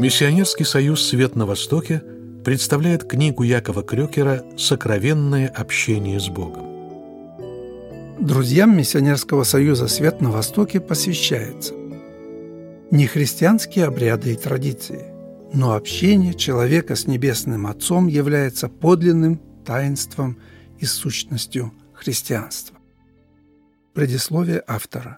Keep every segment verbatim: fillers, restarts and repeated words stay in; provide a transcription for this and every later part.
Миссионерский союз «Свет на Востоке» представляет книгу Якова Крёкера «Сокровенное общение с Богом». Друзьям Миссионерского союза «Свет на Востоке» посвящается не христианские обряды и традиции, но общение человека с Небесным Отцом является подлинным таинством и сущностью христианства. Предисловие автора.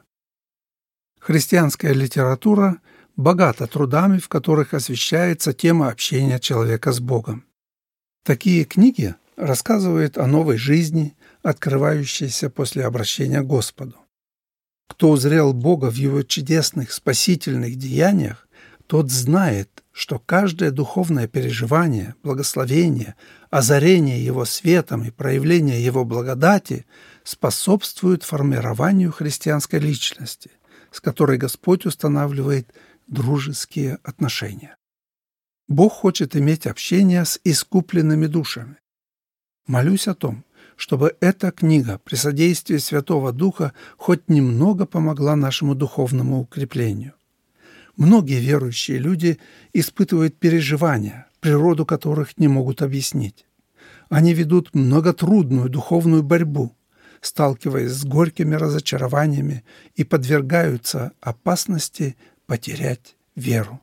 Христианская литература богата трудами, в которых освещается тема общения человека с Богом. Такие книги рассказывают о новой жизни, открывающейся после обращения к Господу. Кто узрел Бога в Его чудесных спасительных деяниях, тот знает, что каждое духовное переживание, благословение, озарение Его светом и проявление Его благодати способствуют формированию христианской личности, с которой Господь устанавливает дружеские отношения. Бог хочет иметь общение с искупленными душами. Молюсь о том, чтобы эта книга при содействии Святого Духа хоть немного помогла нашему духовному укреплению. Многие верующие люди испытывают переживания, природу которых не могут объяснить. Они ведут многотрудную духовную борьбу, сталкиваясь с горькими разочарованиями и подвергаются опасности потерять веру.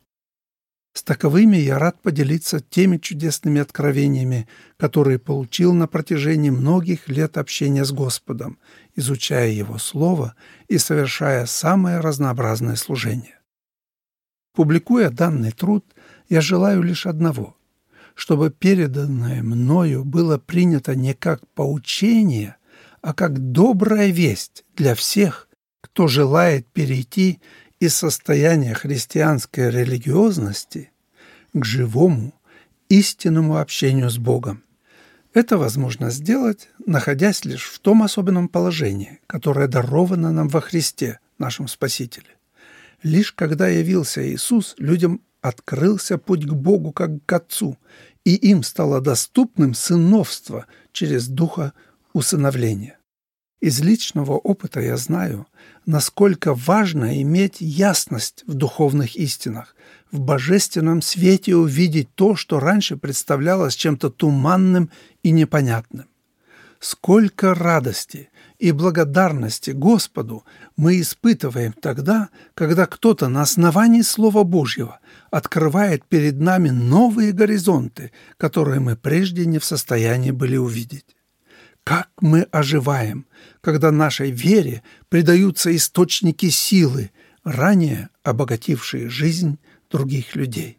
С таковыми я рад поделиться теми чудесными откровениями, которые получил на протяжении многих лет общения с Господом, изучая Его Слово и совершая самое разнообразное служение. Публикуя данный труд, я желаю лишь одного – чтобы переданное мною было принято не как поучение, а как добрая весть для всех, кто желает перейти из состояния христианской религиозности к живому, истинному общению с Богом. Это возможно сделать, находясь лишь в том особенном положении, которое даровано нам во Христе, нашем Спасителе. Лишь когда явился Иисус, людям открылся путь к Богу как к Отцу, и им стало доступным сыновство через Духа усыновления. Из личного опыта я знаю, насколько важно иметь ясность в духовных истинах, в божественном свете увидеть то, что раньше представлялось чем-то туманным и непонятным. Сколько радости и благодарности Господу мы испытываем тогда, когда кто-то на основании Слова Божьего открывает перед нами новые горизонты, которые мы прежде не в состоянии были увидеть. Как мы оживаем, когда нашей вере придаются источники силы, ранее обогатившие жизнь других людей.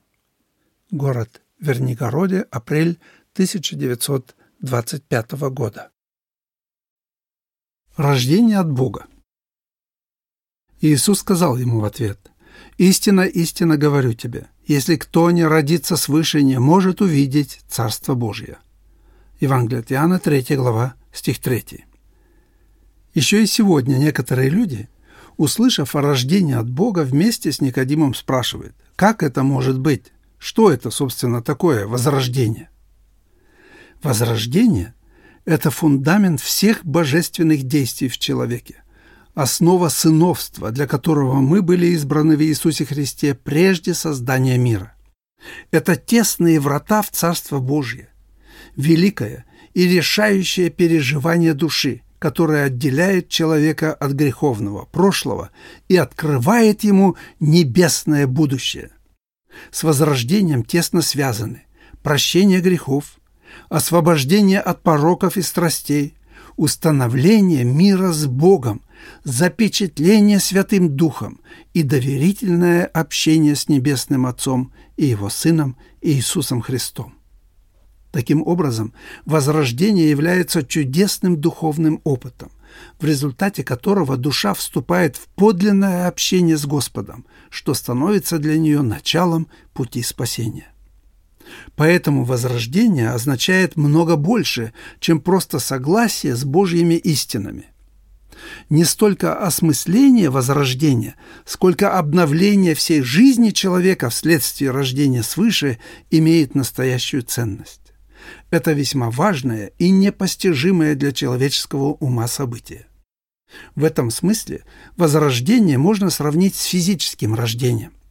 Город Вернигороде, апрель тысяча девятьсот двадцать пятого года. Рождение от Бога. Иисус сказал ему в ответ: «Истинно, истинно говорю тебе, если кто не родится свыше, не может увидеть Царство Божие». Евангелие от Иоанна, третья глава, стих третий. Еще и сегодня некоторые люди, услышав о рождении от Бога, вместе с Никодимом спрашивают: как это может быть? Что это, собственно, такое возрождение? Возрождение – это фундамент всех божественных действий в человеке, основа сыновства, для которого мы были избраны в Иисусе Христе прежде создания мира. Это тесные врата в Царство Божье, великое и решающее переживание души, которое отделяет человека от греховного прошлого и открывает ему небесное будущее. С возрождением тесно связаны прощение грехов, освобождение от пороков и страстей, установление мира с Богом, запечатление Святым Духом и доверительное общение с Небесным Отцом и Его Сыном Иисусом Христом. Таким образом, возрождение является чудесным духовным опытом, в результате которого душа вступает в подлинное общение с Господом, что становится для нее началом пути спасения. Поэтому возрождение означает много больше, чем просто согласие с Божьими истинами. Не столько осмысление возрождения, сколько обновление всей жизни человека вследствие рождения свыше имеет настоящую ценность. Это весьма важное и непостижимое для человеческого ума событие. В этом смысле возрождение можно сравнить с физическим рождением.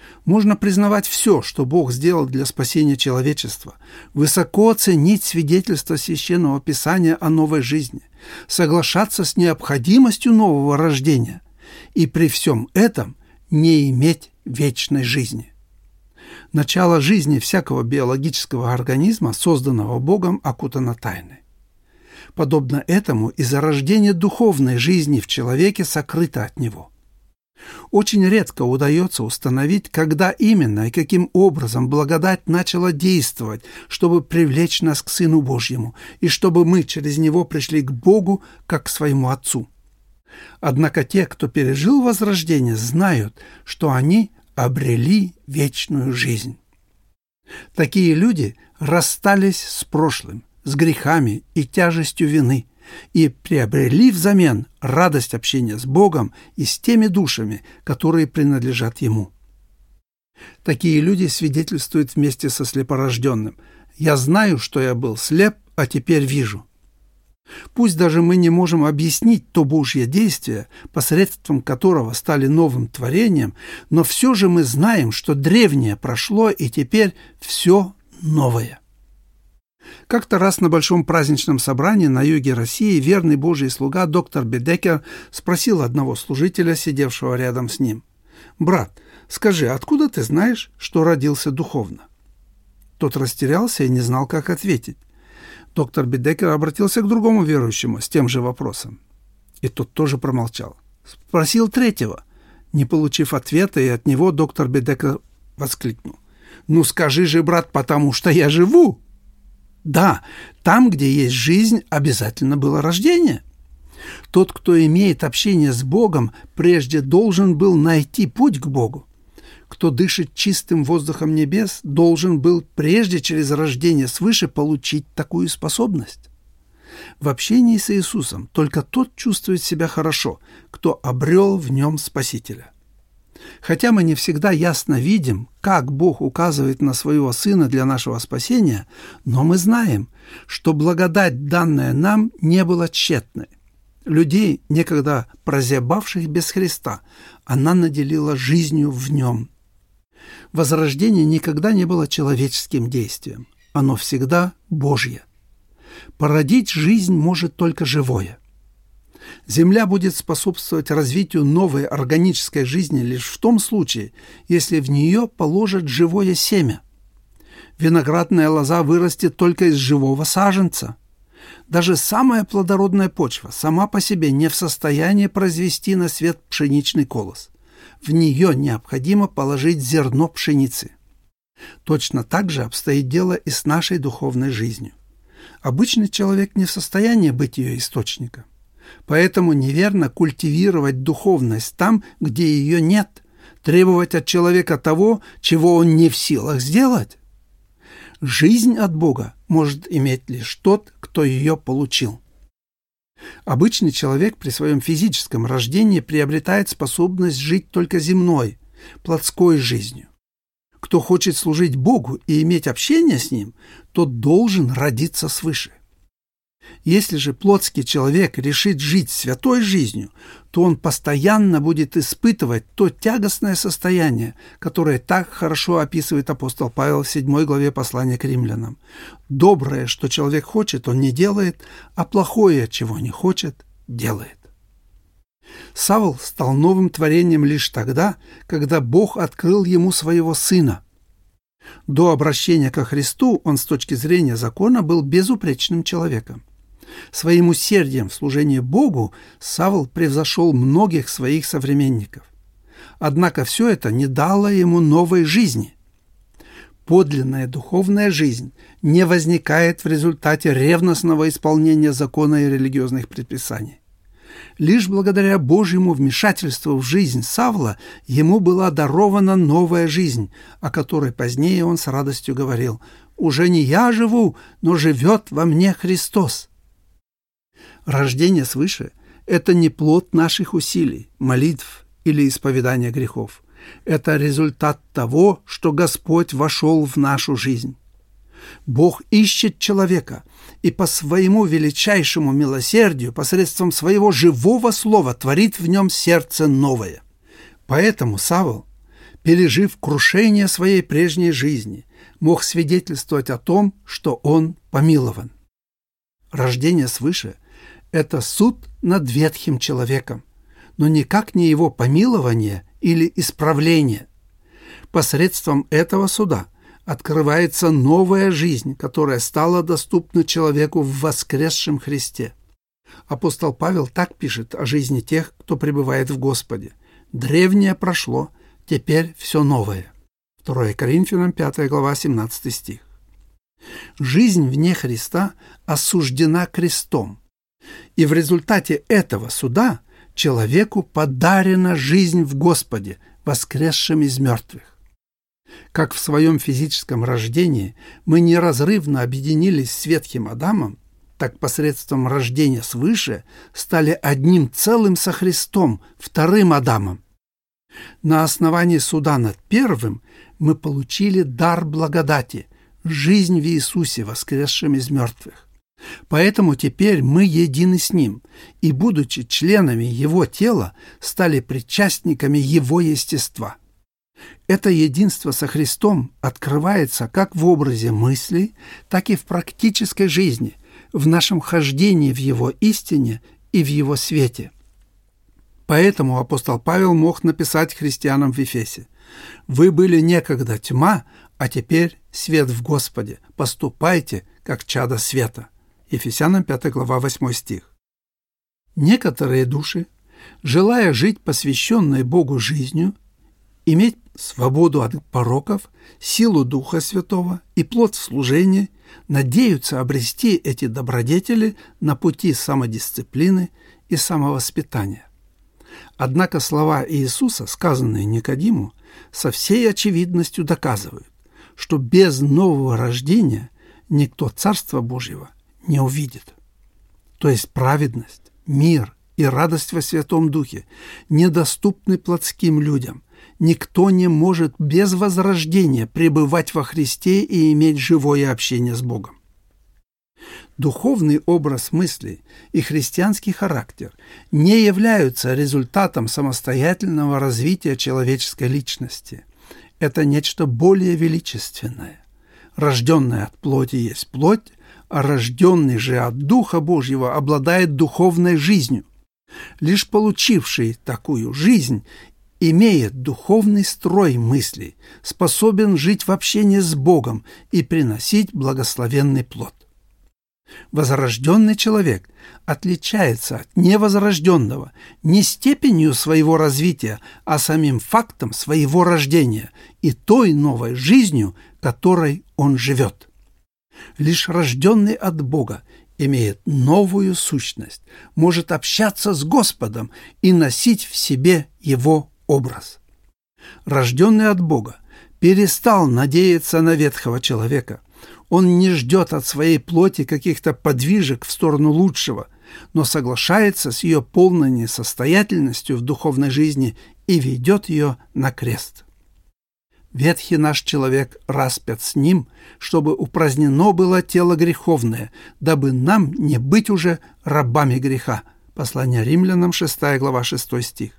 Можно признавать все, что Бог сделал для спасения человечества, высоко ценить свидетельство Священного Писания о новой жизни, соглашаться с необходимостью нового рождения и при всем этом не иметь вечной жизни. Начало жизни всякого биологического организма, созданного Богом, окутано тайной. Подобно этому и зарождение духовной жизни в человеке сокрыто от него. Очень редко удается установить, когда именно и каким образом благодать начала действовать, чтобы привлечь нас к Сыну Божьему, и чтобы мы через Него пришли к Богу, как к своему Отцу. Однако те, кто пережил возрождение, знают, что они обрели вечную жизнь. Такие люди расстались с прошлым, с грехами и тяжестью вины, и приобрели взамен радость общения с Богом и с теми душами, которые принадлежат Ему. Такие люди свидетельствуют вместе со слепорожденным: «Я знаю, что я был слеп, а теперь вижу». Пусть даже мы не можем объяснить то Божье действие, посредством которого стали новым творением, но все же мы знаем, что древнее прошло, и теперь все новое. Как-то раз на большом праздничном собрании на юге России верный Божий слуга доктор Бедекер спросил одного служителя, сидевшего рядом с ним: «Брат, скажи, откуда ты знаешь, что родился духовно?» Тот растерялся и не знал, как ответить. Доктор Бедекер обратился к другому верующему с тем же вопросом, и тот тоже промолчал. Спросил третьего. Не получив ответа, и от него доктор Бедекер воскликнул: «Ну скажи же, брат, потому что я живу!» Да, там, где есть жизнь, обязательно было рождение. Тот, кто имеет общение с Богом, прежде должен был найти путь к Богу. Кто дышит чистым воздухом небес, должен был прежде через рождение свыше получить такую способность. В общении с Иисусом только тот чувствует себя хорошо, кто обрел в нем Спасителя. Хотя мы не всегда ясно видим, как Бог указывает на своего Сына для нашего спасения, но мы знаем, что благодать, данная нам, не была тщетной. Людей, некогда прозябавших без Христа, она наделила жизнью в нем. Возрождение никогда не было человеческим действием, оно всегда Божье. Породить жизнь может только живое. Земля будет способствовать развитию новой органической жизни лишь в том случае, если в нее положат живое семя. Виноградная лоза вырастет только из живого саженца. Даже самая плодородная почва сама по себе не в состоянии произвести на свет пшеничный колос. В нее необходимо положить зерно пшеницы. Точно так же обстоит дело и с нашей духовной жизнью. Обычный человек не в состоянии быть ее источником. Поэтому неверно культивировать духовность там, где ее нет, требовать от человека того, чего он не в силах сделать. Жизнь от Бога может иметь лишь тот, кто ее получил. Обычный человек при своем физическом рождении приобретает способность жить только земной, плотской жизнью. Кто хочет служить Богу и иметь общение с Ним, тот должен родиться свыше. Если же плотский человек решит жить святой жизнью, то он постоянно будет испытывать то тягостное состояние, которое так хорошо описывает апостол Павел в седьмой главе послания к римлянам. Доброе, что человек хочет, он не делает, а плохое, чего не хочет, делает. Савл стал новым творением лишь тогда, когда Бог открыл ему своего Сына. До обращения ко Христу он с точки зрения закона был безупречным человеком. Своим усердием в служении Богу Савл превзошел многих своих современников. Однако все это не дало ему новой жизни. Подлинная духовная жизнь не возникает в результате ревностного исполнения закона и религиозных предписаний. Лишь благодаря Божьему вмешательству в жизнь Савла ему была дарована новая жизнь, о которой позднее он с радостью говорил: «Уже не я живу, но живет во мне Христос». Рождение свыше – это не плод наших усилий, молитв или исповедания грехов. Это результат того, что Господь вошел в нашу жизнь. Бог ищет человека и по своему величайшему милосердию посредством своего живого слова творит в нем сердце новое. Поэтому Савл, пережив крушение своей прежней жизни, мог свидетельствовать о том, что он помилован. Рождение свыше – это суд над ветхим человеком, но никак не его помилование или исправление. Посредством этого суда открывается новая жизнь, которая стала доступна человеку в воскресшем Христе. Апостол Павел так пишет о жизни тех, кто пребывает в Господе. «Древнее прошло, теперь все новое». второе Коринфянам пятая глава, семнадцатый стих. Жизнь вне Христа осуждена крестом, и в результате этого суда человеку подарена жизнь в Господе, воскресшем из мертвых. Как в своем физическом рождении мы неразрывно объединились с ветхим Адамом, так посредством рождения свыше стали одним целым со Христом, вторым Адамом. На основании суда над первым мы получили дар благодати, жизнь в Иисусе, воскресшем из мертвых. Поэтому теперь мы едины с Ним, и, будучи членами Его тела, стали причастниками Его естества. Это единство со Христом открывается как в образе мыслей, так и в практической жизни, в нашем хождении в Его истине и в Его свете. Поэтому апостол Павел мог написать христианам в Ефесе: «Вы были некогда тьма, а теперь свет в Господе. Поступайте, как чада света». Ефесянам пятая глава, восьмой стих. Некоторые души, желая жить посвященной Богу жизнью, иметь свободу от пороков, силу Духа Святого и плод служения, надеются обрести эти добродетели на пути самодисциплины и самовоспитания. Однако слова Иисуса, сказанные Никодиму, со всей очевидностью доказывают, что без нового рождения никто Царства Божьего не увидит. То есть праведность, мир и радость во Святом Духе недоступны плотским людям. Никто не может без возрождения пребывать во Христе и иметь живое общение с Богом. Духовный образ мысли и христианский характер не являются результатом самостоятельного развития человеческой личности. Это нечто более величественное. Рожденное от плоти есть плоть, а рожденный же от Духа Божьего обладает духовной жизнью. Лишь получивший такую жизнь имеет духовный строй мыслей, способен жить в общении с Богом и приносить благословенный плод. Возрожденный человек отличается от невозрожденного не степенью своего развития, а самим фактом своего рождения и той новой жизнью, которой он живет. Лишь рожденный от Бога имеет новую сущность, может общаться с Господом и носить в себе Его образ. Рожденный от Бога перестал надеяться на ветхого человека. Он не ждет от своей плоти каких-то подвижек в сторону лучшего, но соглашается с ее полной несостоятельностью в духовной жизни и ведет ее на крест. Ветхий наш человек распят с ним, чтобы упразднено было тело греховное, дабы нам не быть уже рабами греха. Послание Римлянам, шестая глава, шестой стих.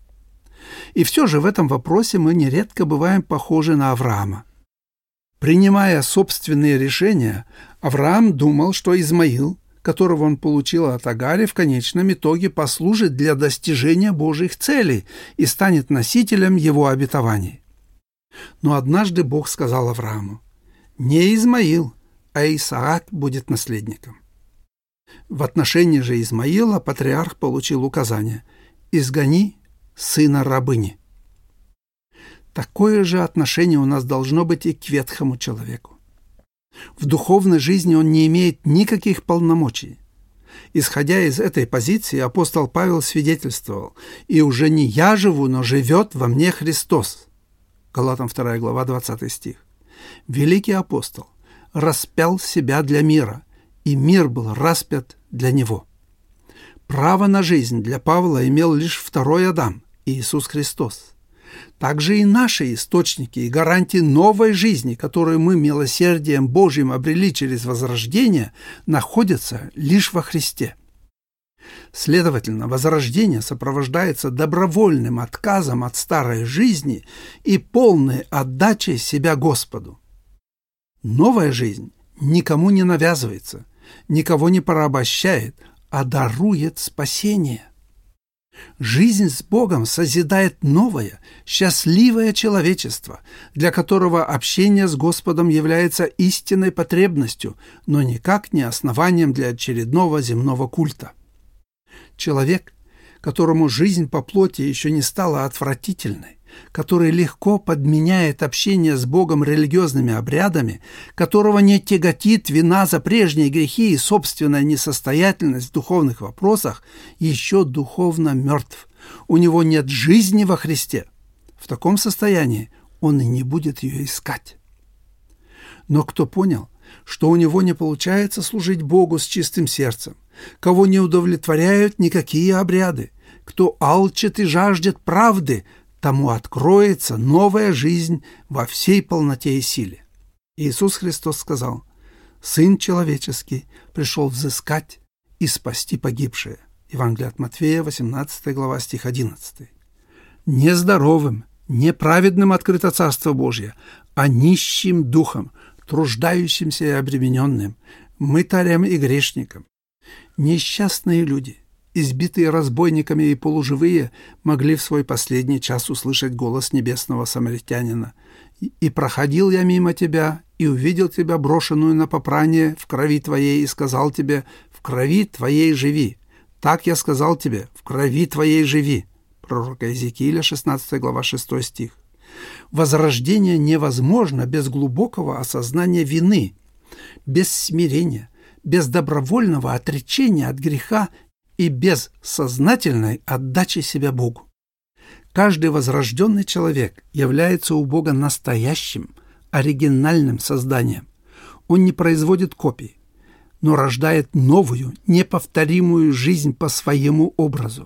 И все же в этом вопросе мы нередко бываем похожи на Авраама. Принимая собственные решения, Авраам думал, что Измаил, которого он получил от Агари, в конечном итоге послужит для достижения Божьих целей и станет носителем его обетований. Но однажды Бог сказал Аврааму: «Не Измаил, а Исаак будет наследником». В отношении же Измаила патриарх получил указание: «Изгони сына рабыни». Такое же отношение у нас должно быть и к ветхому человеку. В духовной жизни он не имеет никаких полномочий. Исходя из этой позиции, апостол Павел свидетельствовал: «И уже не я живу, но живет во мне Христос». Галатам вторая глава, двадцатый стих. Великий апостол распял себя для мира, и мир был распят для него. Право на жизнь для Павла имел лишь второй Адам, Иисус Христос. Также и наши источники и гарантии новой жизни, которую мы милосердием Божьим обрели через возрождение, находятся лишь во Христе. Следовательно, возрождение сопровождается добровольным отказом от старой жизни и полной отдачей себя Господу. Новая жизнь никому не навязывается, никого не порабощает, а дарует спасение. Жизнь с Богом созидает новое, счастливое человечество, для которого общение с Господом является истинной потребностью, но никак не основанием для очередного земного культа. Человек, которому жизнь по плоти еще не стала отвратительной, который легко подменяет общение с Богом религиозными обрядами, которого не тяготит вина за прежние грехи и собственная несостоятельность в духовных вопросах, еще духовно мертв. У него нет жизни во Христе. В таком состоянии он и не будет ее искать. Но кто понял, что у него не получается служить Богу с чистым сердцем, кого не удовлетворяют никакие обряды, кто алчит и жаждет правды, тому откроется новая жизнь во всей полноте и силе. Иисус Христос сказал: «Сын человеческий пришел взыскать и спасти погибшие». Евангелие от Матфея, восемнадцатая глава, стих одиннадцатый. Нездоровым, неправедным открыто Царство Божье, а нищим духом, труждающимся и обремененным, мытарям и грешникам. Несчастные люди, избитые разбойниками и полуживые, могли в свой последний час услышать голос небесного самаритянина: «И проходил я мимо тебя, и увидел тебя брошенную на попрание в крови твоей, и сказал тебе: в крови твоей живи. Так я сказал тебе: в крови твоей живи». Пророка Иезекииля, шестнадцатая глава, шестой стих. Возрождение невозможно без глубокого осознания вины, без смирения, без добровольного отречения от греха и без сознательной отдачи себя Богу. Каждый возрожденный человек является у Бога настоящим, оригинальным созданием. Он не производит копий, но рождает новую, неповторимую жизнь по своему образу.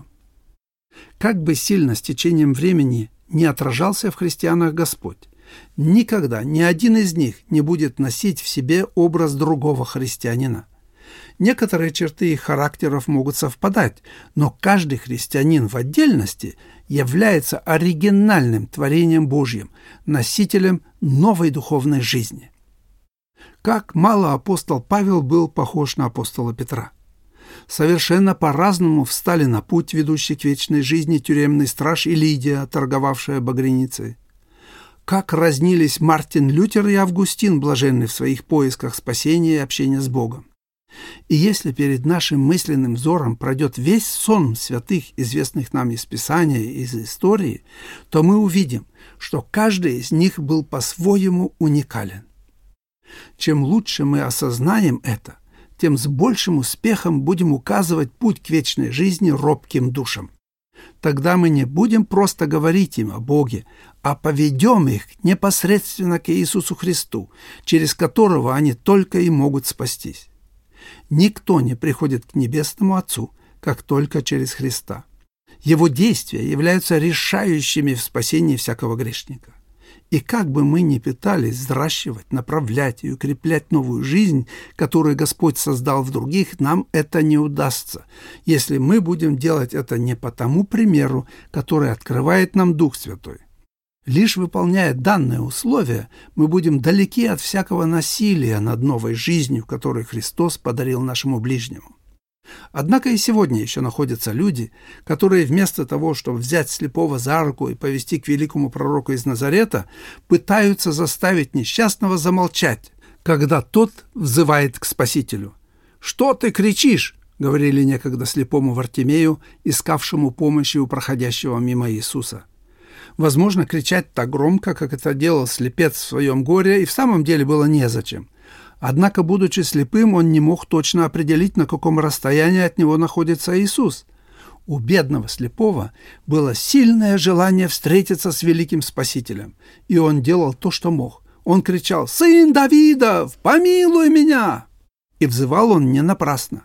Как бы сильно с течением времени не отражался в христианах Господь, никогда ни один из них не будет носить в себе образ другого христианина. Некоторые черты их характеров могут совпадать, но каждый христианин в отдельности является оригинальным творением Божьим, носителем новой духовной жизни. Как мало апостол Павел был похож на апостола Петра. Совершенно по-разному встали на путь, ведущий к вечной жизни, тюремный страж и Лидия, торговавшая багряницей. Как разнились Мартин Лютер и Августин, блаженный в своих поисках спасения и общения с Богом. И если перед нашим мысленным взором пройдет весь сон святых, известных нам из Писания и из истории, то мы увидим, что каждый из них был по-своему уникален. Чем лучше мы осознаем это, тем с большим успехом будем указывать путь к вечной жизни робким душам. Тогда мы не будем просто говорить им о Боге, а поведем их непосредственно к Иисусу Христу, через которого они только и могут спастись. Никто не приходит к Небесному Отцу, как только через Христа. Его действия являются решающими в спасении всякого грешника. И как бы мы ни пытались взращивать, направлять и укреплять новую жизнь, которую Господь создал в других, нам это не удастся, если мы будем делать это не по тому примеру, который открывает нам Дух Святой. Лишь выполняя данное условие, мы будем далеки от всякого насилия над новой жизнью, которую Христос подарил нашему ближнему. Однако и сегодня еще находятся люди, которые вместо того, чтобы взять слепого за руку и повести к великому пророку из Назарета, пытаются заставить несчастного замолчать, когда тот взывает к Спасителю. «Что ты кричишь?» — говорили некогда слепому Вартимею, искавшему помощи у проходящего мимо Иисуса. Возможно, кричать так громко, как это делал слепец в своем горе, и в самом деле было незачем. Однако, будучи слепым, он не мог точно определить, на каком расстоянии от него находится Иисус. У бедного слепого было сильное желание встретиться с великим Спасителем, и он делал то, что мог. Он кричал: «Сын Давидов, помилуй меня!» И взывал он не напрасно.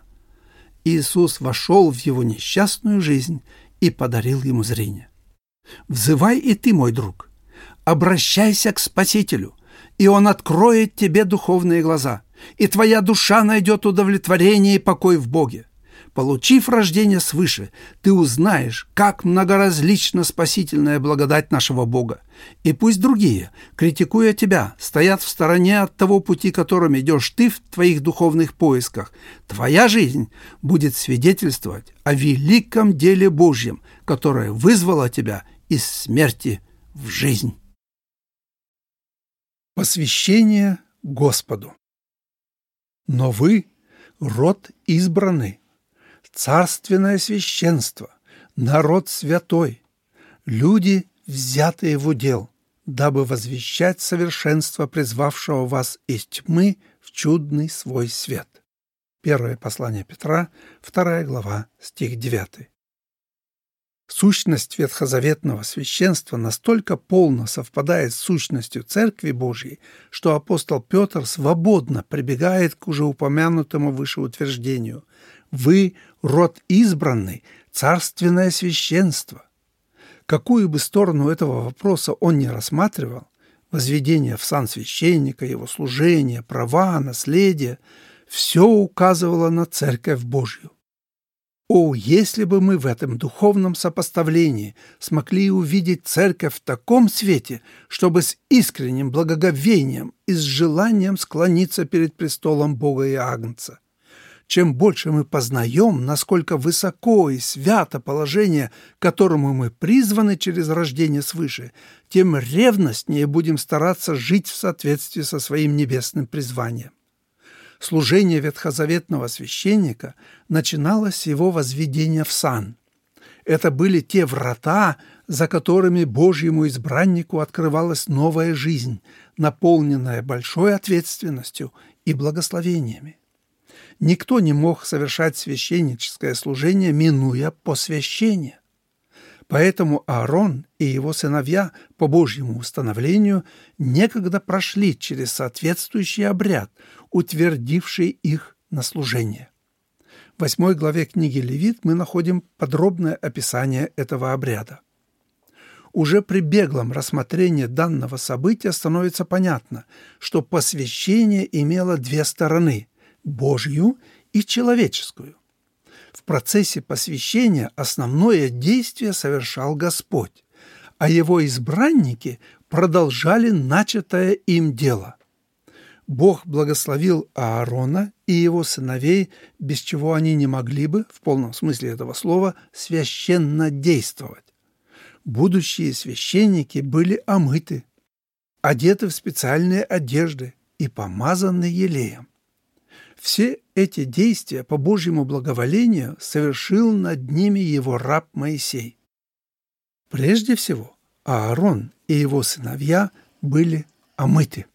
Иисус вошел в его несчастную жизнь и подарил ему зрение. Взывай и ты, мой друг, обращайся к Спасителю, и Он откроет тебе духовные глаза, и твоя душа найдет удовлетворение и покой в Боге. получив рождение свыше, ты узнаешь, как многоразлична спасительная благодать нашего Бога. И пусть другие, критикуя тебя, стоят в стороне от того пути, которым идешь ты в твоих духовных поисках. Твоя жизнь будет свидетельствовать о великом деле Божьем, которое вызвало тебя из смерти в жизнь. Посвящение Господу. Но вы – род избранный, царственное священство, народ святой, люди, взятые в удел, дабы возвещать совершенство призвавшего вас из тьмы в чудный свой свет. Первое послание Петра, вторая глава, стих девятый. Сущность ветхозаветного священства настолько полно совпадает с сущностью Церкви Божьей, что апостол Петр свободно прибегает к уже упомянутому выше утверждению: «Вы – род избранный, царственное священство». Какую бы сторону этого вопроса он ни рассматривал – возведение в сан священника, его служение, права, наследие – все указывало на Церковь Божью. О, если бы мы в этом духовном сопоставлении смогли увидеть Церковь в таком свете, чтобы с искренним благоговением и с желанием склониться перед престолом Бога и Агнца. Чем больше мы познаем, насколько высоко и свято положение, к которому мы призваны через рождение свыше, тем ревностнее будем стараться жить в соответствии со своим небесным призванием. Служение ветхозаветного священника начиналось с его возведения в сан. Это были те врата, за которыми Божьему избраннику открывалась новая жизнь, наполненная большой ответственностью и благословениями. Никто не мог совершать священническое служение, минуя посвящение. Поэтому Аарон и его сыновья по Божьему установлению некогда прошли через соответствующий обряд, утвердивший их на служение. В восьмой главе книги Левит мы находим подробное описание этого обряда. Уже при беглом рассмотрении данного события становится понятно, что посвящение имело две стороны – Божью и человеческую. В процессе посвящения основное действие совершал Господь, а его избранники продолжали начатое им дело. Бог благословил Аарона и его сыновей, без чего они не могли бы, в полном смысле этого слова, священно действовать. Будущие священники были омыты, одеты в специальные одежды и помазаны елеем. Все эти действия по Божьему благоволению совершил над ними его раб Моисей. Прежде всего, Аарон и его сыновья были омыты.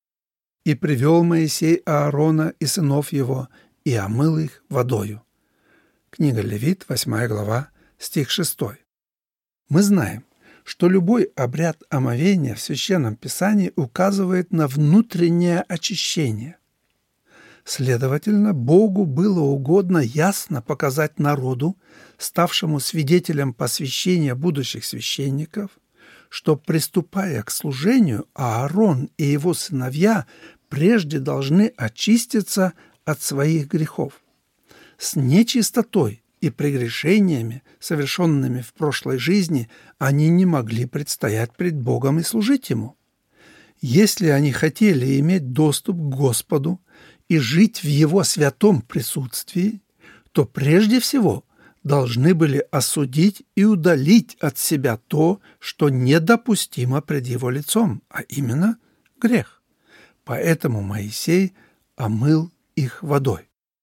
«И привел Моисей Аарона и сынов его, и омыл их водою». Книга Левит, восьмая глава, стих шестой. Мы знаем, что любой обряд омовения в Священном Писании указывает на внутреннее очищение. Следовательно, Богу было угодно ясно показать народу, ставшему свидетелем посвящения будущих священников, что, приступая к служению, Аарон и его сыновья прежде должны очиститься от своих грехов. С нечистотой и прегрешениями, совершенными в прошлой жизни, они не могли предстоять пред Богом и служить Ему. Если они хотели иметь доступ к Господу и жить в Его святом присутствии, то прежде всего должны были осудить и удалить от себя то, что недопустимо пред Его лицом, а именно грех. Поэтому Моисей омыл их водой.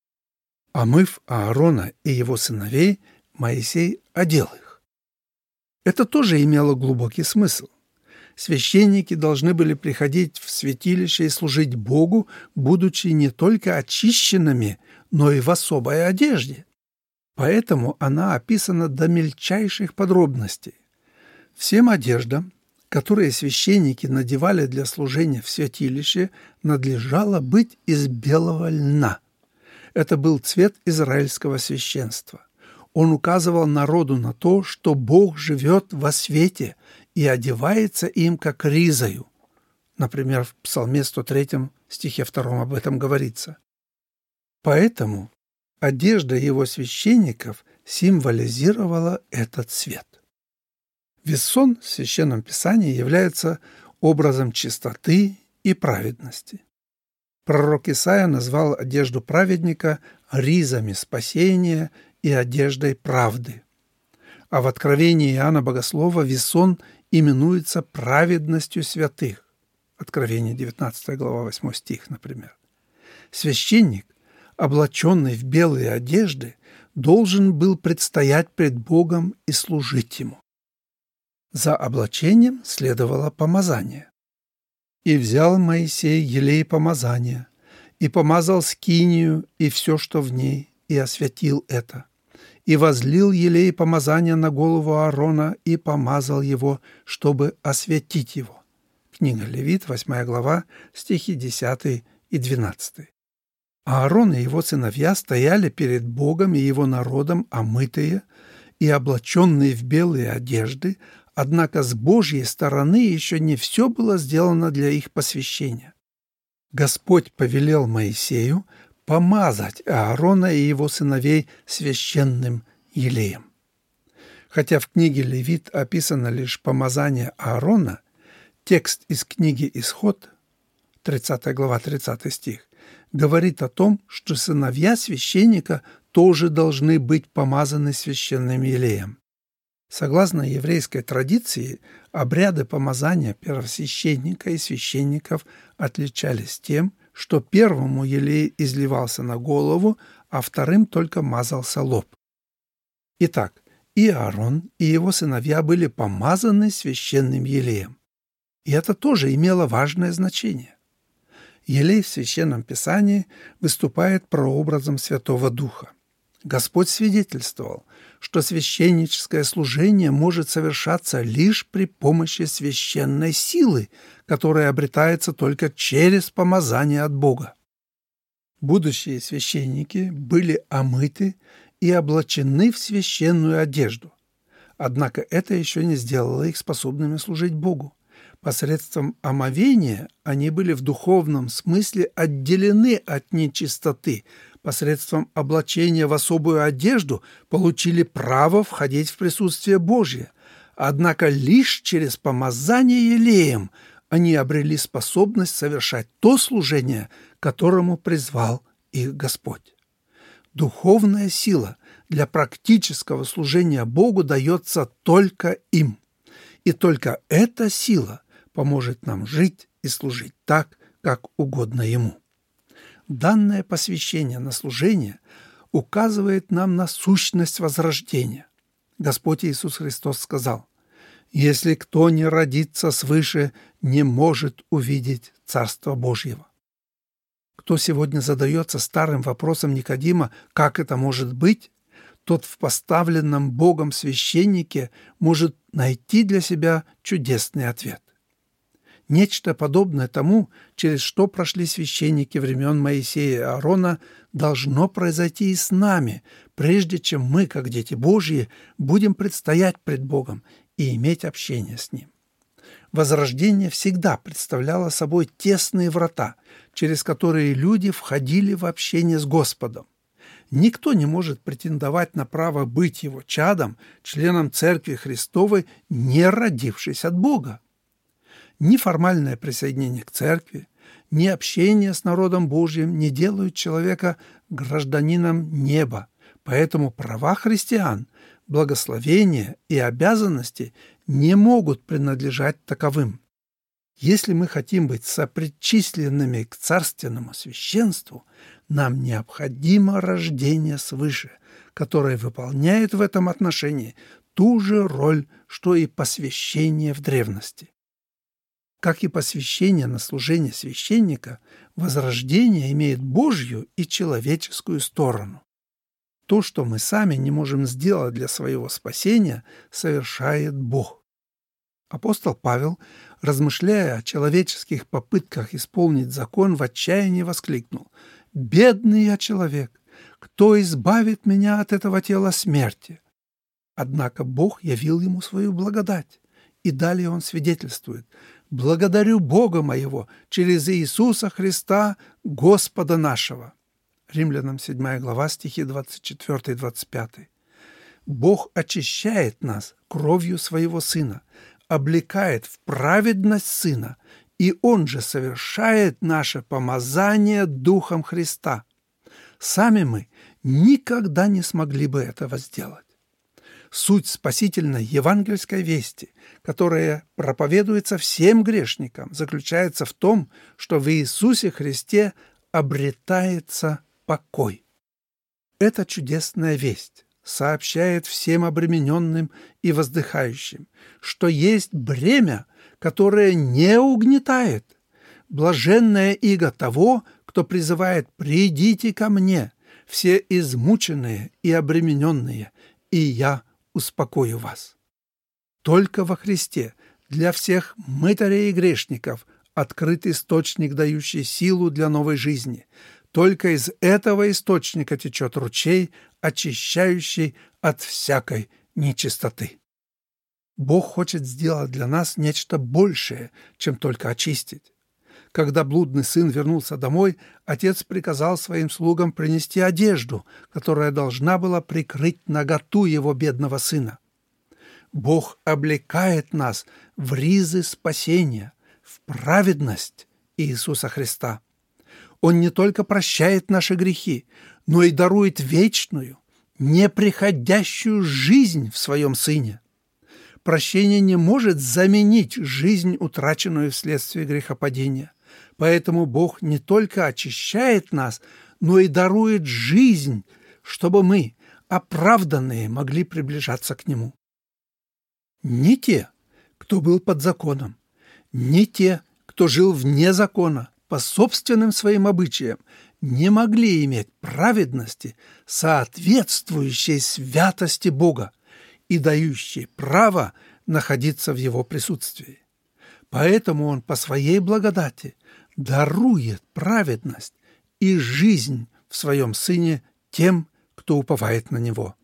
Омыв Аарона и его сыновей, Моисей одел их. Это тоже имело глубокий смысл. Священники должны были приходить в святилище и служить Богу, будучи не только очищенными, но и в особой одежде. Поэтому она описана до мельчайших подробностей. Всем одеждам, которые священники надевали для служения в святилище, надлежало быть из белого льна. Это был цвет израильского священства. Он указывал народу на то, что Бог живет во свете и одевается им как ризою. Например, в Псалме сто третьем стихе втором об этом говорится. Поэтому Одежда его священников символизировала этот свет. Вессон в Священном Писании является образом чистоты и праведности. Пророк Исаия назвал одежду праведника ризами спасения и одеждой правды. А в Откровении Иоанна Богослова вессон именуется праведностью святых. Откровение девятнадцатая глава, восьмой стих, например. Священник, облаченный в белые одежды, должен был предстоять пред Богом и служить Ему. За облачением следовало помазание. «И взял Моисей елей помазания, и помазал скинию и все, что в ней, и осветил это. И возлил елей помазания на голову Аарона и помазал его, чтобы осветить его». Книга Левит, восьмая глава, стихи десятый и двенадцатый. Аарон и его сыновья стояли перед Богом и его народом омытые и облаченные в белые одежды, однако с Божьей стороны еще не все было сделано для их посвящения. Господь повелел Моисею помазать Аарона и его сыновей священным елеем. Хотя в книге Левит описано лишь помазание Аарона, текст из книги Исход, тридцатая глава, тридцатый стих, говорит о том, что сыновья священника тоже должны быть помазаны священным елеем. Согласно еврейской традиции, обряды помазания первосвященника и священников отличались тем, что первому елей изливался на голову, а вторым только мазался лоб. Итак, и Аарон, и его сыновья были помазаны священным елеем. И это тоже имело важное значение. Елей в Священном Писании выступает прообразом Святого Духа. Господь свидетельствовал, что священническое служение может совершаться лишь при помощи священной силы, которая обретается только через помазание от Бога. Будущие священники были омыты и облачены в священную одежду. Однако это еще не сделало их способными служить Богу. Посредством омовения они были в духовном смысле отделены от нечистоты, посредством облачения в особую одежду получили право входить в присутствие Божье. Однако лишь через помазание елеем они обрели способность совершать то служение, к которому призвал их Господь. Духовная сила для практического служения Богу дается только им. И только эта сила поможет нам жить и служить так, как угодно Ему. Данное посвящение на служение указывает нам на сущность возрождения. Господь Иисус Христос сказал: «Если кто не родится свыше, не может увидеть Царство Божьего». Кто сегодня задается старым вопросом Никодима, как это может быть, тот в поставленном Богом священнике может найти для себя чудесный ответ. Нечто подобное тому, через что прошли священники времен Моисея и Аарона, должно произойти и с нами, прежде чем мы, как дети Божьи, будем предстоять пред Богом и иметь общение с Ним. Возрождение всегда представляло собой тесные врата, через которые люди входили в общение с Господом. Никто не может претендовать на право быть Его чадом, членом Церкви Христовой, не родившись от Бога. Ни формальное присоединение к церкви, ни общение с народом Божьим не делают человека гражданином неба, поэтому права христиан, благословения и обязанности не могут принадлежать таковым. Если мы хотим быть сопричисленными к царственному священству, нам необходимо рождение свыше, которое выполняет в этом отношении ту же роль, что и посвящение в древности. Как и посвящение на служение священника, возрождение имеет Божью и человеческую сторону. То, что мы сами не можем сделать для своего спасения, совершает Бог. Апостол Павел, размышляя о человеческих попытках исполнить закон, в отчаянии воскликнул: «Бедный я человек! Кто избавит меня от этого тела смерти?» Однако Бог явил ему свою благодать. И далее он свидетельствует: «Благодарю Бога моего через Иисуса Христа, Господа нашего». Римлянам седьмая глава, стихи двадцать четыре и двадцать пять. Бог очищает нас кровью Своего Сына, облекает в праведность Сына, и Он же совершает наше помазание Духом Христа. Сами мы никогда не смогли бы этого сделать. Суть спасительной евангельской вести, которая проповедуется всем грешникам, заключается в том, что в Иисусе Христе обретается покой. Эта чудесная весть сообщает всем обремененным и воздыхающим, что есть бремя, которое не угнетает. Блаженная иго того, кто призывает: «Придите ко мне, все измученные и обремененные, и я успокою вас». Только во Христе для всех мытарей и грешников открыт источник, дающий силу для новой жизни. Только из этого источника течет ручей, очищающий от всякой нечистоты. Бог хочет сделать для нас нечто большее, чем только очистить. Когда блудный сын вернулся домой, отец приказал своим слугам принести одежду, которая должна была прикрыть наготу его бедного сына. Бог облекает нас в ризы спасения, в праведность Иисуса Христа. Он не только прощает наши грехи, но и дарует вечную, неприходящую жизнь в Своем Сыне. Прощение не может заменить жизнь, утраченную вследствие грехопадения. Поэтому Бог не только очищает нас, но и дарует жизнь, чтобы мы, оправданные, могли приближаться к Нему. Не те, кто был под законом, не те, кто жил вне закона, по собственным своим обычаям, не могли иметь праведности, соответствующей святости Бога и дающей право находиться в Его присутствии. Поэтому Он по Своей благодати дарует праведность и жизнь в Своем Сыне тем, кто уповает на Него.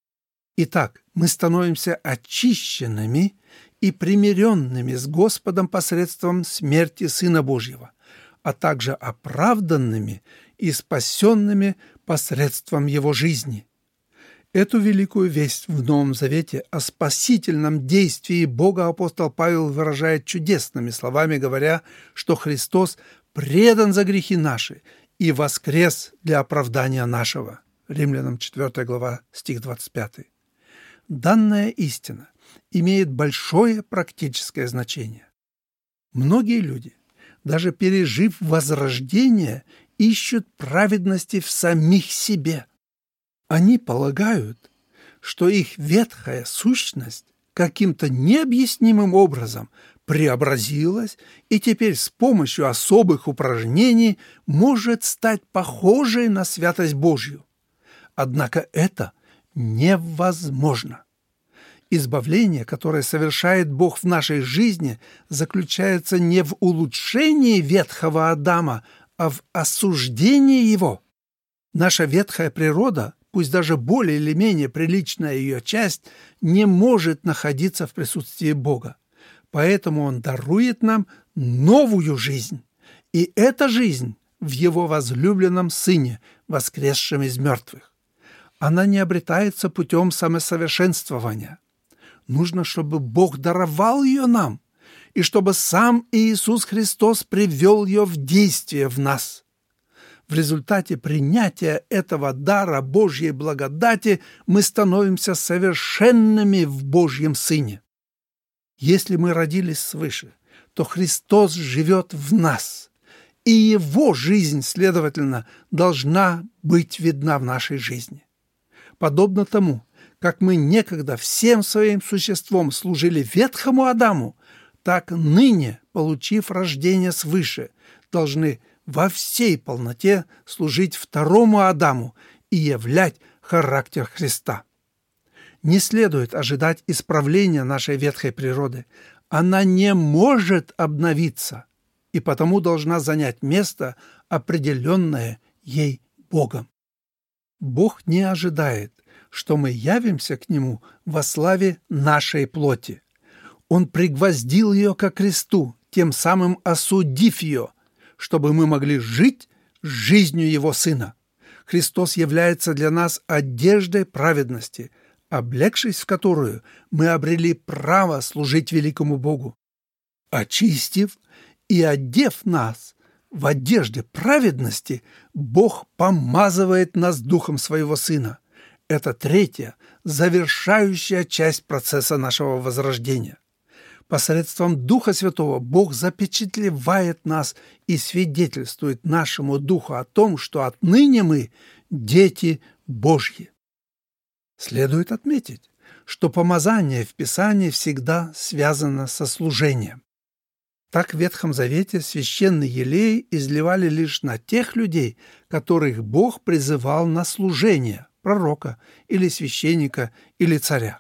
Итак, мы становимся очищенными и примиренными с Господом посредством смерти Сына Божьего, а также оправданными и спасенными посредством Его жизни. Эту великую весть в Новом Завете о спасительном действии Бога апостол Павел выражает чудесными словами, говоря, что Христос предан за грехи наши и воскрес для оправдания нашего. Римлянам четвёртая глава, стих двадцать пятый. Данная истина имеет большое практическое значение. Многие люди, даже пережив возрождение, ищут праведности в самих себе. Они полагают, что их ветхая сущность каким-то необъяснимым образом преобразилась и теперь с помощью особых упражнений может стать похожей на святость Божью. Однако это невозможно. Избавление, которое совершает Бог в нашей жизни, заключается не в улучшении ветхого Адама, а в осуждении его. Наша ветхая природа, пусть даже более или менее приличная ее часть, не может находиться в присутствии Бога. Поэтому Он дарует нам новую жизнь. И эта жизнь в Его возлюбленном Сыне, воскресшем из мертвых. Она не обретается путем самосовершенствования. Нужно, чтобы Бог даровал ее нам, и чтобы сам Иисус Христос привел ее в действие в нас. В результате принятия этого дара Божьей благодати мы становимся совершенными в Божьем Сыне. Если мы родились свыше, то Христос живет в нас, и Его жизнь, следовательно, должна быть видна в нашей жизни. Подобно тому, как мы некогда всем своим существом служили ветхому Адаму, так ныне, получив рождение свыше, должны во всей полноте служить второму Адаму и являть характер Христа. Не следует ожидать исправления нашей ветхой природы. Она не может обновиться, и потому должна занять место, определенное ей Богом. Бог не ожидает, что мы явимся к Нему во славе нашей плоти. Он пригвоздил ее ко кресту, тем самым осудив ее, чтобы мы могли жить жизнью Его Сына. Христос является для нас одеждой праведности, облегшись в которую мы обрели право служить великому Богу. Очистив и одев нас в одежде праведности, Бог помазывает нас Духом Своего Сына. Это третья, завершающая часть процесса нашего возрождения. Посредством Духа Святого Бог запечатлевает нас и свидетельствует нашему Духу о том, что отныне мы дети Божьи. Следует отметить, что помазание в Писании всегда связано со служением. Так в Ветхом Завете священный елей изливали лишь на тех людей, которых Бог призывал на служение, пророка или священника или царя.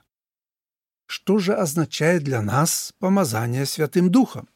Что же означает для нас помазание Святым Духом?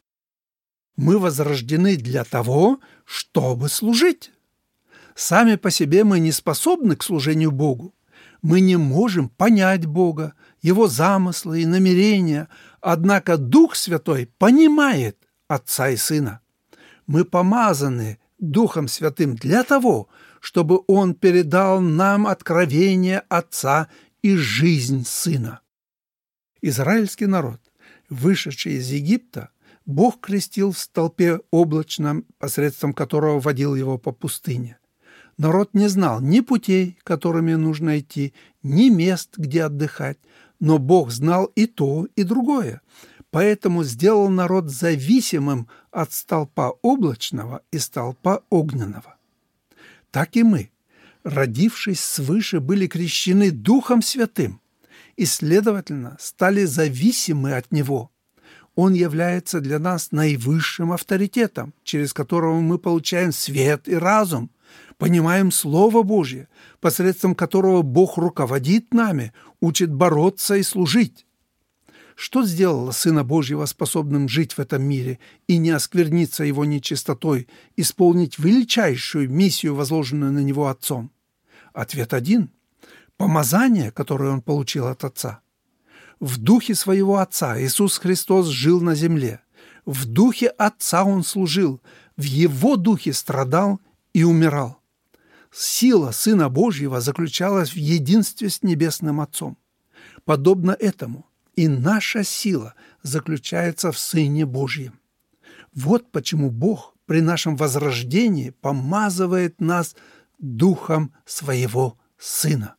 Мы возрождены для того, чтобы служить. Сами по себе мы не способны к служению Богу. Мы не можем понять Бога, Его замыслы и намерения, однако Дух Святой понимает Отца и Сына. Мы помазаны Духом Святым для того, чтобы Он передал нам откровение Отца и жизнь Сына. Израильский народ, вышедший из Египта, Бог крестил в столпе облачном, посредством которого водил его по пустыне. Народ не знал ни путей, которыми нужно идти, ни мест, где отдыхать, но Бог знал и то, и другое, поэтому сделал народ зависимым от столпа облачного и столпа огненного. Так и мы, родившись свыше, были крещены Духом Святым и, следовательно, стали зависимы от Него. Он является для нас наивысшим авторитетом, через которого мы получаем свет и разум, понимаем Слово Божье, посредством которого Бог руководит нами, учит бороться и служить. Что сделало Сына Божьего способным жить в этом мире и не оскверниться его нечистотой, исполнить величайшую миссию, возложенную на него Отцом? Ответ один – помазание, которое он получил от Отца. В духе своего Отца Иисус Христос жил на земле. В духе Отца Он служил, в Его духе страдал и умирал. Сила Сына Божьего заключалась в единстве с Небесным Отцом. Подобно этому и наша сила заключается в Сыне Божьем. Вот почему Бог при нашем возрождении помазывает нас Духом Своего Сына.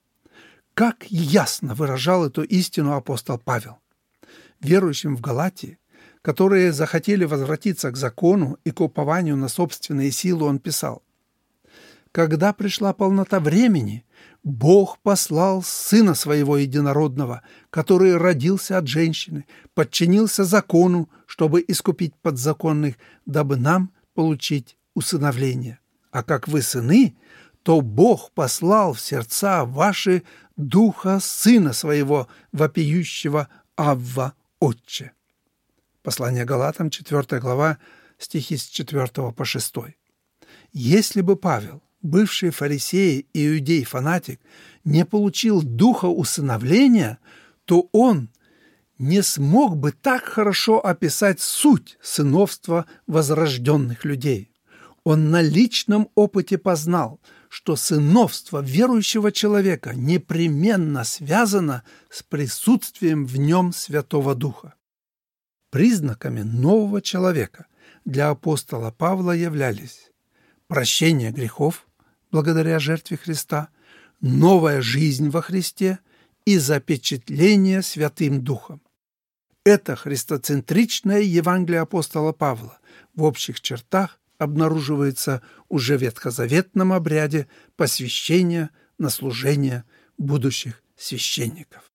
Как ясно выражал эту истину апостол Павел. Верующим в Галатии, которые захотели возвратиться к закону и к упованию на собственные силы, он писал: «Когда пришла полнота времени, Бог послал Сына Своего Единородного, который родился от женщины, подчинился закону, чтобы искупить подзаконных, дабы нам получить усыновление. А как вы сыны, то Бог послал в сердца ваши Духа Сына Своего, вопиющего Авва, Отче». Послание Галатам, четвёртая глава, стихи с четвёртого по шестой. Если бы Павел, бывший фарисей и иудей-фанатик, не получил духа усыновления, то он не смог бы так хорошо описать суть сыновства возрожденных людей. Он на личном опыте познал, что сыновство верующего человека непременно связано с присутствием в нем Святого Духа. Признаками нового человека для апостола Павла являлись прощение грехов благодаря жертве Христа, новая жизнь во Христе и запечатление Святым Духом. Это христоцентричное Евангелие апостола Павла в общих чертах обнаруживается уже в ветхозаветном обряде посвящения на служение будущих священников.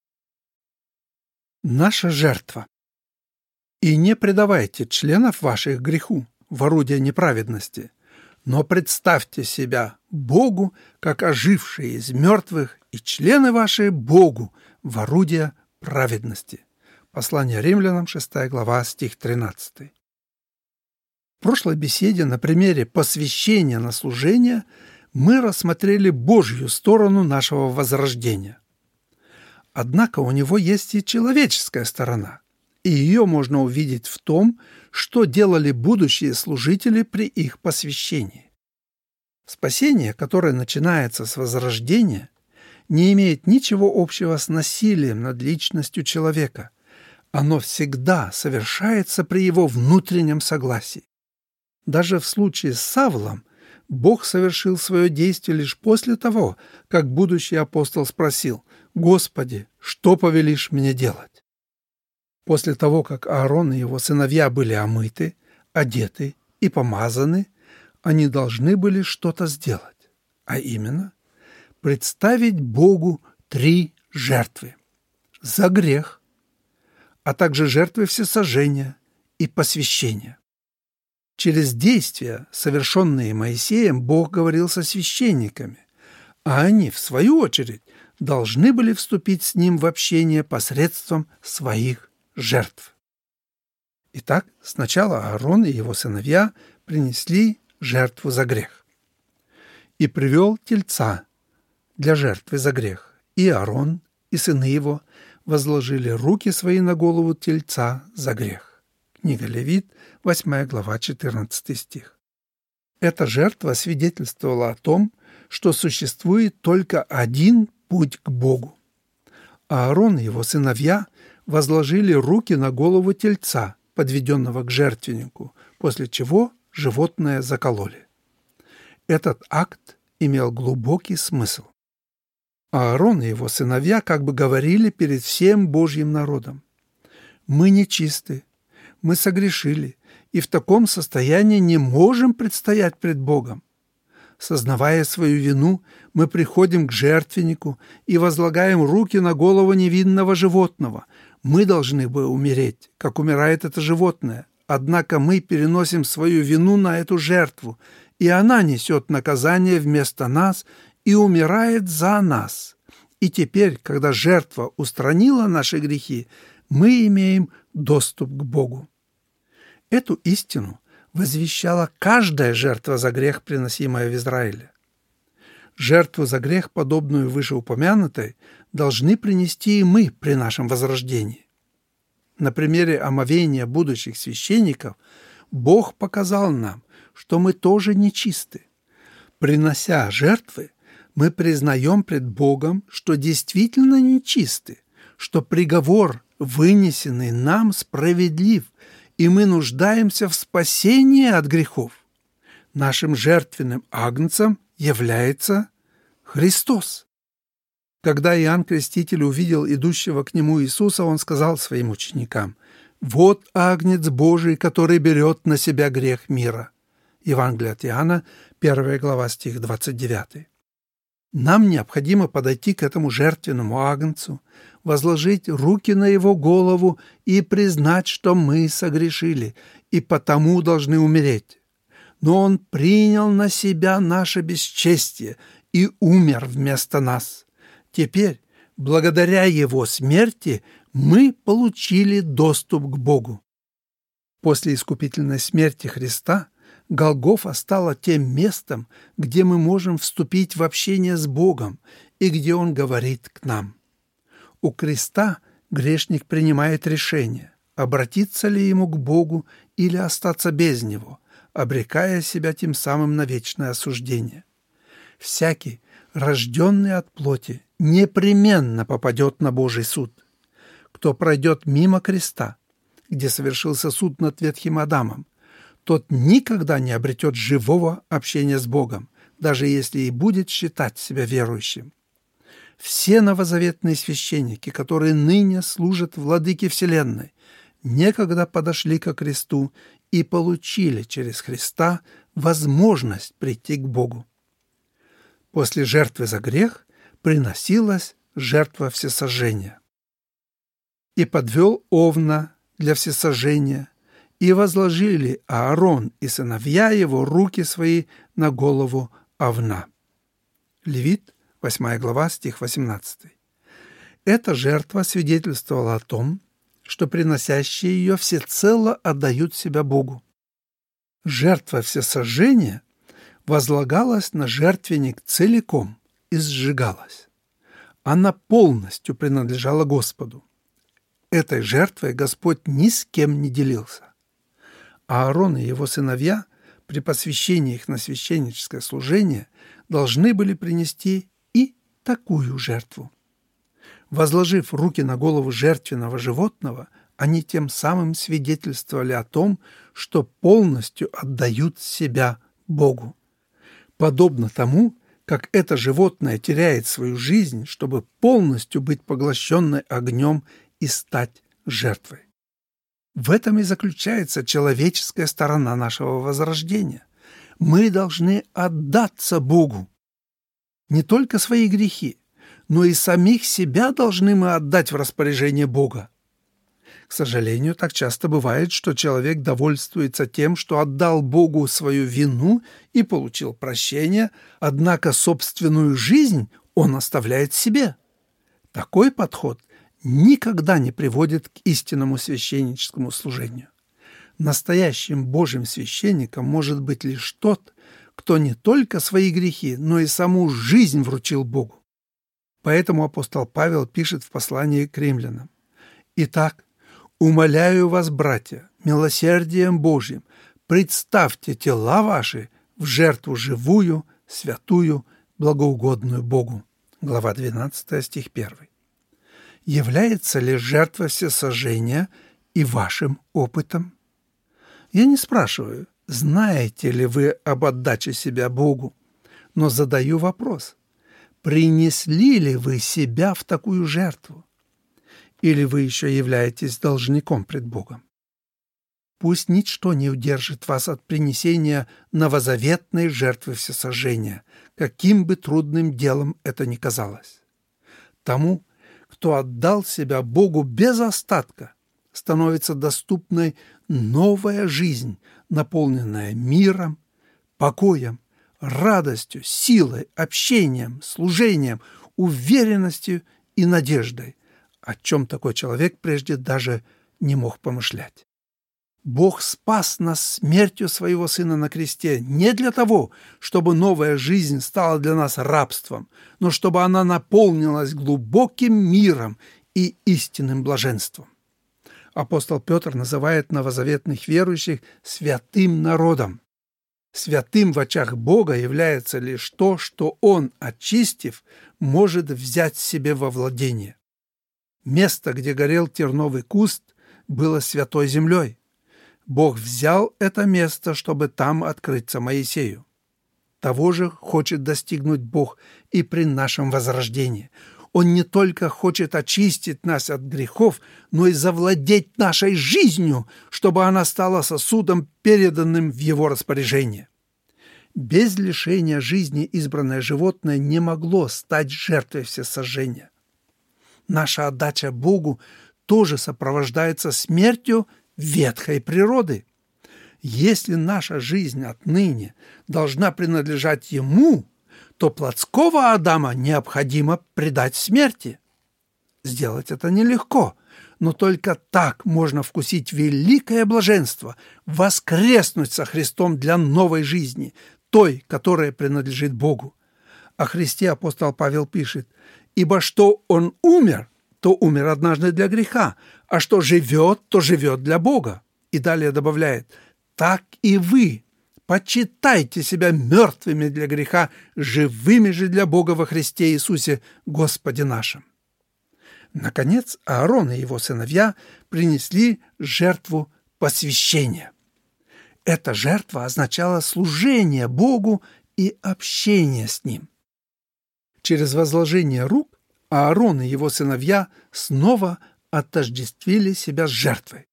Наша жертва. «И не предавайте членов ваших греху в орудие неправедности, но представьте себя Богу, как ожившие из мертвых, и члены ваши Богу в орудие праведности». Послание Римлянам, шестая глава, стих тринадцатый. В прошлой беседе на примере посвящения на служение мы рассмотрели Божью сторону нашего возрождения. Однако у него есть и человеческая сторона, и ее можно увидеть в том, что делали будущие служители при их посвящении. Спасение, которое начинается с возрождения, не имеет ничего общего с насилием над личностью человека. Оно всегда совершается при его внутреннем согласии. Даже в случае с Савлом Бог совершил свое действие лишь после того, как будущий апостол спросил: «Господи, что повелишь мне делать?» После того, как Аарон и его сыновья были омыты, одеты и помазаны, они должны были что-то сделать, а именно представить Богу три жертвы – за грех, а также жертвы всесожжения и посвящения. Через действия, совершенные Моисеем, Бог говорил со священниками, а они, в свою очередь, должны были вступить с ним в общение посредством своих жертв. Итак, сначала Аарон и его сыновья принесли жертву за грех. И привел тельца для жертвы за грех, и Аарон, и сыны его возложили руки свои на голову тельца за грех. Книга Левит, восьмая глава, четырнадцатый стих. Эта жертва свидетельствовала о том, что существует только один путь к Богу. Аарон и его сыновья возложили руки на голову тельца, подведенного к жертвеннику, после чего животное закололи. Этот акт имел глубокий смысл. Аарон и его сыновья как бы говорили перед всем Божьим народом: «Мы нечисты, мы согрешили, и в таком состоянии не можем предстоять пред Богом. Сознавая свою вину, мы приходим к жертвеннику и возлагаем руки на голову невинного животного. Мы должны бы умереть, как умирает это животное, однако мы переносим свою вину на эту жертву, и она несет наказание вместо нас и умирает за нас. И теперь, когда жертва устранила наши грехи, мы имеем доступ к Богу». Эту истину возвещала каждая жертва за грех, приносимая в Израиле. Жертву за грех, подобную вышеупомянутой, должны принести и мы при нашем возрождении. На примере омовения будущих священников Бог показал нам, что мы тоже нечисты. Принося жертвы, мы признаем пред Богом, что действительно нечисты, что приговор, вынесенный нам, справедлив, и мы нуждаемся в спасении от грехов. Нашим жертвенным агнцем является Христос. Когда Иоанн Креститель увидел идущего к нему Иисуса, он сказал своим ученикам: «Вот агнец Божий, который берет на себя грех мира». Евангелие от Иоанна, первая глава, стих двадцать девятый. Нам необходимо подойти к этому жертвенному агнцу, возложить руки на его голову и признать, что мы согрешили и потому должны умереть. Но он принял на себя наше бесчестие и умер вместо нас. Теперь, благодаря его смерти, мы получили доступ к Богу. После искупительной смерти Христа Голгофа стала тем местом, где мы можем вступить в общение с Богом и где Он говорит к нам. У креста грешник принимает решение, обратиться ли ему к Богу или остаться без Него, обрекая себя тем самым на вечное осуждение. Всякий, рожденный от плоти, непременно попадет на Божий суд. Кто пройдет мимо креста, где совершился суд над ветхим Адамом, тот никогда не обретет живого общения с Богом, даже если и будет считать себя верующим. Все новозаветные священники, которые ныне служат Владыке Вселенной, некогда подошли ко кресту и получили через Христа возможность прийти к Богу. После жертвы за грех приносилась жертва всесожжения. «И подвел овна для всесожжения, и возложили Аарон и сыновья его руки свои на голову овна». Левит, восьмая глава, стих восемнадцатый. Эта жертва свидетельствовала о том, что приносящие ее всецело отдают себя Богу. Жертва всесожжения возлагалась на жертвенник целиком и сжигалась. Она полностью принадлежала Господу. Этой жертвой Господь ни с кем не делился. Аарон и его сыновья при посвящении их на священническое служение должны были принести и такую жертву. Возложив руки на голову жертвенного животного, они тем самым свидетельствовали о том, что полностью отдают себя Богу. Подобно тому, как это животное теряет свою жизнь, чтобы полностью быть поглощенной огнем и стать жертвой. В этом и заключается человеческая сторона нашего возрождения. Мы должны отдаться Богу. Не только свои грехи, но и самих себя должны мы отдать в распоряжение Бога. К сожалению, так часто бывает, что человек довольствуется тем, что отдал Богу свою вину и получил прощение, однако собственную жизнь он оставляет себе. Такой подход никогда не приводит к истинному священническому служению. Настоящим Божьим священником может быть лишь тот, кто не только свои грехи, но и саму жизнь вручил Богу. Поэтому апостол Павел пишет в послании к римлянам: «Итак, умоляю вас, братья, милосердием Божьим, представьте тела ваши в жертву живую, святую, благоугодную Богу». Глава двенадцатая, стих первый. Является ли жертва всесожжения и вашим опытом? Я не спрашиваю, знаете ли вы об отдаче себя Богу, но задаю вопрос: принесли ли вы себя в такую жертву? Или вы еще являетесь должником пред Богом? Пусть ничто не удержит вас от принесения новозаветной жертвы всесожжения, каким бы трудным делом это ни казалось. Тому, кто отдал себя Богу без остатка, становится доступной новая жизнь, наполненная миром, покоем, радостью, силой, общением, служением, уверенностью и надеждой, о чем такой человек прежде даже не мог помышлять. Бог спас нас смертью своего Сына на кресте не для того, чтобы новая жизнь стала для нас рабством, но чтобы она наполнилась глубоким миром и истинным блаженством. Апостол Петр называет новозаветных верующих святым народом. Святым в очах Бога является лишь то, что Он, очистив, может взять себе во владение. Место, где горел терновый куст, было святой землей. Бог взял это место, чтобы там открыться Моисею. Того же хочет достигнуть Бог и при нашем возрождении. Он не только хочет очистить нас от грехов, но и завладеть нашей жизнью, чтобы она стала сосудом, переданным в Его распоряжение. Без лишения жизни избранное животное не могло стать жертвой всесожжения. Наша отдача Богу тоже сопровождается смертью ветхой природы. Если наша жизнь отныне должна принадлежать Ему, то плотского Адама необходимо предать смерти. Сделать это нелегко, но только так можно вкусить великое блаженство, воскреснуть со Христом для новой жизни, той, которая принадлежит Богу. О Христе апостол Павел пишет: «Ибо что Он умер, то умер однажды для греха, а что живет, то живет для Бога». И далее добавляет: «Так и вы почитайте себя мертвыми для греха, живыми же для Бога во Христе Иисусе, Господе нашим». Наконец, Аарон и его сыновья принесли жертву посвящения. Эта жертва означала служение Богу и общение с Ним. Через возложение рук Аарон и его сыновья снова отождествили себя с жертвой.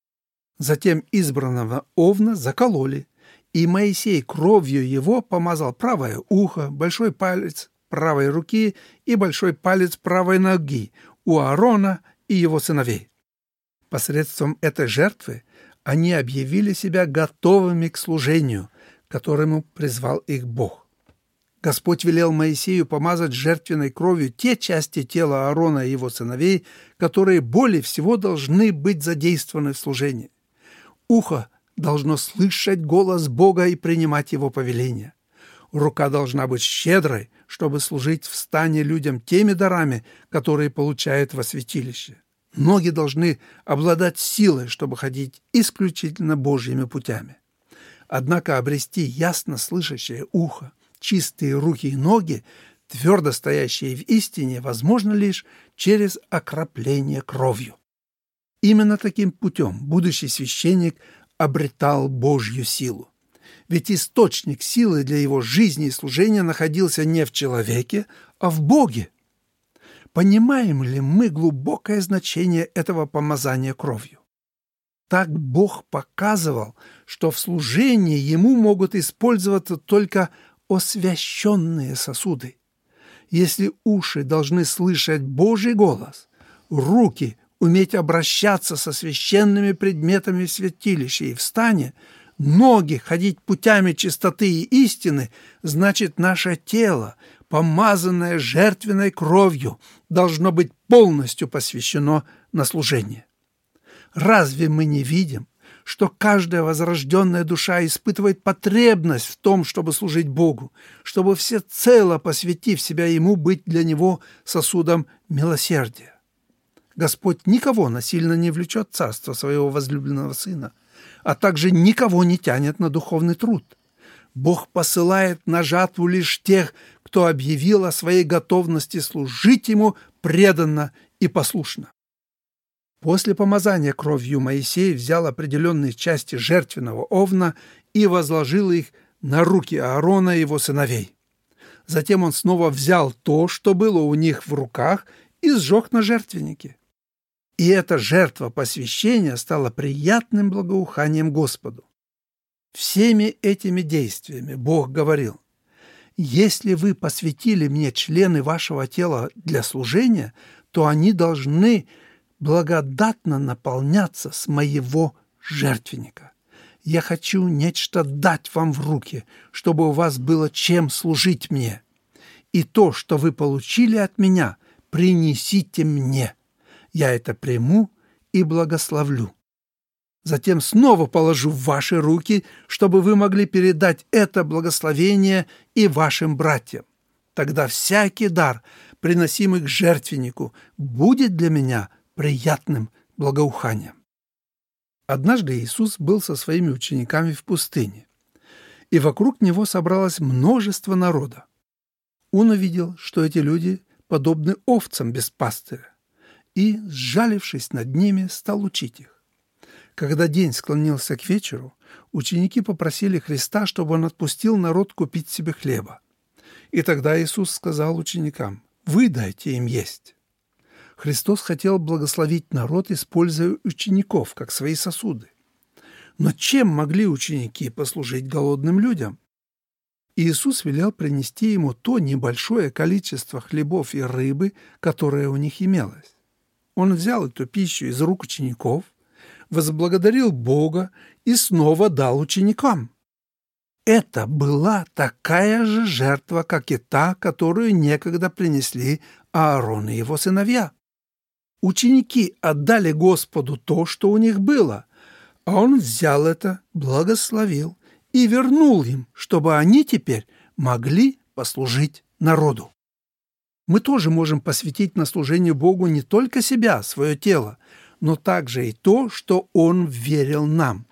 Затем избранного овна закололи, и Моисей кровью его помазал правое ухо, большой палец правой руки и большой палец правой ноги у Аарона и его сыновей. Посредством этой жертвы они объявили себя готовыми к служению, к которому призвал их Бог. Господь велел Моисею помазать жертвенной кровью те части тела Аарона и его сыновей, которые более всего должны быть задействованы в служении. Ухо должно слышать голос Бога и принимать Его повеления. Рука должна быть щедрой, чтобы служить в стане людям теми дарами, которые получают во святилище. Ноги должны обладать силой, чтобы ходить исключительно Божьими путями. Однако обрести ясно слышащее ухо, чистые руки и ноги, твердо стоящие в истине, возможно лишь через окропление кровью. Именно таким путем будущий священник обретал Божью силу. Ведь источник силы для его жизни и служения находился не в человеке, а в Боге. Понимаем ли мы глубокое значение этого помазания кровью? Так Бог показывал, что в служении Ему могут использоваться только освященные сосуды. Если уши должны слышать Божий голос, руки уметь обращаться со священными предметами в святилище и в стане, ноги ходить путями чистоты и истины, значит, наше тело, помазанное жертвенной кровью, должно быть полностью посвящено на служение. Разве мы не видим, что каждая возрожденная душа испытывает потребность в том, чтобы служить Богу, чтобы всецело посвятив себя Ему, быть для Него сосудом милосердия? Господь никого насильно не влечет в царство своего возлюбленного Сына, а также никого не тянет на духовный труд. Бог посылает на жатву лишь тех, кто объявил о своей готовности служить Ему преданно и послушно. После помазания кровью Моисей взял определенные части жертвенного овна и возложил их на руки Аарона и его сыновей. Затем он снова взял то, что было у них в руках, и сжег на жертвеннике. И эта жертва посвящения стала приятным благоуханием Господу. Всеми этими действиями Бог говорил: «Если вы посвятили мне члены вашего тела для служения, то они должны благодатно наполняться с моего жертвенника. Я хочу нечто дать вам в руки, чтобы у вас было чем служить мне. И то, что вы получили от меня, принесите мне. Я это приму и благословлю. Затем снова положу в ваши руки, чтобы вы могли передать это благословение и вашим братьям. Тогда всякий дар, приносимый к жертвеннику, будет для меня приятным благоуханием». Однажды Иисус был со своими учениками в пустыне, и вокруг Него собралось множество народа. Он увидел, что эти люди подобны овцам без пастыря, и, сжалившись над ними, стал учить их. Когда день склонился к вечеру, ученики попросили Христа, чтобы Он отпустил народ купить себе хлеба. И тогда Иисус сказал ученикам: «Вы дайте им есть». Христос хотел благословить народ, используя учеников как свои сосуды. Но чем могли ученики послужить голодным людям? Иисус велел принести ему то небольшое количество хлебов и рыбы, которое у них имелось. Он взял эту пищу из рук учеников, возблагодарил Бога и снова дал ученикам. Это была такая же жертва, как и та, которую некогда принесли Аарон и его сыновья. Ученики отдали Господу то, что у них было, а Он взял это, благословил и вернул им, чтобы они теперь могли послужить народу. Мы тоже можем посвятить на служение Богу не только себя, свое тело, но также и то, что Он верил нам.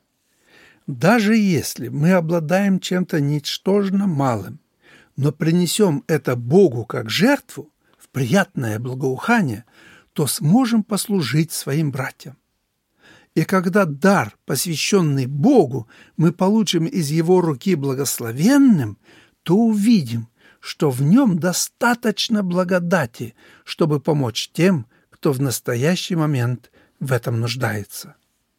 Даже если мы обладаем чем-то ничтожно малым, но принесем это Богу как жертву, в приятное благоухание, то сможем послужить своим братьям. И когда дар, посвященный Богу, мы получим из Его руки благословенным, то увидим, что в нем достаточно благодати, чтобы помочь тем, кто в настоящий момент в этом нуждается.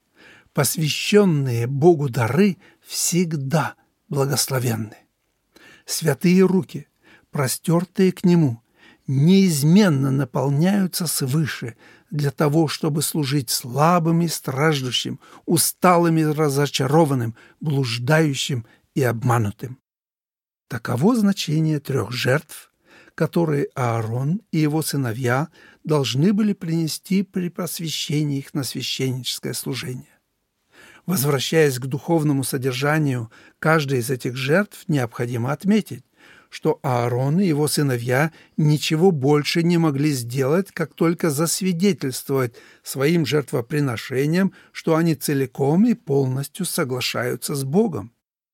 Посвященные Богу дары всегда благословенны. Святые руки, простертые к Нему, неизменно наполняются свыше для того, чтобы служить слабым и страждущим, усталым и разочарованным, блуждающим и обманутым. Таково значение трех жертв, которые Аарон и его сыновья должны были принести при посвящении их на священническое служение. Возвращаясь к духовному содержанию каждой из этих жертв, необходимо отметить, что Аарон и его сыновья ничего больше не могли сделать, как только засвидетельствовать своим жертвоприношением, что они целиком и полностью соглашаются с Богом.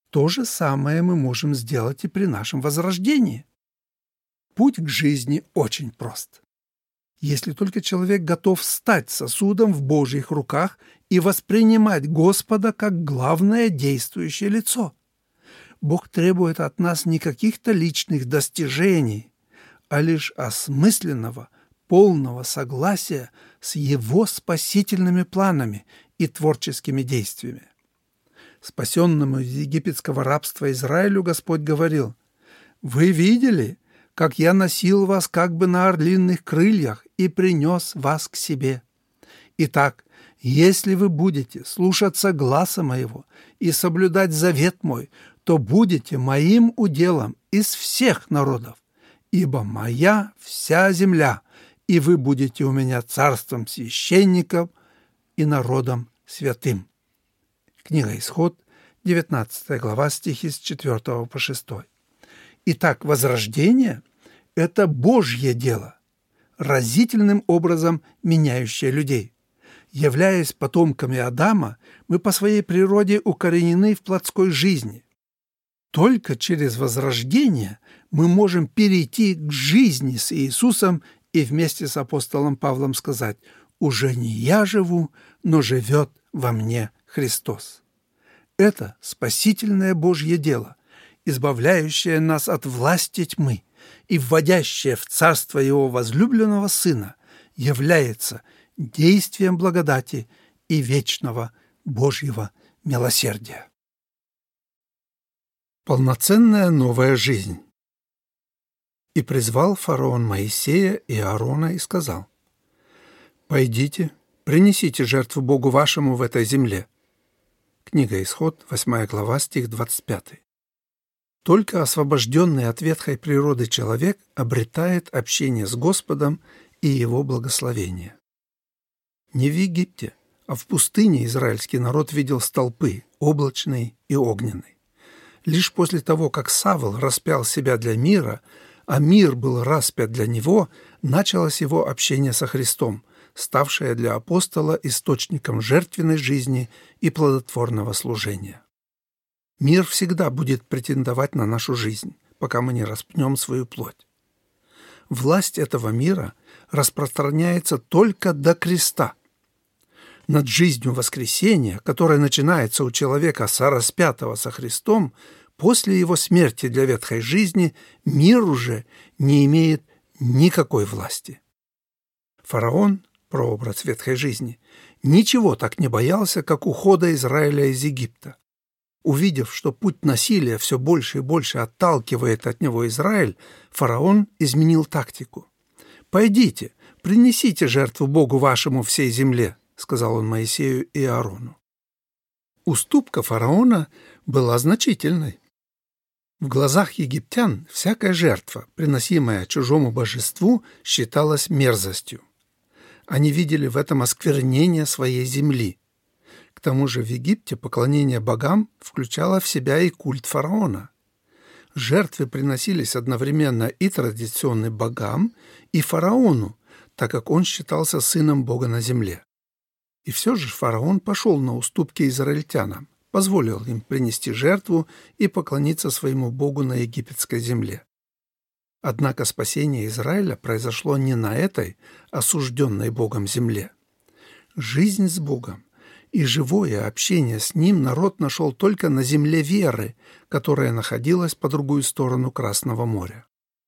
То же самое мы можем сделать и при нашем возрождении. Путь к жизни очень прост. Если только человек готов стать сосудом в Божьих руках и воспринимать Господа как главное действующее лицо. Бог требует от нас не каких-то личных достижений, а лишь осмысленного, полного согласия с Его спасительными планами и творческими действиями. Спасенному из египетского рабства Израилю Господь говорил: «Вы видели, как я носил вас как бы на орлиных крыльях и принес вас к себе. Итак, если вы будете слушаться гласа моего и соблюдать завет мой, то будете моим уделом из всех народов, ибо моя вся земля, и вы будете у меня царством священников и народом святым». Книга Исход, девятнадцатая глава, стихи с четвёртого по шестой. Итак, возрождение – это Божье дело, разительным образом меняющее людей. Являясь потомками Адама, мы по своей природе укоренены в плотской жизни. Только через возрождение мы можем перейти к жизни с Иисусом и вместе с апостолом Павлом сказать: «Уже не я живу, но живет во мне Христос». Это спасительное Божье дело, избавляющее нас от власти тьмы и вводящее в царство Его возлюбленного Сына, является действием благодати и вечного Божьего милосердия. Полноценная новая жизнь. «И призвал фараон Моисея и Аарона и сказал: «Пойдите, принесите жертву Богу вашему в этой земле». Книга Исход, восьмая глава, стих двадцать пятый. Только освобожденный от ветхой природы человек обретает общение с Господом и Его благословение. Не в Египте, а в пустыне израильский народ видел столпы, облачный и огненный. Лишь после того, как Савл распял себя для мира, а мир был распят для него, началось его общение со Христом, ставшее для апостола источником жертвенной жизни и плодотворного служения. Мир всегда будет претендовать на нашу жизнь, пока мы не распнем свою плоть. Власть этого мира распространяется только до креста. Над жизнью воскресения, которая начинается у человека сораспятого со Христом, после его смерти для ветхой жизни мир уже не имеет никакой власти. Фараон, прообраз ветхой жизни, ничего так не боялся, как ухода Израиля из Египта. Увидев, что путь насилия все больше и больше отталкивает от него Израиль, фараон изменил тактику. «Пойдите, принесите жертву Богу вашему всей земле», — сказал он Моисею и Аарону. Уступка фараона была значительной. В глазах египтян всякая жертва, приносимая чужому божеству, считалась мерзостью. Они видели в этом осквернение своей земли. К тому же в Египте поклонение богам включало в себя и культ фараона. Жертвы приносились одновременно и традиционным богам, и фараону, так как он считался сыном Бога на земле. И все же фараон пошел на уступки израильтянам, позволил им принести жертву и поклониться своему Богу на египетской земле. Однако спасение Израиля произошло не на этой, осужденной Богом земле. Жизнь с Богом и живое общение с Ним народ нашел только на земле веры, которая находилась по другую сторону Красного моря.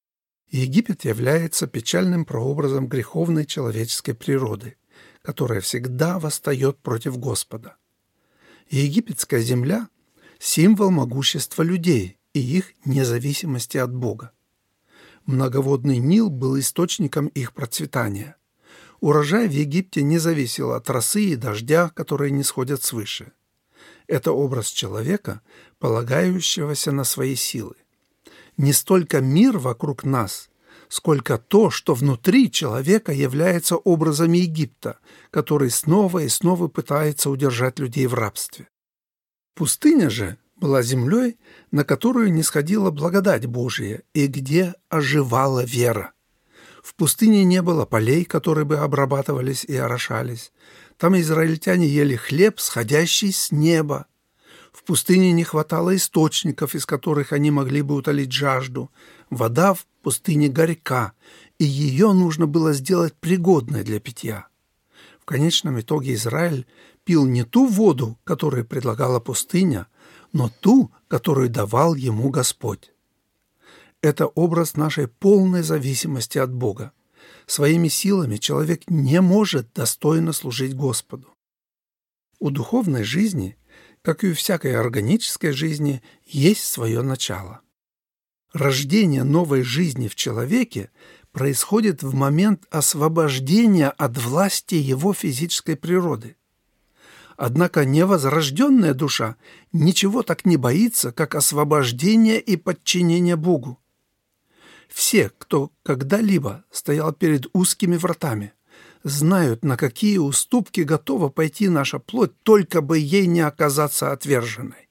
Египет является печальным прообразом греховной человеческой природы, которая всегда восстает против Господа. Египетская земля – символ могущества людей и их независимости от Бога. Многоводный Нил был источником их процветания. Урожай в Египте не зависел от росы и дождя, которые не сходят свыше. Это образ человека, полагающегося на свои силы. Не столько мир вокруг нас, сколько то, что внутри человека является образом Египта, который снова и снова пытается удержать людей в рабстве. Пустыня же была землей, на которую нисходила благодать Божия и где оживала вера. В пустыне не было полей, которые бы обрабатывались и орошались. Там израильтяне ели хлеб, сходящий с неба. В пустыне не хватало источников, из которых они могли бы утолить жажду. Вода в пустыне горька, и ее нужно было сделать пригодной для питья. В конечном итоге Израиль пил не ту воду, которую предлагала пустыня, но ту, которую давал ему Господь. Это образ нашей полной зависимости от Бога. Своими силами человек не может достойно служить Господу. У духовной жизни, как и у всякой органической жизни, есть свое начало. Рождение новой жизни в человеке происходит в момент освобождения от власти его физической природы. Однако невозрожденная душа ничего так не боится, как освобождения и подчинения Богу. Все, кто когда-либо стоял перед узкими вратами, знают, на какие уступки готова пойти наша плоть, только бы ей не оказаться отверженной.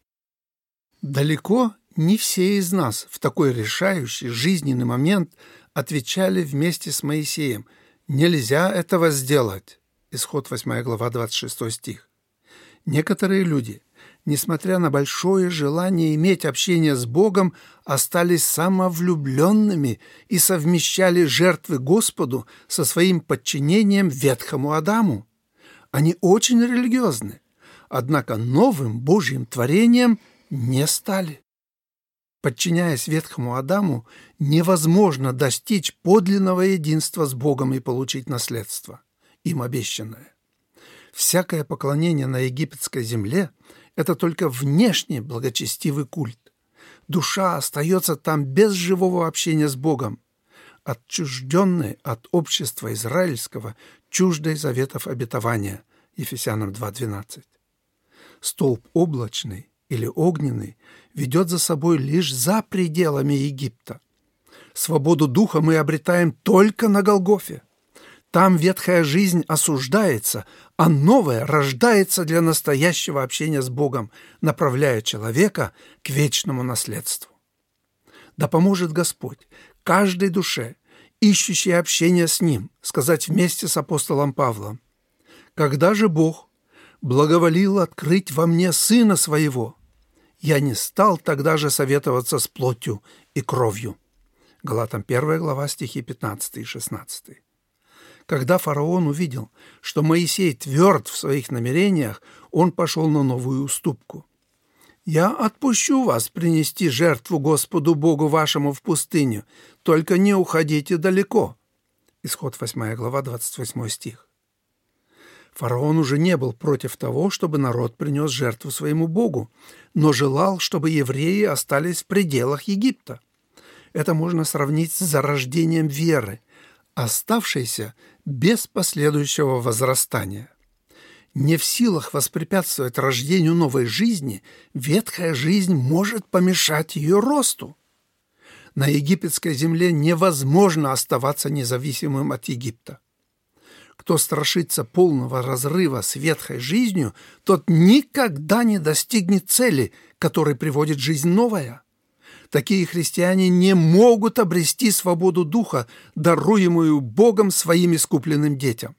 Далеко не все из нас в такой решающий жизненный момент отвечали вместе с Моисеем: «Нельзя этого сделать». Исход восьмая глава, двадцать шестой стих. Некоторые люди, несмотря на большое желание иметь общение с Богом, остались самовлюбленными и совмещали жертвы Господу со своим подчинением ветхому Адаму. Они очень религиозны, однако новым Божьим творением не стали. Подчиняясь ветхому Адаму, невозможно достичь подлинного единства с Богом и получить наследство, им обещанное. Всякое поклонение на египетской земле – это только внешний благочестивый культ. Душа остается там без живого общения с Богом, отчужденной от общества израильского, чуждой заветов обетования. Ефесянам два двенадцать. Столб облачный или огненный ведет за собой лишь за пределами Египта. Свободу духа мы обретаем только на Голгофе. Там ветхая жизнь осуждается, а новая рождается для настоящего общения с Богом, направляя человека к вечному наследству. Да поможет Господь каждой душе, ищущей общения с Ним, сказать вместе с апостолом Павлом: «Когда же Бог благоволил открыть во мне Сына Своего, я не стал тогда же советоваться с плотью и кровью». Галатам первая глава, стихи пятнадцатый и шестнадцатый. Когда фараон увидел, что Моисей тверд в своих намерениях, он пошел на новую уступку. «Я отпущу вас принести жертву Господу Богу вашему в пустыню, только не уходите далеко». Исход восьмая глава, двадцать восьмой стих. Фараон уже не был против того, чтобы народ принес жертву своему Богу, но желал, чтобы евреи остались в пределах Египта. Это можно сравнить с зарождением веры, оставшейся без последующего возрастания. Не в силах воспрепятствовать рождению новой жизни, ветхая жизнь может помешать ее росту. На египетской земле невозможно оставаться независимым от Египта. Кто страшится полного разрыва с ветхой жизнью, тот никогда не достигнет цели, к которой приводит жизнь новая. Такие христиане не могут обрести свободу духа, даруемую Богом своим искупленным детям.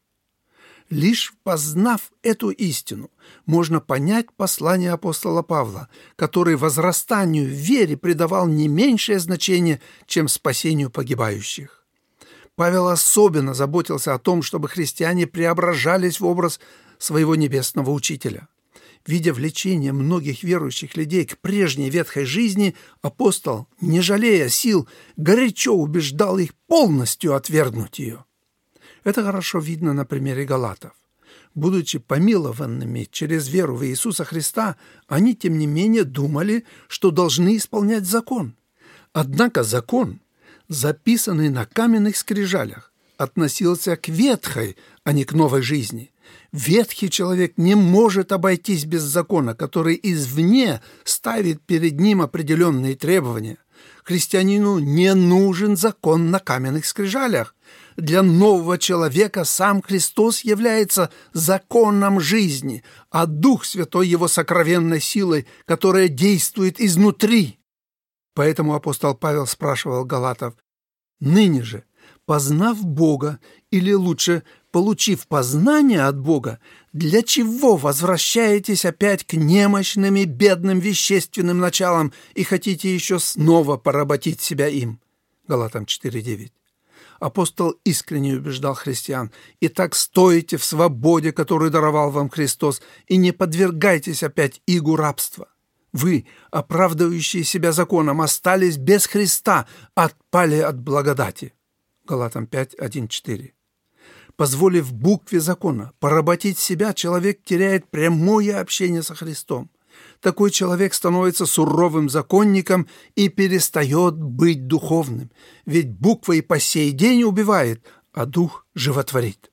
Лишь познав эту истину, можно понять послание апостола Павла, который возрастанию в вере придавал не меньшее значение, чем спасению погибающих. Павел особенно заботился о том, чтобы христиане преображались в образ своего небесного учителя. Видя влечение многих верующих людей к прежней ветхой жизни, апостол, не жалея сил, горячо убеждал их полностью отвергнуть ее. Это хорошо видно на примере галатов. Будучи помилованными через веру в Иисуса Христа, они, тем не менее, думали, что должны исполнять закон. Однако закон, записанный на каменных скрижалях, относился к ветхой, а не к новой жизни. Ветхий человек не может обойтись без закона, который извне ставит перед ним определенные требования. Христианину не нужен закон на каменных скрижалях. Для нового человека сам Христос является законом жизни, а Дух Святой его сокровенной силой, которая действует изнутри. Поэтому апостол Павел спрашивал галатов: «Ныне же, познав Бога, или лучше, получив познание от Бога, Для чего возвращаетесь опять к немощным и бедным вещественным началам и хотите еще снова поработить себя им? Галатам четыре девять. Апостол искренне убеждал христиан: «Итак, стойте в свободе, которую даровал вам Христос, и не подвергайтесь опять игу рабства. Вы, оправдывающие себя законом, остались без Христа, отпали от благодати». Галатам пять один четыре. Позволив букве закона поработить себя, человек теряет прямое общение со Христом. Такой человек становится суровым законником и перестает быть духовным, ведь буква и по сей день убивает, а дух животворит.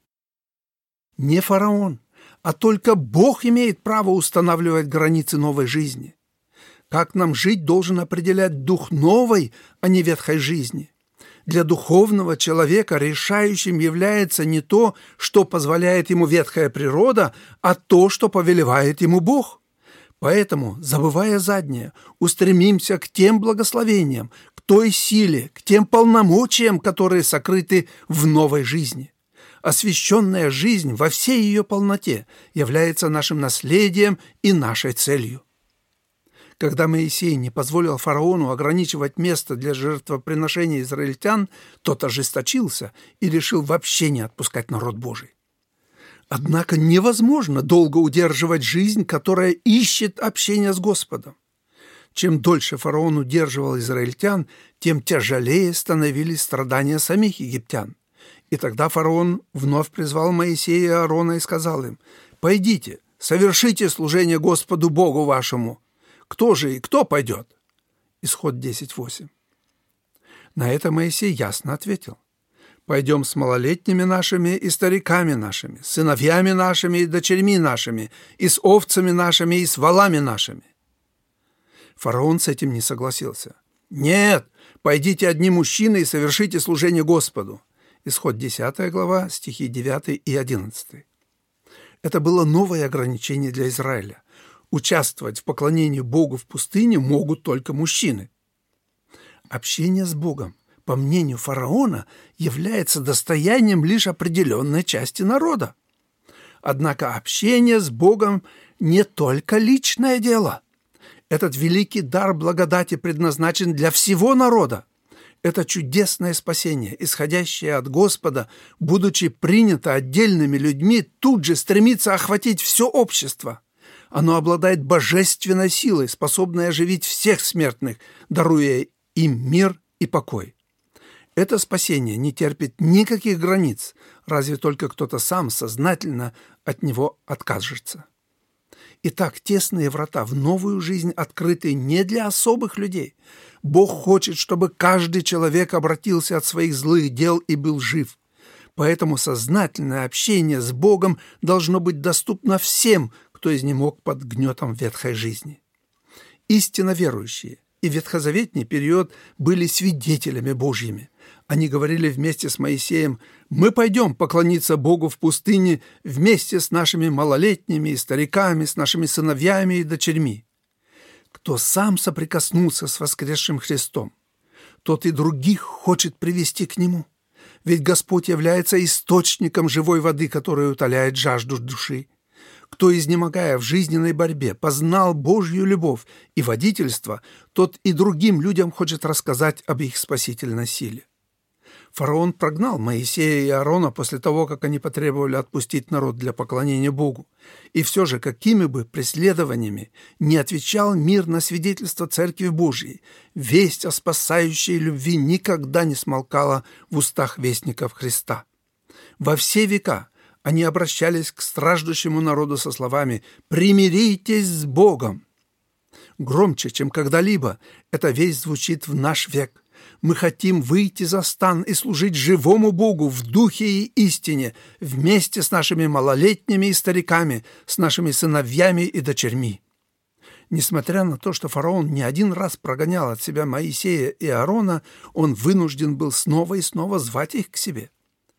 Не фараон, а только Бог имеет право устанавливать границы новой жизни. Как нам жить, должен определять дух новой, а не ветхой жизни. Для духовного человека решающим является не то, что позволяет ему ветхая природа, а то, что повелевает ему Бог. Поэтому, забывая заднее, устремимся к тем благословениям, к той силе, к тем полномочиям, которые сокрыты в новой жизни. Освященная жизнь во всей ее полноте является нашим наследием и нашей целью. Когда Моисей не позволил фараону ограничивать место для жертвоприношения израильтян, тот ожесточился и решил вообще не отпускать народ Божий. Однако невозможно долго удерживать жизнь, которая ищет общения с Господом. Чем дольше фараон удерживал израильтян, тем тяжелее становились страдания самих египтян. И тогда фараон вновь призвал Моисея и Аарона и сказал им: «Пойдите, совершите служение Господу Богу вашему. Кто же и кто пойдет?» Исход десять восемь. На это Моисей ясно ответил: «Пойдем с малолетними нашими и стариками нашими, с сыновьями нашими и дочерьми нашими, и с овцами нашими и с волами нашими». Фараон с этим не согласился. «Нет, пойдите одни мужчины и совершите служение Господу». Исход десятая глава, стихи девятый и одиннадцатый. Это было новое ограничение для Израиля. Участвовать в поклонении Богу в пустыне могут только мужчины. Общение с Богом, по мнению фараона, является достоянием лишь определенной части народа. Однако общение с Богом не только личное дело. Этот великий дар благодати предназначен для всего народа. Это чудесное спасение, исходящее от Господа, будучи принято отдельными людьми, тут же стремится охватить все общество. Оно обладает божественной силой, способной оживить всех смертных, даруя им мир и покой. Это спасение не терпит никаких границ, разве только кто-то сам сознательно от него откажется. Итак, тесные врата в новую жизнь открыты не для особых людей. Бог хочет, чтобы каждый человек обратился от своих злых дел и был жив. Поэтому сознательное общение с Богом должно быть доступно всем, кто изнемог под гнетом ветхой жизни. Истинно верующие и в ветхозаветний период были свидетелями Божьими. Они говорили вместе с Моисеем: «Мы пойдем поклониться Богу в пустыне вместе с нашими малолетними и стариками, с нашими сыновьями и дочерьми». Кто сам соприкоснулся с воскресшим Христом, тот и других хочет привести к Нему. Ведь Господь является источником живой воды, которая утоляет жажду души. Кто, изнемогая в жизненной борьбе, познал Божью любовь и водительство, тот и другим людям хочет рассказать об их спасительной силе. Фараон прогнал Моисея и Аарона после того, как они потребовали отпустить народ для поклонения Богу. И все же, какими бы преследованиями не отвечал мир на свидетельство Церкви Божьей, весть о спасающей любви никогда не смолкала в устах вестников Христа. Во все века они обращались к страждущему народу со словами «Примиритесь с Богом». Громче, чем когда-либо, эта весть звучит в наш век. Мы хотим выйти за стан и служить живому Богу в духе и истине, вместе с нашими малолетними и стариками, с нашими сыновьями и дочерьми. Несмотря на то, что фараон не один раз прогонял от себя Моисея и Аарона, он вынужден был снова и снова звать их к себе.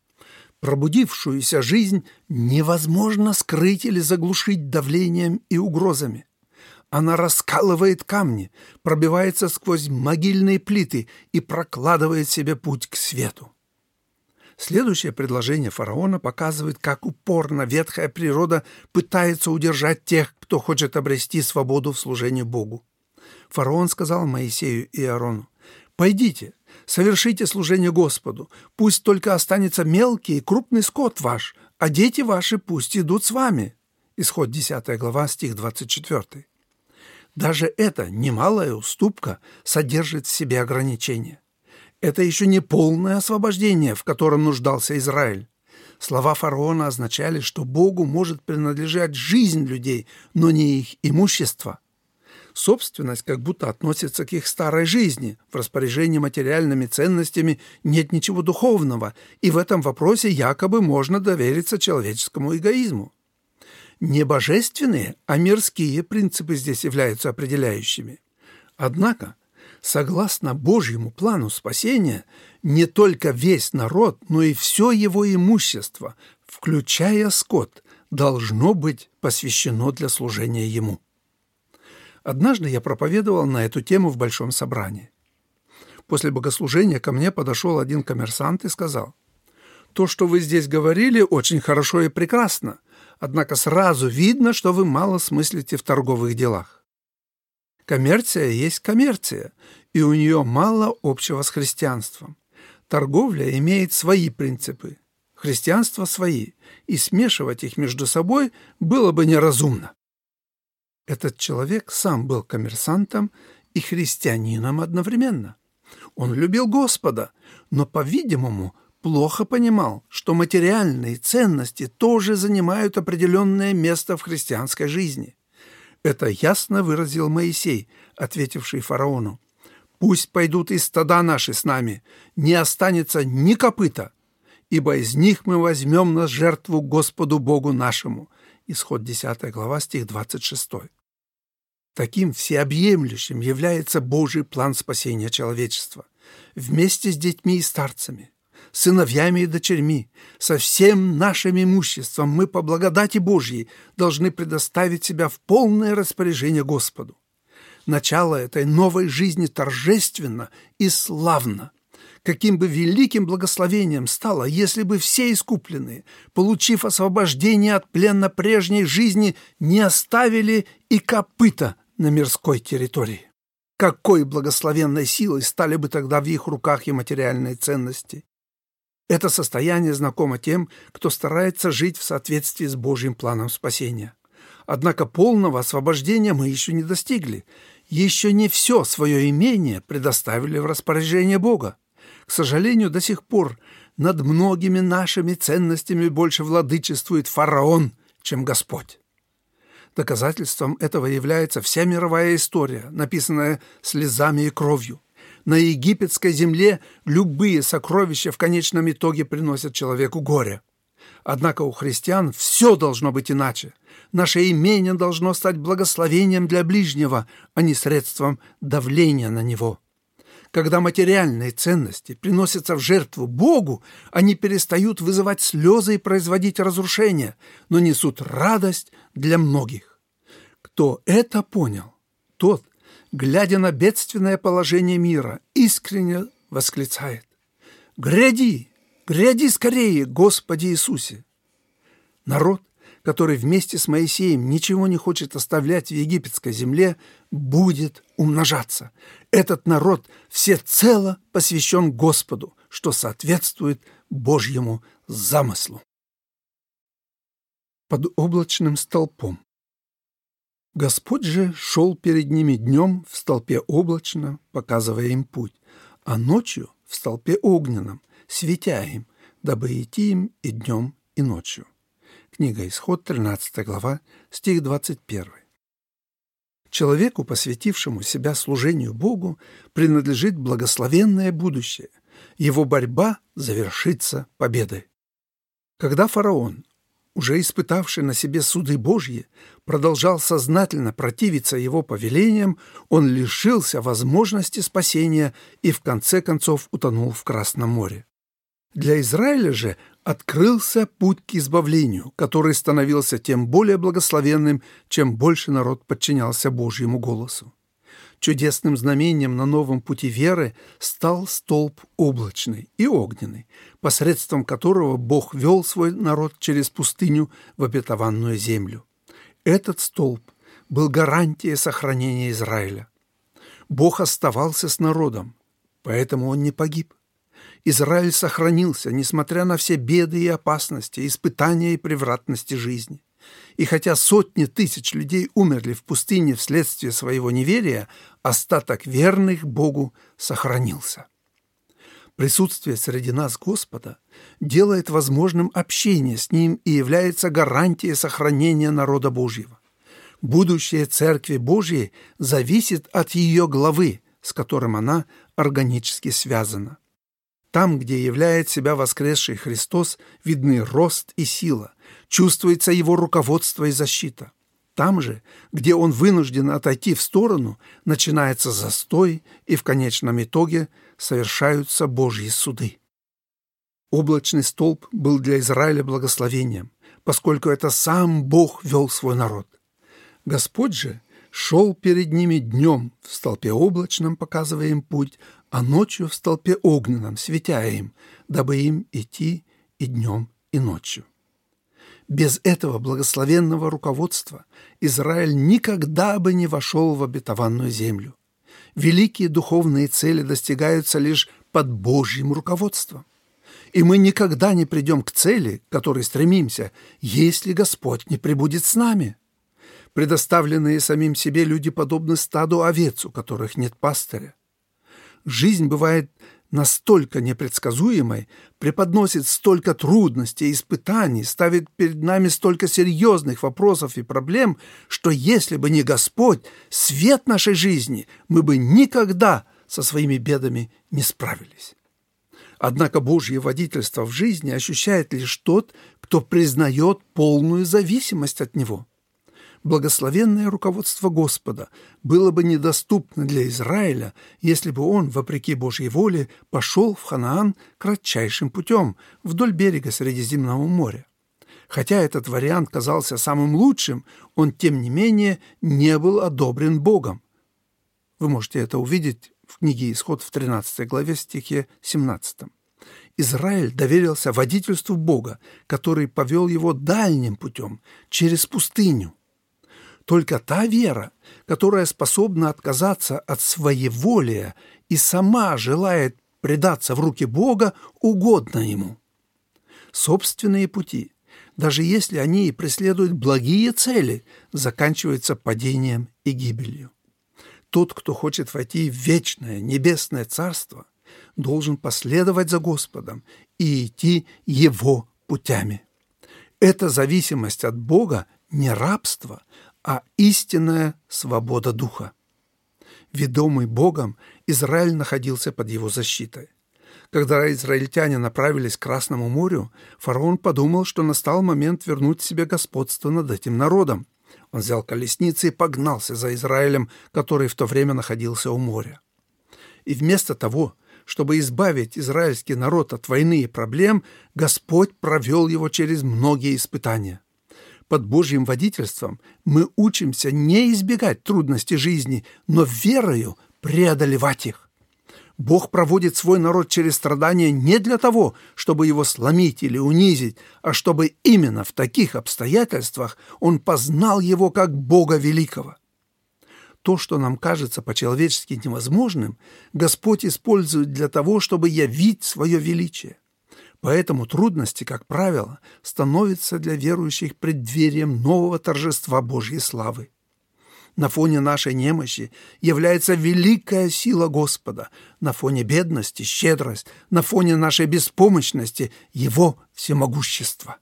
Пробудившуюся жизнь невозможно скрыть или заглушить давлением и угрозами. Она раскалывает камни, пробивается сквозь могильные плиты и прокладывает себе путь к свету. Следующее предложение фараона показывает, как упорно ветхая природа пытается удержать тех, кто хочет обрести свободу в служении Богу. Фараон сказал Моисею и Аарону: «Пойдите, совершите служение Господу, пусть только останется мелкий и крупный скот ваш, а дети ваши пусть идут с вами». Исход десятая глава, стих двадцать четвёртый. Даже эта немалая уступка содержит в себе ограничения. Это еще не полное освобождение, в котором нуждался Израиль. Слова фараона означали, что Богу может принадлежать жизнь людей, но не их имущество. Собственность как будто относится к их старой жизни. В распоряжении материальными ценностями нет ничего духовного, и в этом вопросе якобы можно довериться человеческому эгоизму. Не божественные, а мирские принципы здесь являются определяющими. Однако, согласно Божьему плану спасения, не только весь народ, но и все его имущество, включая скот, должно быть посвящено для служения ему. Однажды я проповедовал на эту тему в большом собрании. После богослужения ко мне подошел один коммерсант и сказал: «То, что вы здесь говорили, очень хорошо и прекрасно, однако сразу видно, что вы мало смыслите в торговых делах. Коммерция есть коммерция, и у нее мало общего с христианством. Торговля имеет свои принципы, христианство свои, и смешивать их между собой было бы неразумно». Этот человек сам был коммерсантом и христианином одновременно. Он любил Господа, но, по-видимому, плохо понимал, что материальные ценности тоже занимают определенное место в христианской жизни. Это ясно выразил Моисей, ответивший фараону: «Пусть пойдут и стада наши с нами, не останется ни копыта, ибо из них мы возьмем на жертву Господу Богу нашему». Исход десятая глава, стих двадцать шестой. Таким всеобъемлющим является Божий план спасения человечества. Вместе с детьми и старцами, сыновьями и дочерьми, со всем нашим имуществом мы по благодати Божьей должны предоставить себя в полное распоряжение Господу. Начало этой новой жизни торжественно и славно. Каким бы великим благословением стало, если бы все искупленные, получив освобождение от плена прежней жизни, не оставили и копыта на мирской территории. Какой благословенной силой стали бы тогда в их руках и материальные ценности. Это состояние знакомо тем, кто старается жить в соответствии с Божьим планом спасения. Однако полного освобождения мы еще не достигли. Еще не все свое имение предоставили в распоряжение Бога. К сожалению, до сих пор над многими нашими ценностями больше владычествует фараон, чем Господь. Доказательством этого является вся мировая история, написанная слезами и кровью. На египетской земле любые сокровища в конечном итоге приносят человеку горе. Однако у христиан все должно быть иначе. Наше имение должно стать благословением для ближнего, а не средством давления на него. Когда материальные ценности приносятся в жертву Богу, они перестают вызывать слезы и производить разрушение, но несут радость для многих. Кто это понял, тот, глядя на бедственное положение мира, искренне восклицает: «Гряди, гряди скорее, Господи Иисусе!» Народ, который вместе с Моисеем ничего не хочет оставлять в египетской земле, будет умножаться. Этот народ всецело посвящен Господу, что соответствует Божьему замыслу. Под облачным столпом. Господь же шел перед ними днем в столпе облачном, показывая им путь, а ночью в столпе огненном, светя им, дабы идти им и днем, и ночью. Книга Исход, тринадцатая глава, стих двадцать первый. Человеку, посвятившему себя служению Богу, принадлежит благословенное будущее. Его борьба завершится победой. Когда фараон, уже испытавший на себе суды Божьи, продолжал сознательно противиться его повелениям, он лишился возможности спасения и в конце концов утонул в Красном море. Для Израиля же открылся путь к избавлению, который становился тем более благословенным, чем больше народ подчинялся Божьему голосу. Чудесным знамением на новом пути веры стал столб облачный и огненный, посредством которого Бог вел свой народ через пустыню в обетованную землю. Этот столб был гарантией сохранения Израиля. Бог оставался с народом, поэтому он не погиб. Израиль сохранился, несмотря на все беды и опасности, испытания и превратности жизни. И хотя сотни тысяч людей умерли в пустыне вследствие своего неверия, остаток верных Богу сохранился. Присутствие среди нас Господа делает возможным общение с Ним и является гарантией сохранения народа Божьего. Будущее Церкви Божьей зависит от ее главы, с которым она органически связана. Там, где являет себя воскресший Христос, видны рост и сила, чувствуется Его руководство и защита. Там же, где Он вынужден отойти в сторону, начинается застой, и в конечном итоге совершаются Божьи суды. Облачный столб был для Израиля благословением, поскольку это сам Бог вел свой народ. Господь же шел перед ними днем в столпе облачном, показывая им путь, а ночью в столпе огненном, светя им, дабы им идти и днем, и ночью. Без этого благословенного руководства Израиль никогда бы не вошел в обетованную землю. Великие духовные цели достигаются лишь под Божьим руководством. И мы никогда не придем к цели, к которой стремимся, если Господь не пребудет с нами. Предоставленные самим себе люди подобны стаду овец, у которых нет пастыря. Жизнь бывает настолько непредсказуемой, преподносит столько трудностей и испытаний, ставит перед нами столько серьезных вопросов и проблем, что если бы не Господь, свет нашей жизни, мы бы никогда со своими бедами не справились. Однако Божье водительство в жизни ощущает лишь тот, кто признает полную зависимость от Него. Благословенное руководство Господа было бы недоступно для Израиля, если бы он, вопреки Божьей воле, пошел в Ханаан кратчайшим путем вдоль берега Средиземного моря. Хотя этот вариант казался самым лучшим, он, тем не менее, не был одобрен Богом. Вы можете это увидеть в книге «Исход» в тринадцатой главе, стихе семнадцатом. Израиль доверился водительству Бога, который повел его дальним путем, через пустыню. Только та вера, которая способна отказаться от своеволия и сама желает предаться в руки Бога, угодна Ему. Собственные пути, даже если они и преследуют благие цели, заканчиваются падением и гибелью. Тот, кто хочет войти в вечное небесное царство, должен последовать за Господом и идти Его путями. Эта зависимость от Бога не рабство, а истинная свобода духа. Ведомый Богом, Израиль находился под его защитой. Когда израильтяне направились к Красному морю, фараон подумал, что настал момент вернуть себе господство над этим народом. Он взял колесницы и погнался за Израилем, который в то время находился у моря. И вместо того, чтобы избавить израильский народ от войны и проблем, Господь провел его через многие испытания. Под Божьим водительством мы учимся не избегать трудностей жизни, но верою преодолевать их. Бог проводит свой народ через страдания не для того, чтобы его сломить или унизить, а чтобы именно в таких обстоятельствах он познал его как Бога великого. То, что нам кажется по-человечески невозможным, Господь использует для того, чтобы явить свое величие. Поэтому трудности, как правило, становятся для верующих преддверием нового торжества Божьей славы. На фоне нашей немощи является великая сила Господа, на фоне бедности – щедрость, на фоне нашей беспомощности – Его всемогущество.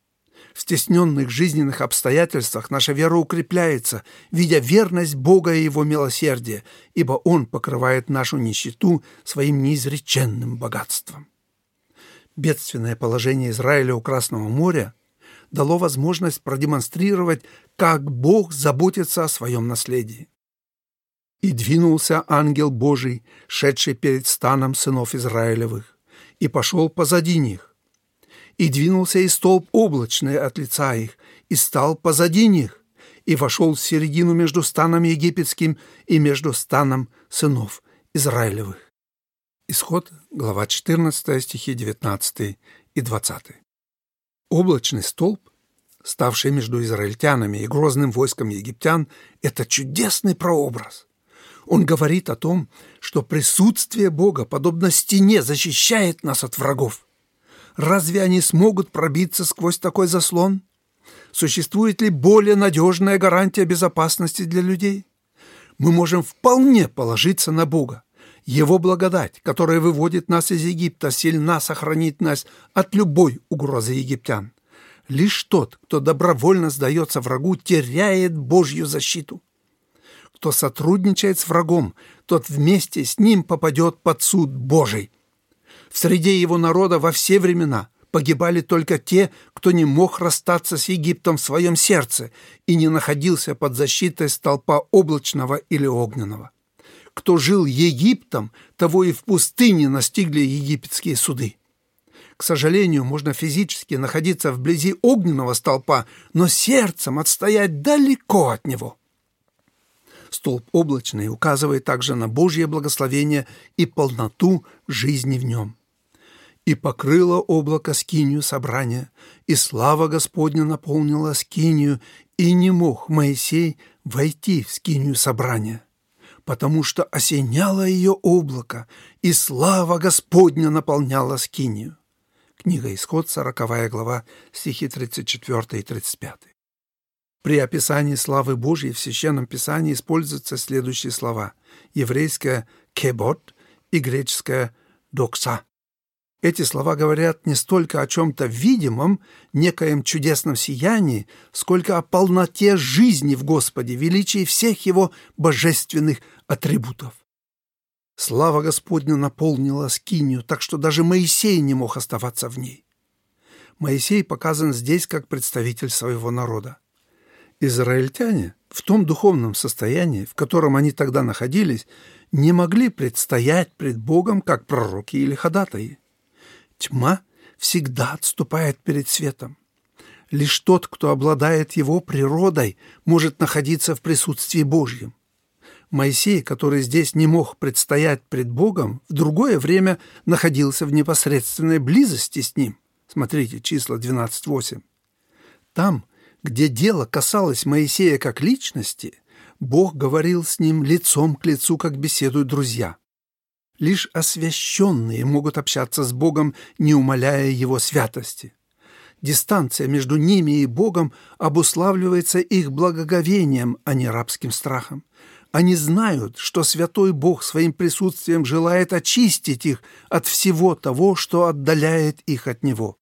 В стесненных жизненных обстоятельствах наша вера укрепляется, видя верность Бога и Его милосердие, ибо Он покрывает нашу нищету своим неизреченным богатством. Бедственное положение Израиля у Красного моря дало возможность продемонстрировать, как Бог заботится о своем наследии. «И двинулся ангел Божий, шедший перед станом сынов Израилевых, и пошел позади них. И двинулся и столб облачный от лица их, и стал позади них, и вошел в середину между станом египетским и между станом сынов Израилевых». Исход, глава четырнадцатая, стихи девятнадцатый и двадцатый. Облачный столб, ставший между израильтянами и грозным войском египтян, — это чудесный прообраз. Он говорит о том, что присутствие Бога, подобно стене, защищает нас от врагов. Разве они смогут пробиться сквозь такой заслон? Существует ли более надежная гарантия безопасности для людей? Мы можем вполне положиться на Бога. Его благодать, которая выводит нас из Египта, сильна сохранить нас от любой угрозы египтян. Лишь тот, кто добровольно сдается врагу, теряет Божью защиту. Кто сотрудничает с врагом, тот вместе с ним попадет под суд Божий. В среде его народа во все времена погибали только те, кто не мог расстаться с Египтом в своем сердце и не находился под защитой столпа облачного или огненного. Кто жил Египтом, того и в пустыне настигли египетские суды. К сожалению, можно физически находиться вблизи огненного столпа, но сердцем отстоять далеко от него. Столб облачный указывает также на Божье благословение и полноту жизни в нем. «И покрыло облако скинию собрания, и слава Господня наполнила скинию, и не мог Моисей войти в скинию собрания, потому что осеняло ее облако, и слава Господня наполняла скинию». Книга Исход, сороковая глава, стихи тридцать четвёртый и тридцать пятый. При описании славы Божьей в Священном Писании используются следующие слова: еврейское «кебот» и греческое «докса». Эти слова говорят не столько о чем-то видимом, некоем чудесном сиянии, сколько о полноте жизни в Господе, величии всех Его божественных атрибутов. Слава Господня наполнила скинию, так что даже Моисей не мог оставаться в ней. Моисей показан здесь как представитель своего народа. Израильтяне в том духовном состоянии, в котором они тогда находились, не могли предстоять пред Богом как пророки или ходатаи. Тьма всегда отступает перед светом. Лишь тот, кто обладает его природой, может находиться в присутствии Божьем. Моисей, который здесь не мог предстоять пред Богом, в другое время находился в непосредственной близости с Ним. Смотрите, числа двенадцать восемь. Там, где дело касалось Моисея как личности, Бог говорил с ним лицом к лицу, как беседуют друзья. Лишь освященные могут общаться с Богом, не умаляя Его святости. Дистанция между ними и Богом обуславливается их благоговением, а не рабским страхом. Они знают, что святой Бог своим присутствием желает очистить их от всего того, что отдаляет их от Него.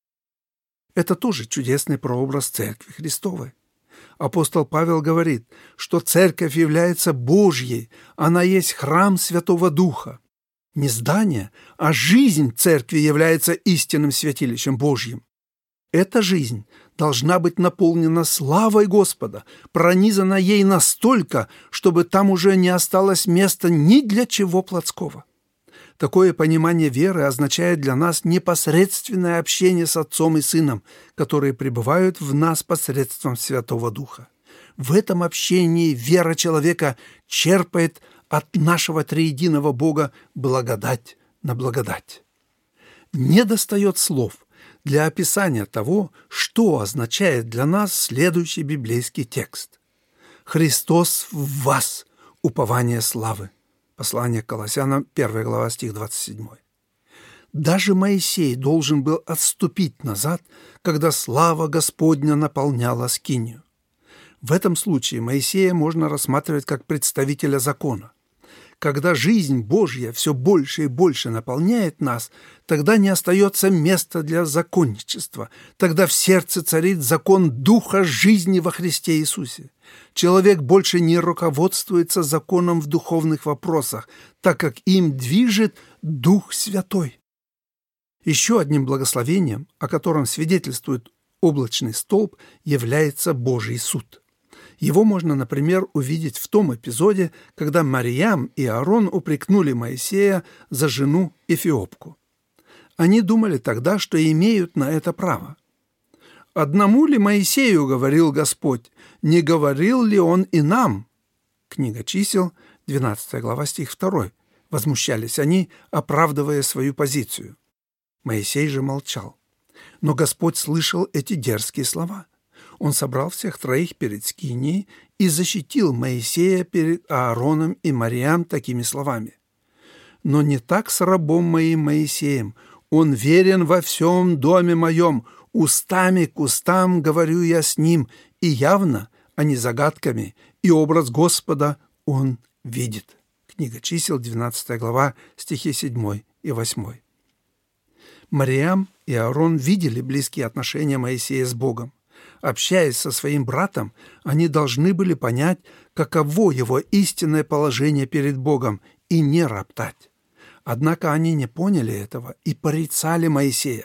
Это тоже чудесный прообраз Церкви Христовой. Апостол Павел говорит, что Церковь является Божьей, она есть храм Святого Духа. Не здание, а жизнь Церкви является истинным святилищем Божьим. Эта жизнь должна быть наполнена славой Господа, пронизана ей настолько, чтобы там уже не осталось места ни для чего плотского. Такое понимание веры означает для нас непосредственное общение с Отцом и Сыном, которые пребывают в нас посредством Святого Духа. В этом общении вера человека черпает от нашего триединого Бога благодать на благодать. Недостает слов для описания того, что означает для нас следующий библейский текст. «Христос в вас, упование славы». Послание к Колоссянам, первая глава, стих двадцать семь. Даже Моисей должен был отступить назад, когда слава Господня наполняла скинию. В этом случае Моисея можно рассматривать как представителя закона. Когда жизнь Божья все больше и больше наполняет нас, тогда не остается места для законничества. Тогда в сердце царит закон Духа жизни во Христе Иисусе. Человек больше не руководствуется законом в духовных вопросах, так как им движет Дух Святой. Еще одним благословением, о котором свидетельствует облачный столб, является Божий суд. Его можно, например, увидеть в том эпизоде, когда Марьям и Аарон упрекнули Моисея за жену Эфиопку. Они думали тогда, что имеют на это право. Одному ли Моисею говорил Господь? Не говорил ли он и нам?» Книга Чисел, двенадцатая глава, стих второй. Возмущались они, оправдывая свою позицию. Моисей же молчал. Но Господь слышал эти дерзкие слова. Он собрал всех троих перед скинией и защитил Моисея перед Аароном и Мариам такими словами: «Но не так с рабом моим Моисеем. Он верен во всем доме моем. Устами к устам говорю я с ним, и явно, а не загадками, и образ Господа он видит». Книга Чисел, двенадцатая глава, стихи седьмой и восьмой. Мариам и Аарон видели близкие отношения Моисея с Богом. Общаясь со своим братом, они должны были понять, каково его истинное положение перед Богом, и не роптать. Однако они не поняли этого и порицали Моисея.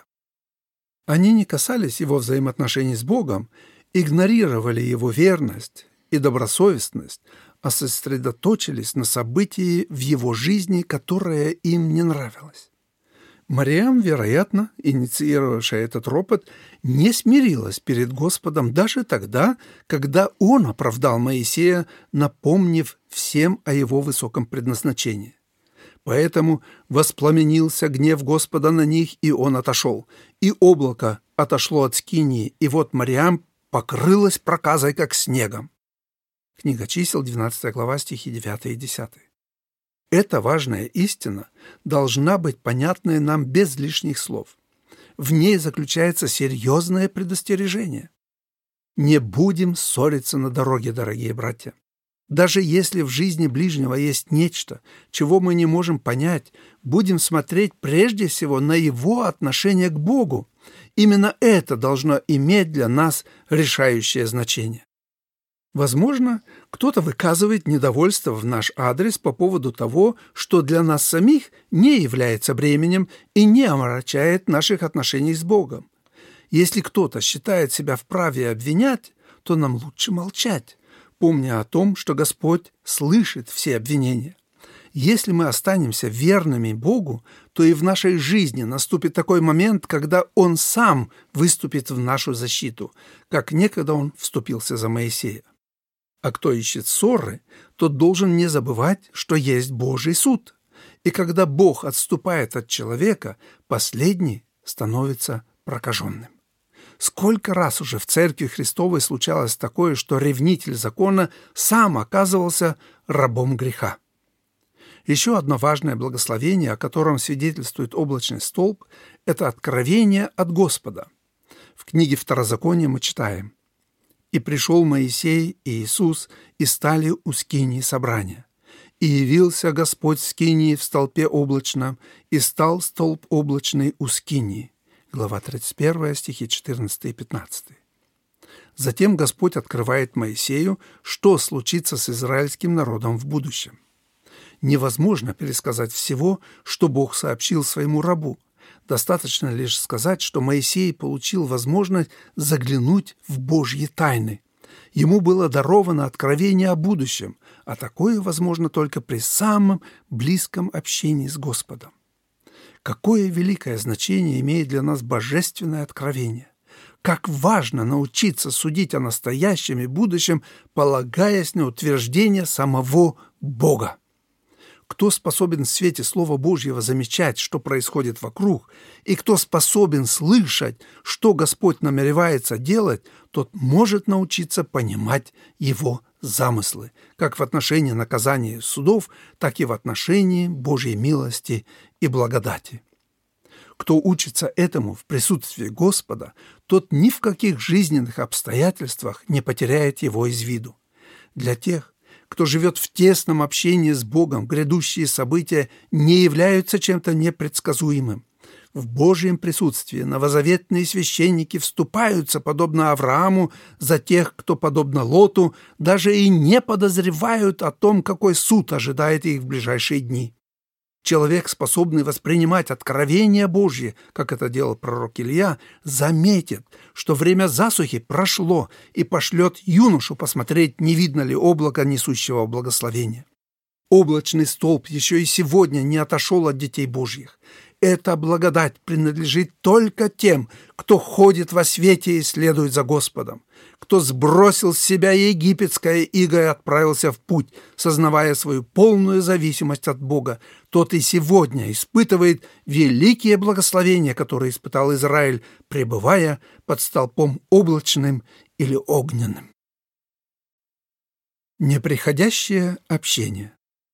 Они не касались его взаимоотношений с Богом, игнорировали его верность и добросовестность, а сосредоточились на событии в его жизни, которое им не нравилось. Мариам, вероятно, инициировавшая этот ропот, не смирилась перед Господом даже тогда, когда он оправдал Моисея, напомнив всем о его высоком предназначении. Поэтому воспламенился гнев Господа на них, и он отошел. И облако отошло от скинии, и вот Мариам покрылась проказой, как снегом. Книга Чисел, двенадцатая глава, стихи девятый и десятый. Эта важная истина должна быть понятной нам без лишних слов. В ней заключается серьезное предостережение. Не будем ссориться на дороге, дорогие братья. Даже если в жизни ближнего есть нечто, чего мы не можем понять, будем смотреть прежде всего на его отношение к Богу. Именно это должно иметь для нас решающее значение. Возможно, кто-то выказывает недовольство в наш адрес по поводу того, что для нас самих не является бременем и не омрачает наших отношений с Богом. Если кто-то считает себя вправе обвинять, то нам лучше молчать, помня о том, что Господь слышит все обвинения. Если мы останемся верными Богу, то и в нашей жизни наступит такой момент, когда Он сам выступит в нашу защиту, как некогда Он вступился за Моисея. А кто ищет ссоры, тот должен не забывать, что есть Божий суд. И когда Бог отступает от человека, последний становится прокаженным. Сколько раз уже в Церкви Христовой случалось такое, что ревнитель закона сам оказывался рабом греха. Еще одно важное благословение, о котором свидетельствует облачный столб, это откровение от Господа. В книге Второзакония мы читаем: «И пришел Моисей и Иисус, и стали у скинии собрания. И явился Господь в скинии в столпе облачном, и стал столб облачный у скинии». Глава тридцать первая, стихи четырнадцатый и пятнадцатый. Затем Господь открывает Моисею, что случится с израильским народом в будущем. Невозможно пересказать всего, что Бог сообщил своему рабу. Достаточно лишь сказать, что Моисей получил возможность заглянуть в Божьи тайны. Ему было даровано откровение о будущем, а такое возможно только при самом близком общении с Господом. Какое великое значение имеет для нас божественное откровение! Как важно научиться судить о настоящем и будущем, полагаясь на утверждение самого Бога! Кто способен в свете Слова Божьего замечать, что происходит вокруг, и кто способен слышать, что Господь намеревается делать, тот может научиться понимать Его замыслы, как в отношении наказания судов, так и в отношении Божьей милости и благодати. Кто учится этому в присутствии Господа, тот ни в каких жизненных обстоятельствах не потеряет Его из виду. Для тех, кто живет в тесном общении с Богом, грядущие события не являются чем-то непредсказуемым. В Божьем присутствии новозаветные священники вступаются, подобно Аврааму, за тех, кто, подобно Лоту, даже и не подозревают о том, какой суд ожидает их в ближайшие дни. Человек, способный воспринимать откровение Божье, как это делал пророк Илья, заметит, что время засухи прошло, и пошлет юношу посмотреть, не видно ли облака несущего благословения. Облачный столб еще и сегодня не отошел от детей Божьих. Эта благодать принадлежит только тем, кто ходит во свете и следует за Господом, кто сбросил с себя египетское иго и отправился в путь, сознавая свою полную зависимость от Бога. Тот и сегодня испытывает великие благословения, которые испытал Израиль, пребывая под столпом облачным или огненным. Неприходящее общение.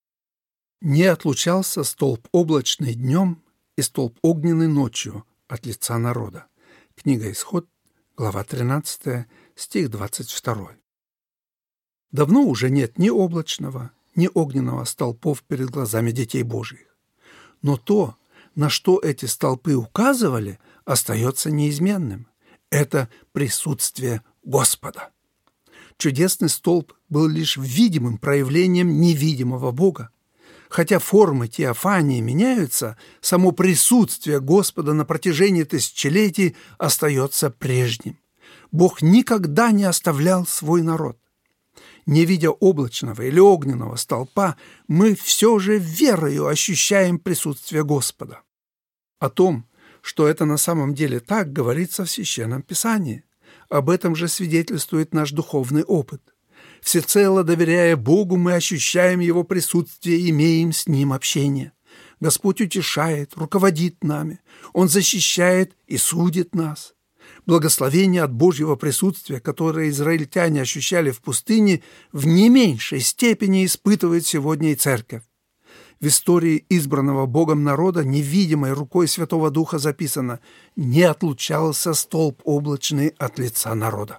Не отлучался столб облачный днем и столб огненный ночью от лица народа. Книга Исход, глава тринадцатая, стих двадцать второй. Давно уже нет ни облачного, ни огненного столпов перед глазами детей Божьих. Но то, на что эти столпы указывали, остается неизменным. Это присутствие Господа. Чудесный столб был лишь видимым проявлением невидимого Бога. Хотя формы теофании меняются, само присутствие Господа на протяжении тысячелетий остается прежним. Бог никогда не оставлял свой народ. Не видя облачного или огненного столпа, мы все же верою ощущаем присутствие Господа. О том, что это на самом деле так, говорится в Священном Писании. Об этом же свидетельствует наш духовный опыт. Всецело доверяя Богу, мы ощущаем Его присутствие и имеем с Ним общение. Господь утешает, руководит нами. Он защищает и судит нас. Благословение от Божьего присутствия, которое израильтяне ощущали в пустыне, в не меньшей степени испытывает сегодня и Церковь. В истории избранного Богом народа невидимой рукой Святого Духа записано: «Не отлучался столб облачный от лица народа».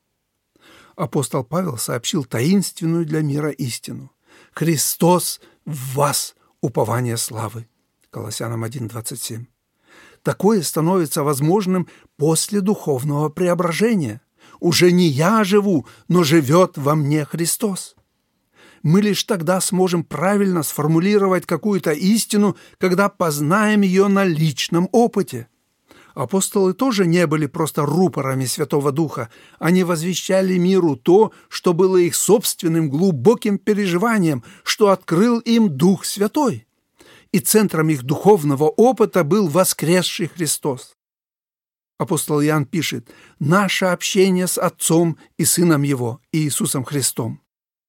Апостол Павел сообщил таинственную для мира истину: «Христос в вас, упование славы». Колоссянам один двадцать семь. Такое становится возможным после духовного преображения. Уже не я живу, но живет во мне Христос. Мы лишь тогда сможем правильно сформулировать какую-то истину, когда познаем ее на личном опыте. Апостолы тоже не были просто рупорами Святого Духа. Они возвещали миру то, что было их собственным глубоким переживанием, что открыл им Дух Святой. И центром их духовного опыта был воскресший Христос. Апостол Иоанн пишет: «Наше общение с Отцом и Сыном Его, Иисусом Христом».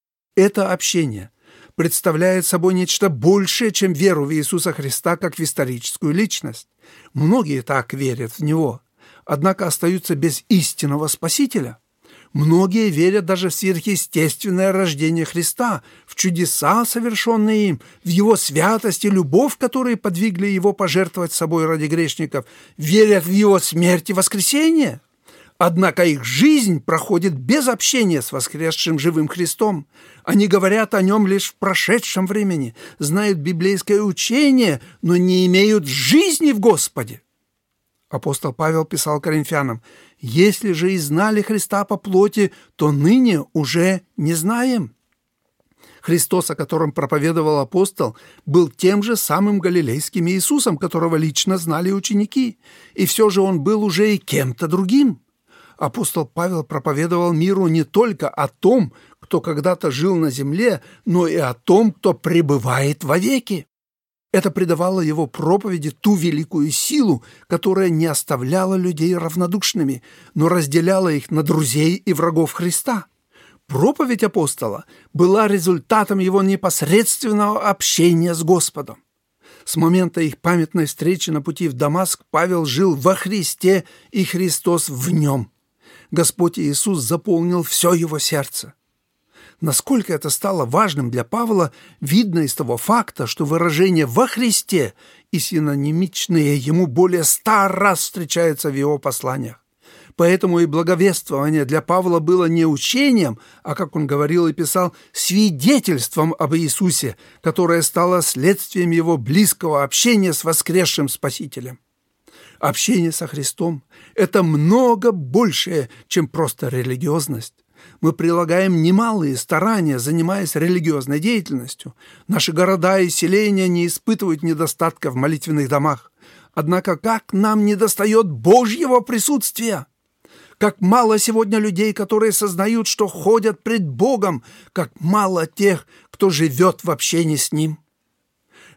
Это общение представляет собой нечто большее, чем веру в Иисуса Христа как в историческую личность. Многие так верят в Него, однако остаются без истинного Спасителя. Многие верят даже в сверхъестественное рождение Христа, в чудеса, совершенные им, в Его святость и любовь, которые подвигли Его пожертвовать собой ради грешников, верят в Его смерть и воскресение. Однако их жизнь проходит без общения с воскресшим живым Христом. Они говорят о Нем лишь в прошедшем времени, знают библейское учение, но не имеют жизни в Господе. Апостол Павел писал Коринфянам: «Если же и знали Христа по плоти, то ныне уже не знаем». Христос, о котором проповедовал апостол, был тем же самым галилейским Иисусом, которого лично знали ученики, и все же Он был уже и кем-то другим. Апостол Павел проповедовал миру не только о том, кто когда-то жил на земле, но и о том, кто пребывает вовеки. Это придавало его проповеди ту великую силу, которая не оставляла людей равнодушными, но разделяла их на друзей и врагов Христа. Проповедь апостола была результатом его непосредственного общения с Господом. С момента их памятной встречи на пути в Дамаск Павел жил во Христе, и Христос в нем. Господь Иисус заполнил все его сердце. Насколько это стало важным для Павла, видно из того факта, что выражение «во Христе» и синонимичные ему более ста раз встречаются в его посланиях. Поэтому и благовествование для Павла было не учением, а, как он говорил и писал, свидетельством об Иисусе, которое стало следствием его близкого общения с воскресшим Спасителем. Общение со Христом – это много большее, чем просто религиозность. Мы прилагаем немалые старания, занимаясь религиозной деятельностью. Наши города и селения не испытывают недостатка в молитвенных домах. Однако как нам недостает Божьего присутствия? Как мало сегодня людей, которые сознают, что ходят пред Богом, как мало тех, кто живет в общении с Ним.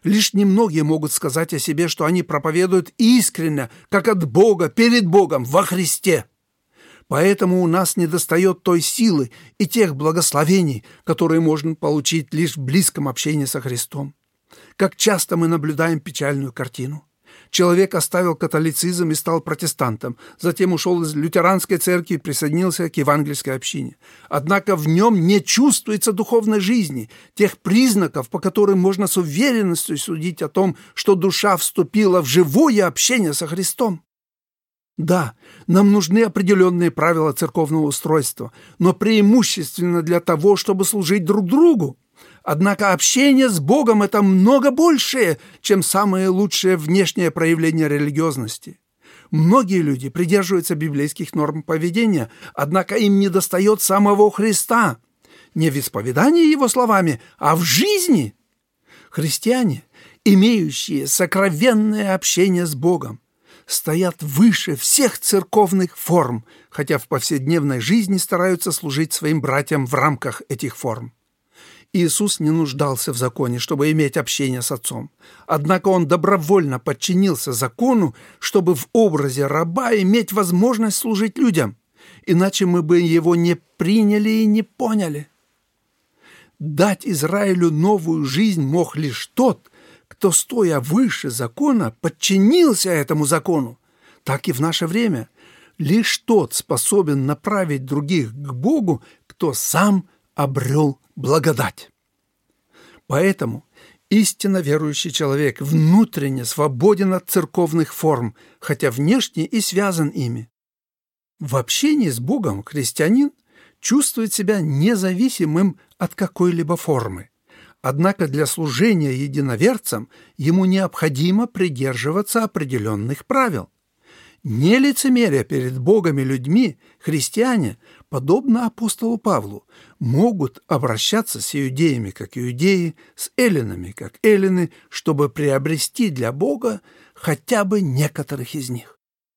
Лишь немногие могут сказать о себе, что они проповедуют искренне, как от Бога, перед Богом, во Христе. Поэтому у нас недостает той силы и тех благословений, которые можно получить лишь в близком общении со Христом. Как часто мы наблюдаем печальную картину. Человек оставил католицизм и стал протестантом, затем ушел из лютеранской церкви и присоединился к евангельской общине. Однако в нем не чувствуется духовной жизни, тех признаков, по которым можно с уверенностью судить о том, что душа вступила в живое общение со Христом. Да, нам нужны определенные правила церковного устройства, но преимущественно для того, чтобы служить друг другу. Однако общение с Богом – это много большее, чем самые лучшие внешние проявления религиозности. Многие люди придерживаются библейских норм поведения, однако им недостает самого Христа. Не в исповедании Его словами, а в жизни. Христиане, имеющие сокровенное общение с Богом, стоят выше всех церковных форм, хотя в повседневной жизни стараются служить своим братьям в рамках этих форм. Иисус не нуждался в законе, чтобы иметь общение с Отцом. Однако Он добровольно подчинился закону, чтобы в образе раба иметь возможность служить людям. Иначе мы бы Его не приняли и не поняли. Дать Израилю новую жизнь мог лишь тот, кто, стоя выше закона, подчинился этому закону. Так и в наше время. Лишь тот способен направить других к Богу, кто сам обрел благодать. Поэтому истинно верующий человек внутренне свободен от церковных форм, хотя внешне и связан ими. В общении с Богом христианин чувствует себя независимым от какой-либо формы. Однако для служения единоверцам ему необходимо придерживаться определенных правил. Не лицемеря перед Богом и людьми, христиане, подобно апостолу Павлу, могут обращаться с иудеями, как иудеи, с эллинами, как эллины, чтобы приобрести для Бога хотя бы некоторых из них.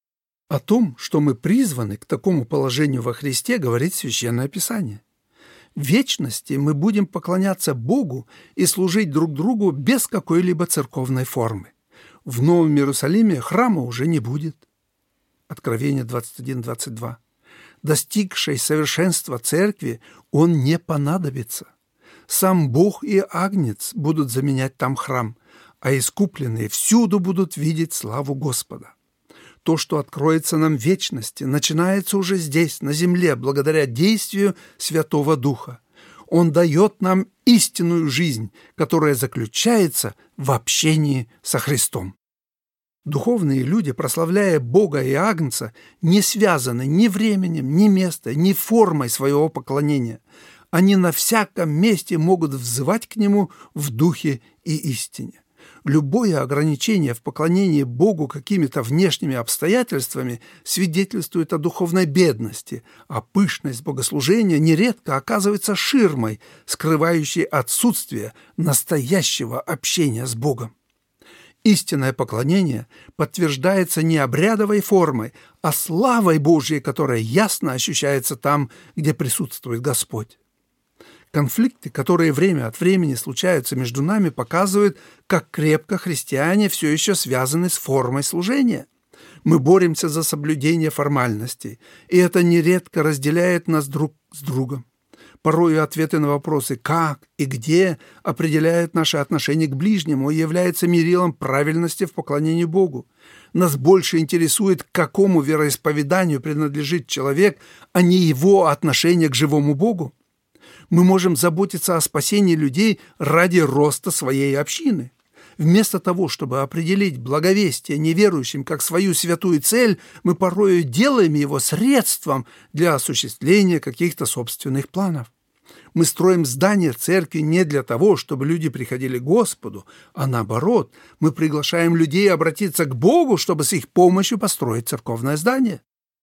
О том, что мы призваны к такому положению во Христе, говорит Священное Писание. В вечности мы будем поклоняться Богу и служить друг другу без какой-либо церковной формы. В Новом Иерусалиме храма уже не будет. Откровение двадцать один двадцать два. Достигшей совершенства церкви он не понадобится. Сам Бог и Агнец будут заменять там храм, а искупленные всюду будут видеть славу Господа. То, что откроется нам в вечности, начинается уже здесь, на земле, благодаря действию Святого Духа. Он дает нам истинную жизнь, которая заключается в общении со Христом. Духовные люди, прославляя Бога и Агнца, не связаны ни временем, ни местом, ни формой своего поклонения. Они на всяком месте могут взывать к Нему в духе и истине. Любое ограничение в поклонении Богу какими-то внешними обстоятельствами свидетельствует о духовной бедности, а пышность богослужения нередко оказывается ширмой, скрывающей отсутствие настоящего общения с Богом. Истинное поклонение подтверждается не обрядовой формой, а славой Божьей, которая ясно ощущается там, где присутствует Господь. Конфликты, которые время от времени случаются между нами, показывают, как крепко христиане все еще связаны с формой служения. Мы боремся за соблюдение формальностей, и это нередко разделяет нас друг с другом. Порою ответы на вопросы «как» и «где» определяют наше отношение к ближнему и являются мерилом правильности в поклонении Богу. Нас больше интересует, к какому вероисповеданию принадлежит человек, а не его отношение к живому Богу. Мы можем заботиться о спасении людей ради роста своей общины. Вместо того, чтобы определить благовестие неверующим как свою святую цель, мы порою делаем его средством для осуществления каких-то собственных планов. Мы строим здание церкви не для того, чтобы люди приходили к Господу, а наоборот, мы приглашаем людей обратиться к Богу, чтобы с их помощью построить церковное здание.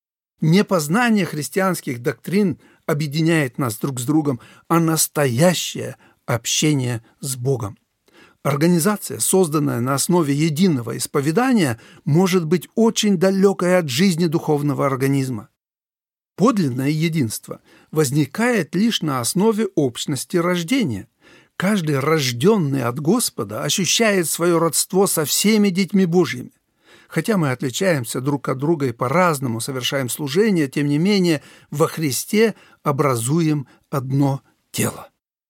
Не познание христианских доктрин объединяет нас друг с другом, а настоящее общение с Богом. Организация, созданная на основе единого исповедания, может быть очень далекой от жизни духовного организма. Подлинное единство возникает лишь на основе общности рождения. Каждый, рожденный от Господа, ощущает свое родство со всеми детьми Божьими. Хотя мы отличаемся друг от друга и по-разному совершаем служение, тем не менее во Христе образуем одно тело.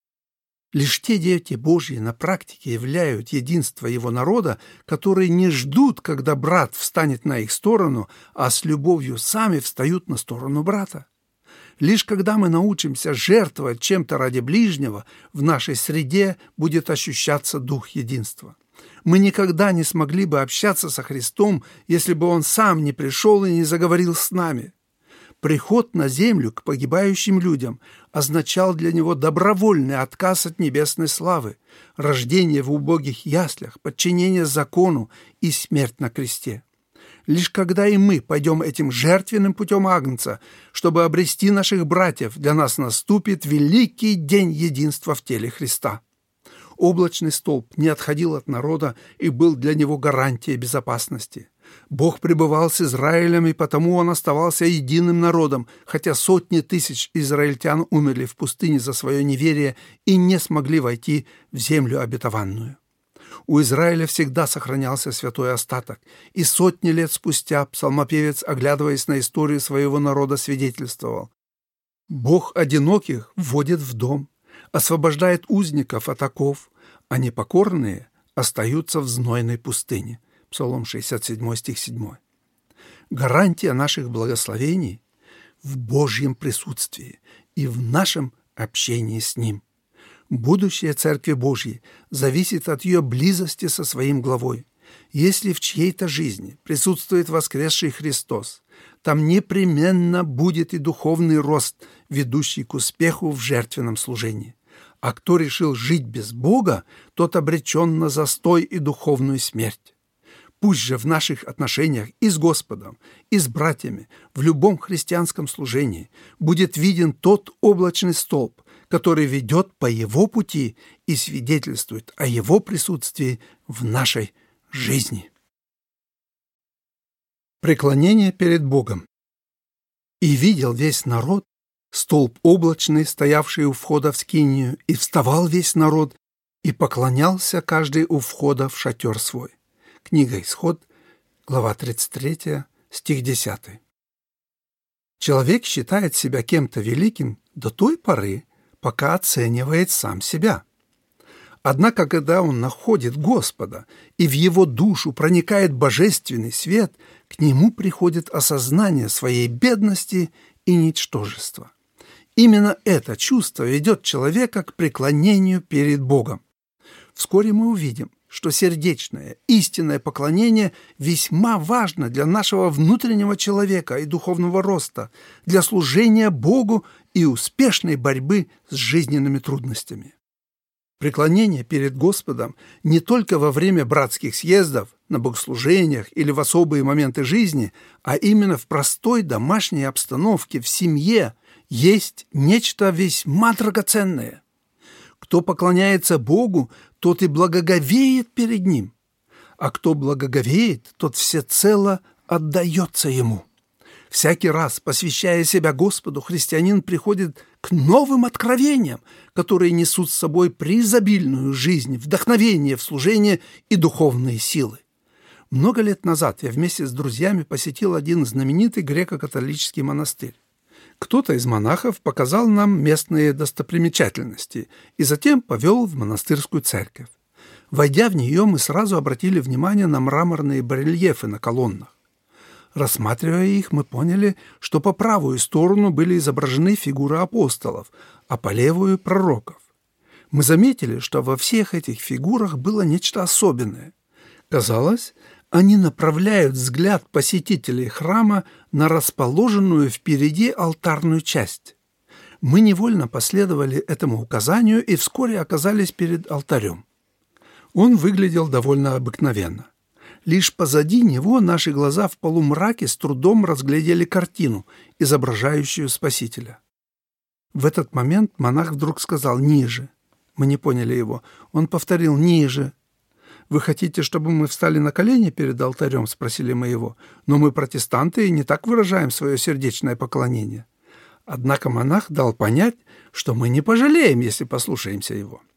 Лишь те дети Божьи на практике являют единство Его народа, которые не ждут, когда брат встанет на их сторону, а с любовью сами встают на сторону брата. Лишь когда мы научимся жертвовать чем-то ради ближнего, в нашей среде будет ощущаться дух единства. Мы никогда не смогли бы общаться со Христом, если бы Он сам не пришел и не заговорил с нами. Приход на землю к погибающим людям означал для Него добровольный отказ от небесной славы, рождение в убогих яслях, подчинение закону и смерть на кресте. Лишь когда и мы пойдем этим жертвенным путем Агнца, чтобы обрести наших братьев, для нас наступит великий день единства в теле Христа. Облачный столб не отходил от народа и был для него гарантией безопасности. Бог пребывал с Израилем, и потому он оставался единым народом, хотя сотни тысяч израильтян умерли в пустыне за свое неверие и не смогли войти в землю обетованную. У Израиля всегда сохранялся святой остаток, и сотни лет спустя псалмопевец, оглядываясь на историю своего народа, свидетельствовал: «Бог одиноких вводит в дом, освобождает узников от оков, а непокорные остаются в знойной пустыне». Псалом шестьдесят семь, стих семь. Гарантия наших благословений в Божьем присутствии и в нашем общении с Ним. Будущее Церкви Божьей зависит от ее близости со своим главой. Если в чьей-то жизни присутствует воскресший Христос, там непременно будет и духовный рост, ведущий к успеху в жертвенном служении. А кто решил жить без Бога, тот обречен на застой и духовную смерть. Пусть же в наших отношениях и с Господом, и с братьями, в любом христианском служении будет виден тот облачный столб, который ведет по Его пути и свидетельствует о Его присутствии в нашей жизни. Преклонение перед Богом. «И видел весь народ столб облачный, стоявший у входа в скинию, и вставал весь народ, и поклонялся каждый у входа в шатер свой». Книга Исход, глава тридцать три, стих десятый. Человек считает себя кем-то великим до той поры, пока оценивает сам себя. Однако, когда он находит Господа, и в его душу проникает божественный свет, к нему приходит осознание своей бедности и ничтожества. Именно это чувство ведет человека к преклонению перед Богом. Вскоре мы увидим, что сердечное, истинное поклонение весьма важно для нашего внутреннего человека и духовного роста, для служения Богу и успешной борьбы с жизненными трудностями. Преклонение перед Господом не только во время братских съездов, на богослужениях или в особые моменты жизни, а именно в простой домашней обстановке, в семье, есть нечто весьма драгоценное. Кто поклоняется Богу, тот и благоговеет перед Ним, а кто благоговеет, тот всецело отдается Ему. Всякий раз, посвящая себя Господу, христианин приходит к новым откровениям, которые несут с собой преизобильную жизнь, вдохновение в служение и духовные силы. Много лет назад я вместе с друзьями посетил один знаменитый греко-католический монастырь. Кто-то из монахов показал нам местные достопримечательности и затем повел в монастырскую церковь. Войдя в нее, мы сразу обратили внимание на мраморные барельефы на колоннах. Рассматривая их, мы поняли, что по правую сторону были изображены фигуры апостолов, а по левую – пророков. Мы заметили, что во всех этих фигурах было нечто особенное. Казалось, они направляют взгляд посетителей храма на расположенную впереди алтарную часть. Мы невольно последовали этому указанию и вскоре оказались перед алтарем. Он выглядел довольно обыкновенно. Лишь позади него наши глаза в полумраке с трудом разглядели картину, изображающую Спасителя. В этот момент монах вдруг сказал «ниже». Мы не поняли его. Он повторил «ниже». «Вы хотите, чтобы мы встали на колени перед алтарем?» – спросили мы его. «Но мы протестанты и не так выражаем свое сердечное поклонение». Однако монах дал понять, что мы не пожалеем, если послушаемся его.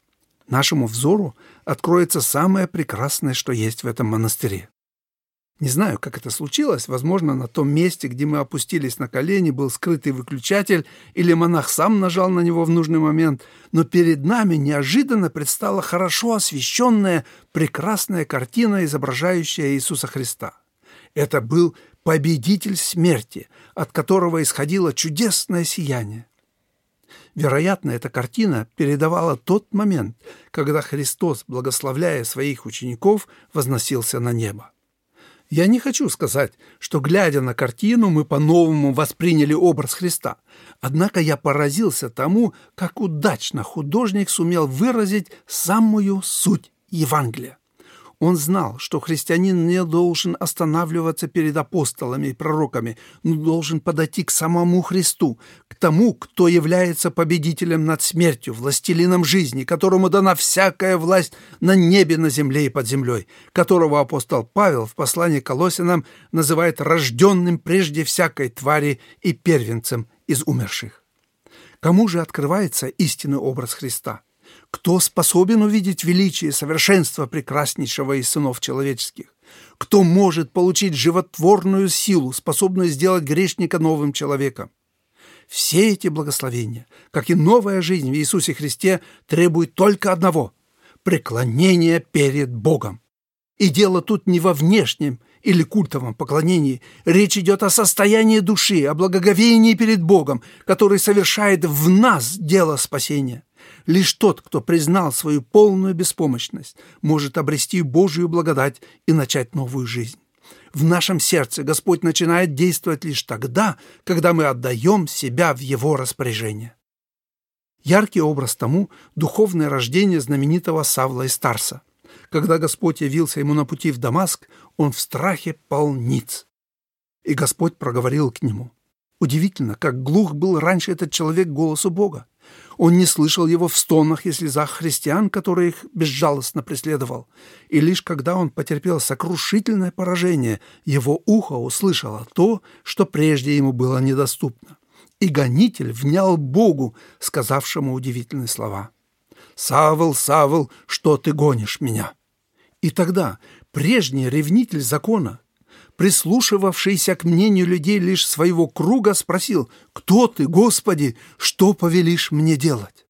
нашему взору откроется самое прекрасное, что есть в этом монастыре. Не знаю, как это случилось, возможно, на том месте, где мы опустились на колени, был скрытый выключатель, или монах сам нажал на него в нужный момент, но перед нами неожиданно предстала хорошо освещенная, прекрасная картина, изображающая Иисуса Христа. Это был победитель смерти, от которого исходило чудесное сияние. Вероятно, эта картина передавала тот момент, когда Христос, благословляя своих учеников, возносился на небо. Я не хочу сказать, что, глядя на картину, мы по-новому восприняли образ Христа. Однако я поразился тому, как удачно художник сумел выразить самую суть Евангелия. Он знал, что христианин не должен останавливаться перед апостолами и пророками, но должен подойти к самому Христу, к тому, кто является победителем над смертью, властелином жизни, которому дана всякая власть на небе, на земле и под землей, которого апостол Павел в послании к Колоссянам называет рожденным прежде всякой твари и первенцем из умерших. Кому же открывается истинный образ Христа? Кто способен увидеть величие и совершенство прекраснейшего из сынов человеческих? Кто может получить животворную силу, способную сделать грешника новым человеком? Все эти благословения, как и новая жизнь в Иисусе Христе, требуют только одного – преклонения перед Богом. И дело тут не во внешнем или культовом поклонении. Речь идет о состоянии души, о благоговении перед Богом, который совершает в нас дело спасения. Лишь тот, кто признал свою полную беспомощность, может обрести Божию благодать и начать новую жизнь. В нашем сердце Господь начинает действовать лишь тогда, когда мы отдаем себя в Его распоряжение. Яркий образ тому – духовное рождение знаменитого Савла из Тарса. Когда Господь явился ему на пути в Дамаск, он в страхе пал ниц. И Господь проговорил к нему. Удивительно, как глух был раньше этот человек к голосу Бога. Он не слышал его в стонах и слезах христиан, которые их безжалостно преследовал. И лишь когда он потерпел сокрушительное поражение, его ухо услышало то, что прежде ему было недоступно. И гонитель внял Богу, сказавшему удивительные слова. «Савл, Савл, что ты гонишь меня?» И тогда прежний ревнитель закона, прислушивавшийся к мнению людей лишь своего круга, спросил: «Кто ты, Господи? Что повелишь мне делать?»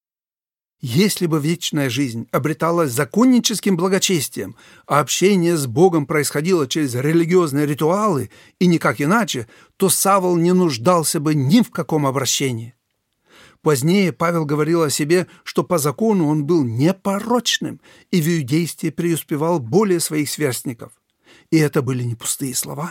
Если бы вечная жизнь обреталась законническим благочестием, а общение с Богом происходило через религиозные ритуалы и никак иначе, то Савл не нуждался бы ни в каком обращении. Позднее Павел говорил о себе, что по закону он был непорочным и в иудействе преуспевал более своих сверстников. И это были не пустые слова.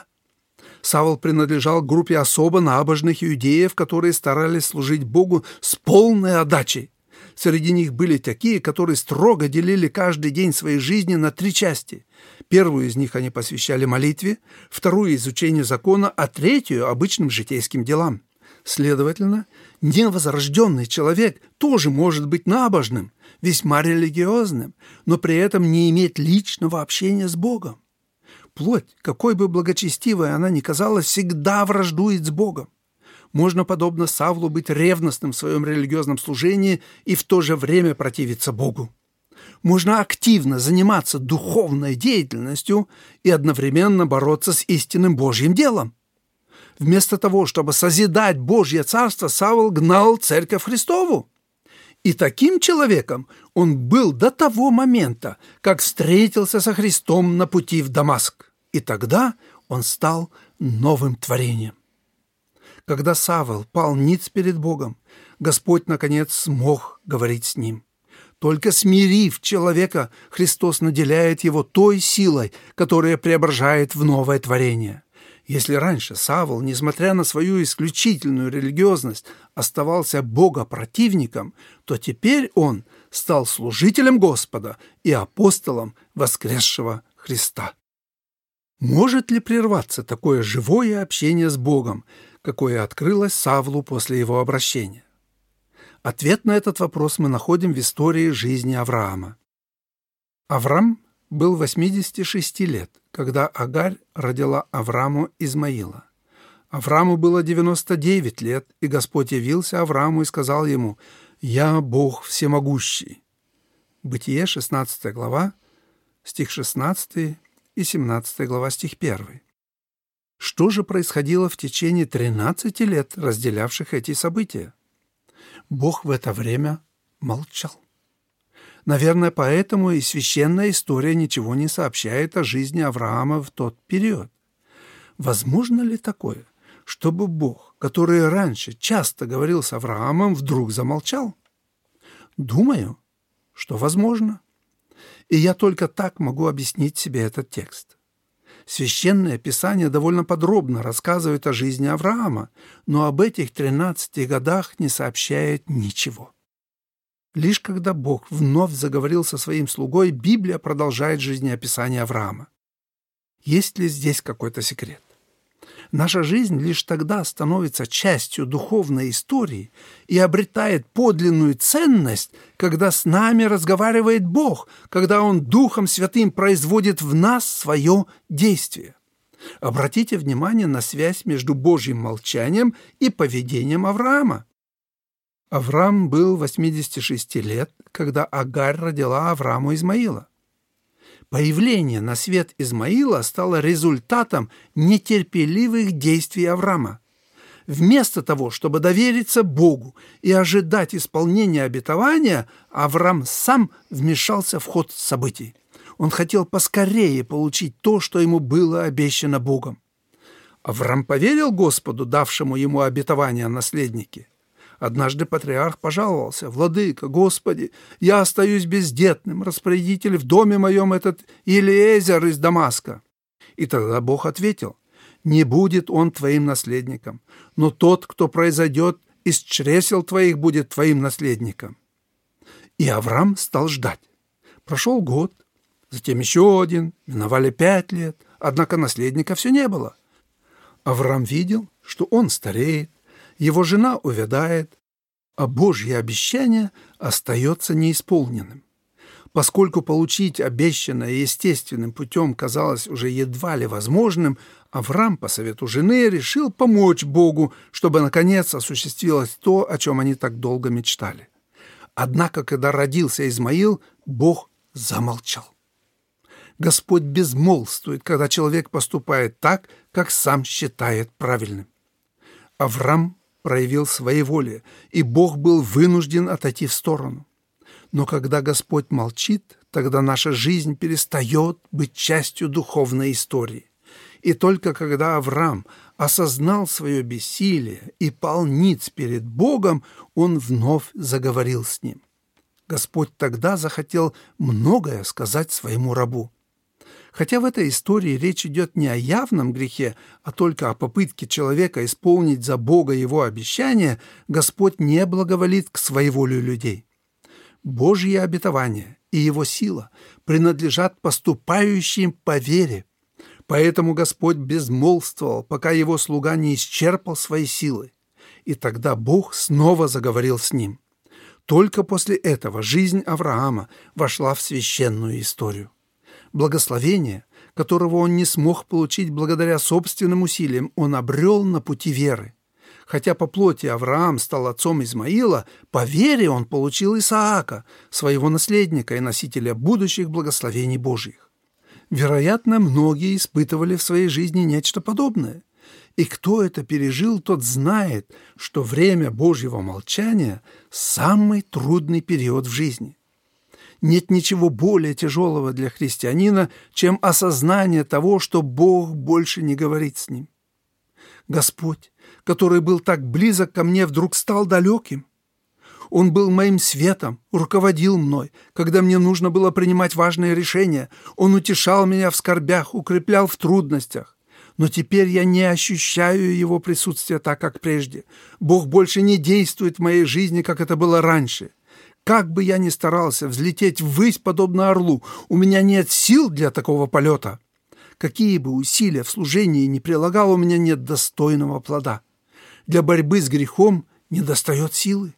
Савл принадлежал к группе особо набожных иудеев, которые старались служить Богу с полной отдачей. Среди них были такие, которые строго делили каждый день своей жизни на три части. Первую из них они посвящали молитве, вторую – изучению закона, а третью – обычным житейским делам. Следовательно, невозрожденный человек тоже может быть набожным, весьма религиозным, но при этом не иметь личного общения с Богом. Плоть, какой бы благочестивой она ни казалась, всегда враждует с Богом. Можно, подобно Савлу, быть ревностным в своем религиозном служении и в то же время противиться Богу. Можно активно заниматься духовной деятельностью и одновременно бороться с истинным Божьим делом. Вместо того, чтобы созидать Божье царство, Савл гнал церковь Христову. И таким человеком он был до того момента, как встретился со Христом на пути в Дамаск. И тогда он стал новым творением. Когда Савл пал ниц перед Богом, Господь, наконец, смог говорить с ним. Только смирив человека, Христос наделяет его той силой, которая преображает в новое творение. Если раньше Савл, несмотря на свою исключительную религиозность, оставался богопротивником, то теперь он стал служителем Господа и апостолом воскресшего Христа. Может ли прерваться такое живое общение с Богом, какое открылось Савлу после его обращения? Ответ на этот вопрос мы находим в истории жизни Авраама. Авраам был восьмидесяти шести лет, когда Агарь родила Аврааму Измаила. Аврааму было девяносто девять лет, и Господь явился Аврааму и сказал ему: «Я Бог всемогущий». Бытие, шестнадцатая глава, стих шестнадцатый и семнадцатая глава, стих первый. Что же происходило в течение тринадцати лет, разделявших эти события? Бог в это время молчал. Наверное, поэтому и священная история ничего не сообщает о жизни Авраама в тот период. Возможно ли такое, чтобы Бог, который раньше часто говорил с Авраамом, вдруг замолчал? Думаю, что возможно. И я только так могу объяснить себе этот текст. Священное Писание довольно подробно рассказывает о жизни Авраама, но об этих тринадцати годах не сообщает ничего. Лишь когда Бог вновь заговорил со своим слугой, Библия продолжает жизнеописание Авраама. Есть ли здесь какой-то секрет? Наша жизнь лишь тогда становится частью духовной истории и обретает подлинную ценность, когда с нами разговаривает Бог, когда Он Духом Святым производит в нас свое действие. Обратите внимание на связь между Божьим молчанием и поведением Авраама. Авраам был восьмидесяти шести лет, когда Агарь родила Аврааму Измаила. Появление на свет Измаила стало результатом нетерпеливых действий Авраама. Вместо того, чтобы довериться Богу и ожидать исполнения обетования, Авраам сам вмешался в ход событий. Он хотел поскорее получить то, что ему было обещано Богом. Авраам поверил Господу, давшему ему обетование о наследнике. Однажды патриарх пожаловался: «Владыка, Господи, я остаюсь бездетным, распорядитель в доме моем этот Илиезер из Дамаска». И тогда Бог ответил: «Не будет он твоим наследником, но тот, кто произойдет из чресел твоих, будет твоим наследником». И Авраам стал ждать. Прошел год, затем еще один, миновали пять лет, однако наследника все не было. Авраам видел, что он стареет, его жена увядает, а Божье обещание остается неисполненным. Поскольку получить обещанное естественным путем казалось уже едва ли возможным, Авраам по совету жены решил помочь Богу, чтобы наконец осуществилось то, о чем они так долго мечтали. Однако, когда родился Измаил, Бог замолчал. Господь безмолвствует, когда человек поступает так, как сам считает правильным. Авраам проявил своеволие, и Бог был вынужден отойти в сторону. Но когда Господь молчит, тогда наша жизнь перестает быть частью духовной истории. И только когда Авраам осознал свое бессилие и пал ниц перед Богом, он вновь заговорил с ним. Господь тогда захотел многое сказать своему рабу. Хотя в этой истории речь идет не о явном грехе, а только о попытке человека исполнить за Бога его обещание, Господь не благоволит к своеволию людей. Божье обетование и его сила принадлежат поступающим по вере. Поэтому Господь безмолвствовал, пока его слуга не исчерпал свои силы. И тогда Бог снова заговорил с ним. Только после этого жизнь Авраама вошла в священную историю. Благословение, которого он не смог получить благодаря собственным усилиям, он обрел на пути веры. Хотя по плоти Авраам стал отцом Измаила, по вере он получил Исаака, своего наследника и носителя будущих благословений Божьих. Вероятно, многие испытывали в своей жизни нечто подобное. И кто это пережил, тот знает, что время Божьего молчания – самый трудный период в жизни. Нет ничего более тяжелого для христианина, чем осознание того, что Бог больше не говорит с ним. Господь, который был так близок ко мне, вдруг стал далеким. Он был моим светом, руководил мной, когда мне нужно было принимать важные решения. Он утешал меня в скорбях, укреплял в трудностях. Но теперь я не ощущаю Его присутствия так, как прежде. Бог больше не действует в моей жизни, как это было раньше. Как бы я ни старался взлететь ввысь, подобно орлу, у меня нет сил для такого полета. Какие бы усилия в служении ни прилагал, у меня нет достойного плода. Для борьбы с грехом недостает силы.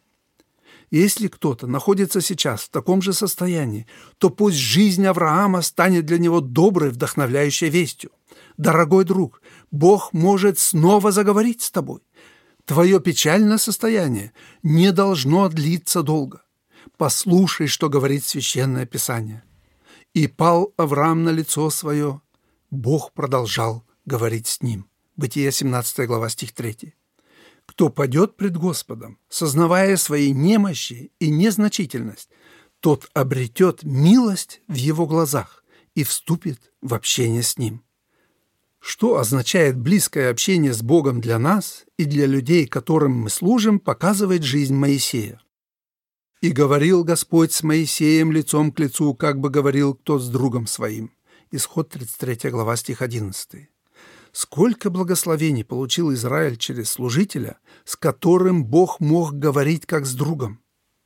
Если кто-то находится сейчас в таком же состоянии, то пусть жизнь Авраама станет для него доброй, вдохновляющей вестью. Дорогой друг, Бог может снова заговорить с тобой. Твое печальное состояние не должно длиться долго. послушай, что говорит Священное Писание». И пал Авраам на лицо свое. Бог продолжал говорить с ним. Бытие, семнадцатая глава, стих третий. «Кто падет пред Господом, сознавая свои немощи и незначительность, тот обретет милость в его глазах и вступит в общение с ним». Что означает близкое общение с Богом для нас и для людей, которым мы служим, показывает жизнь Моисея. «И говорил Господь с Моисеем лицом к лицу, как бы говорил кто с другом своим». Исход, тридцать третья глава, стих одиннадцатый. Сколько благословений получил Израиль через служителя, с которым Бог мог говорить как с другом.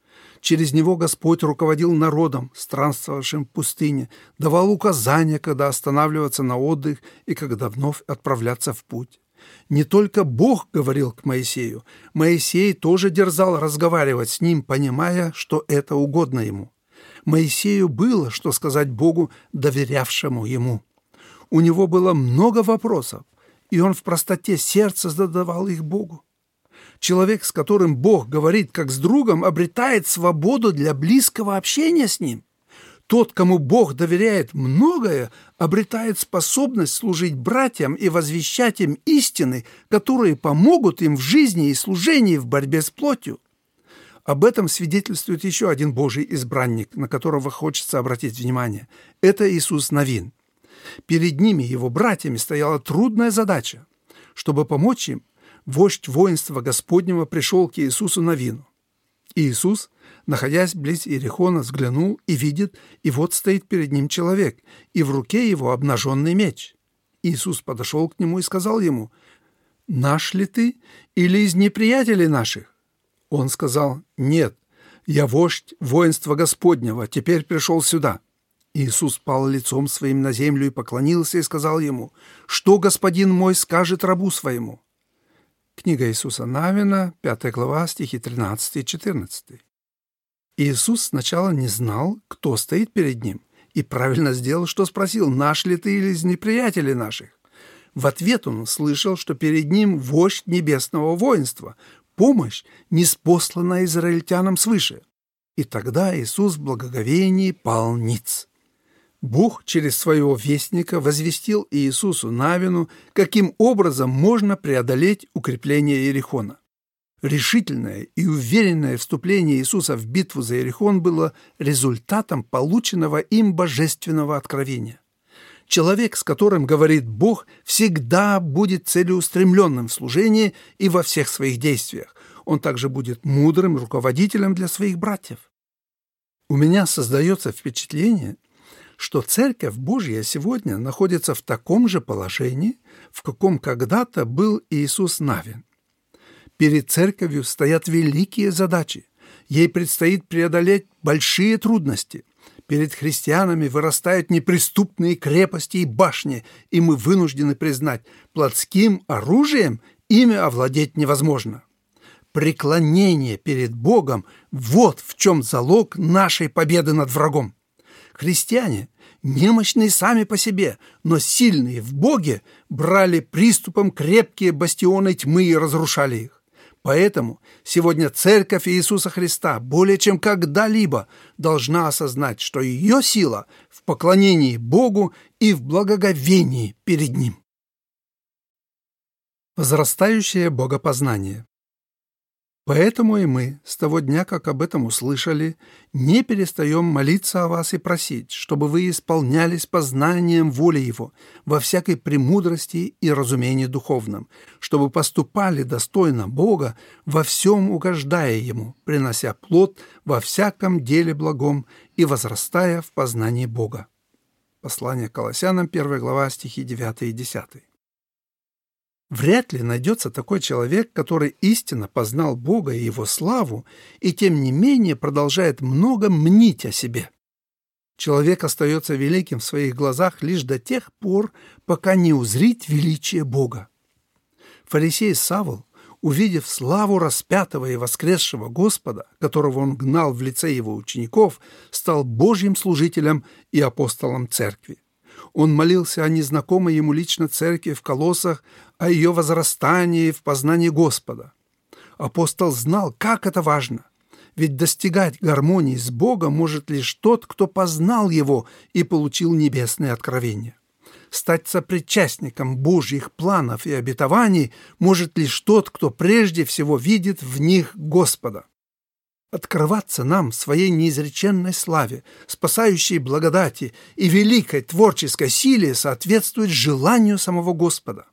Через него Господь руководил народом, странствовавшим в пустыне, давал указания, когда останавливаться на отдых и когда вновь отправляться в путь. Не только Бог говорил к Моисею, Моисей тоже дерзал разговаривать с ним, понимая, что это угодно ему. Моисею было, что сказать Богу, доверявшему ему. У него было много вопросов, и он в простоте сердца задавал их Богу. Человек, с которым Бог говорит как с другом, обретает свободу для близкого общения с ним. Тот, кому Бог доверяет многое, обретает способность служить братьям и возвещать им истины, которые помогут им в жизни и служении в борьбе с плотью. Об этом свидетельствует еще один Божий избранник, на которого хочется обратить внимание. Это Иисус Навин. Перед ними, его братьями, стояла трудная задача. Чтобы помочь им, вождь воинства Господнего пришел к Иисусу Навину. И Иисус, находясь близ Иерихона, взглянул и видит, и вот стоит перед ним человек, и в руке его обнаженный меч. Иисус подошел к нему и сказал ему: «Наш ли ты или из неприятелей наших?» Он сказал: «Нет, я вождь воинства Господнего, теперь пришел сюда». Иисус пал лицом своим на землю и поклонился и сказал ему: «Что господин мой скажет рабу своему?» Книга Иисуса Навина, пятая глава, стихи тринадцатый и четырнадцатый. Иисус сначала не знал, кто стоит перед ним, и правильно сделал, что спросил: «Наш ли ты или из неприятелей наших?» В ответ он услышал, что перед ним вождь небесного воинства, помощь, ниспосланная израильтянам свыше. И тогда Иисус в благоговении пал ниц. Бог через своего вестника возвестил Иисусу Навину, каким образом можно преодолеть укрепление Иерихона. Решительное и уверенное вступление Иисуса в битву за Иерихон было результатом полученного им божественного откровения. Человек, с которым говорит Бог, всегда будет целеустремленным в служении и во всех своих действиях. Он также будет мудрым руководителем для своих братьев. У меня создается впечатление, что Церковь Божья сегодня находится в таком же положении, в каком когда-то был Иисус Навин. Перед Церковью стоят великие задачи. Ей предстоит преодолеть большие трудности. Перед христианами вырастают неприступные крепости и башни, и мы вынуждены признать, плотским оружием ими овладеть невозможно. Преклонение перед Богом – вот в чем залог нашей победы над врагом. Христиане, немощные сами по себе, но сильные в Боге, брали приступом крепкие бастионы тьмы и разрушали их. Поэтому сегодня Церковь Иисуса Христа более чем когда-либо должна осознать, что ее сила в поклонении Богу и в благоговении перед Ним. Возрастающее богопознание. Поэтому и мы, с того дня, как об этом услышали, не перестаем молиться о вас и просить, чтобы вы исполнялись познанием воли Его во всякой премудрости и разумении духовном, чтобы поступали достойно Бога, во всем угождая Ему, принося плод во всяком деле благом и возрастая в познании Бога. Послание к Колоссянам, первая глава, стихи девятый и десятый. Вряд ли найдется такой человек, который истинно познал Бога и Его славу, и тем не менее продолжает много мнить о себе. Человек остается великим в своих глазах лишь до тех пор, пока не узрит величие Бога. Фарисей Савл, увидев славу распятого и воскресшего Господа, которого он гнал в лице его учеников, стал Божьим служителем и апостолом церкви. Он молился о незнакомой ему лично церкви в Колоссах, о ее возрастании в познании Господа. Апостол знал, как это важно. ведь достигать гармонии с Богом может лишь тот, кто познал Его и получил небесные откровения. Стать сопричастником Божьих планов и обетований может лишь тот, кто прежде всего видит в них Господа. Открываться нам в своей неизреченной славе, спасающей благодати и великой творческой силе соответствует желанию самого Господа.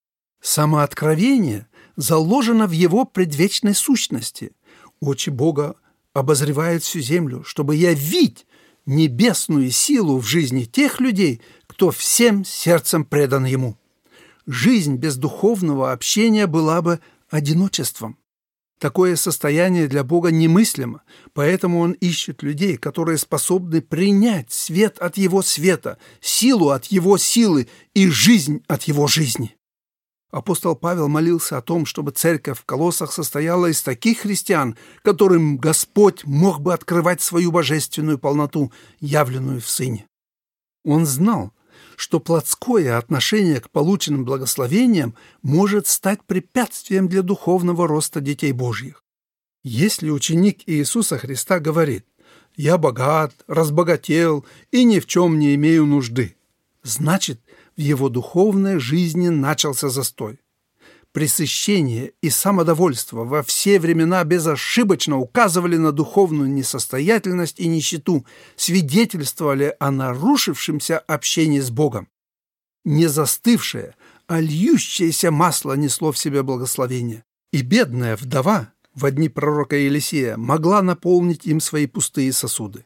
Самооткровение заложено в Его предвечной сущности. Очи Бога обозревают всю землю, чтобы явить небесную силу в жизни тех людей, кто всем сердцем предан Ему. Жизнь без духовного общения была бы одиночеством. Такое состояние для Бога немыслимо, поэтому Он ищет людей, которые способны принять свет от Его света, силу от Его силы и жизнь от Его жизни. Апостол Павел молился о том, чтобы церковь в Колоссах состояла из таких христиан, которым Господь мог бы открывать свою божественную полноту, явленную в Сыне. Он знал, что плотское отношение к полученным благословениям может стать препятствием для духовного роста детей Божьих. Если ученик Иисуса Христа говорит: «Я богат, разбогател и ни в чем не имею нужды», значит, в его духовной жизни начался застой. Пресыщение и самодовольство во все времена безошибочно указывали на духовную несостоятельность и нищету, свидетельствовали о нарушившемся общении с Богом. Не застывшее, а льющееся масло несло в себе благословение, и бедная вдова в дни пророка Елисея могла наполнить им свои пустые сосуды.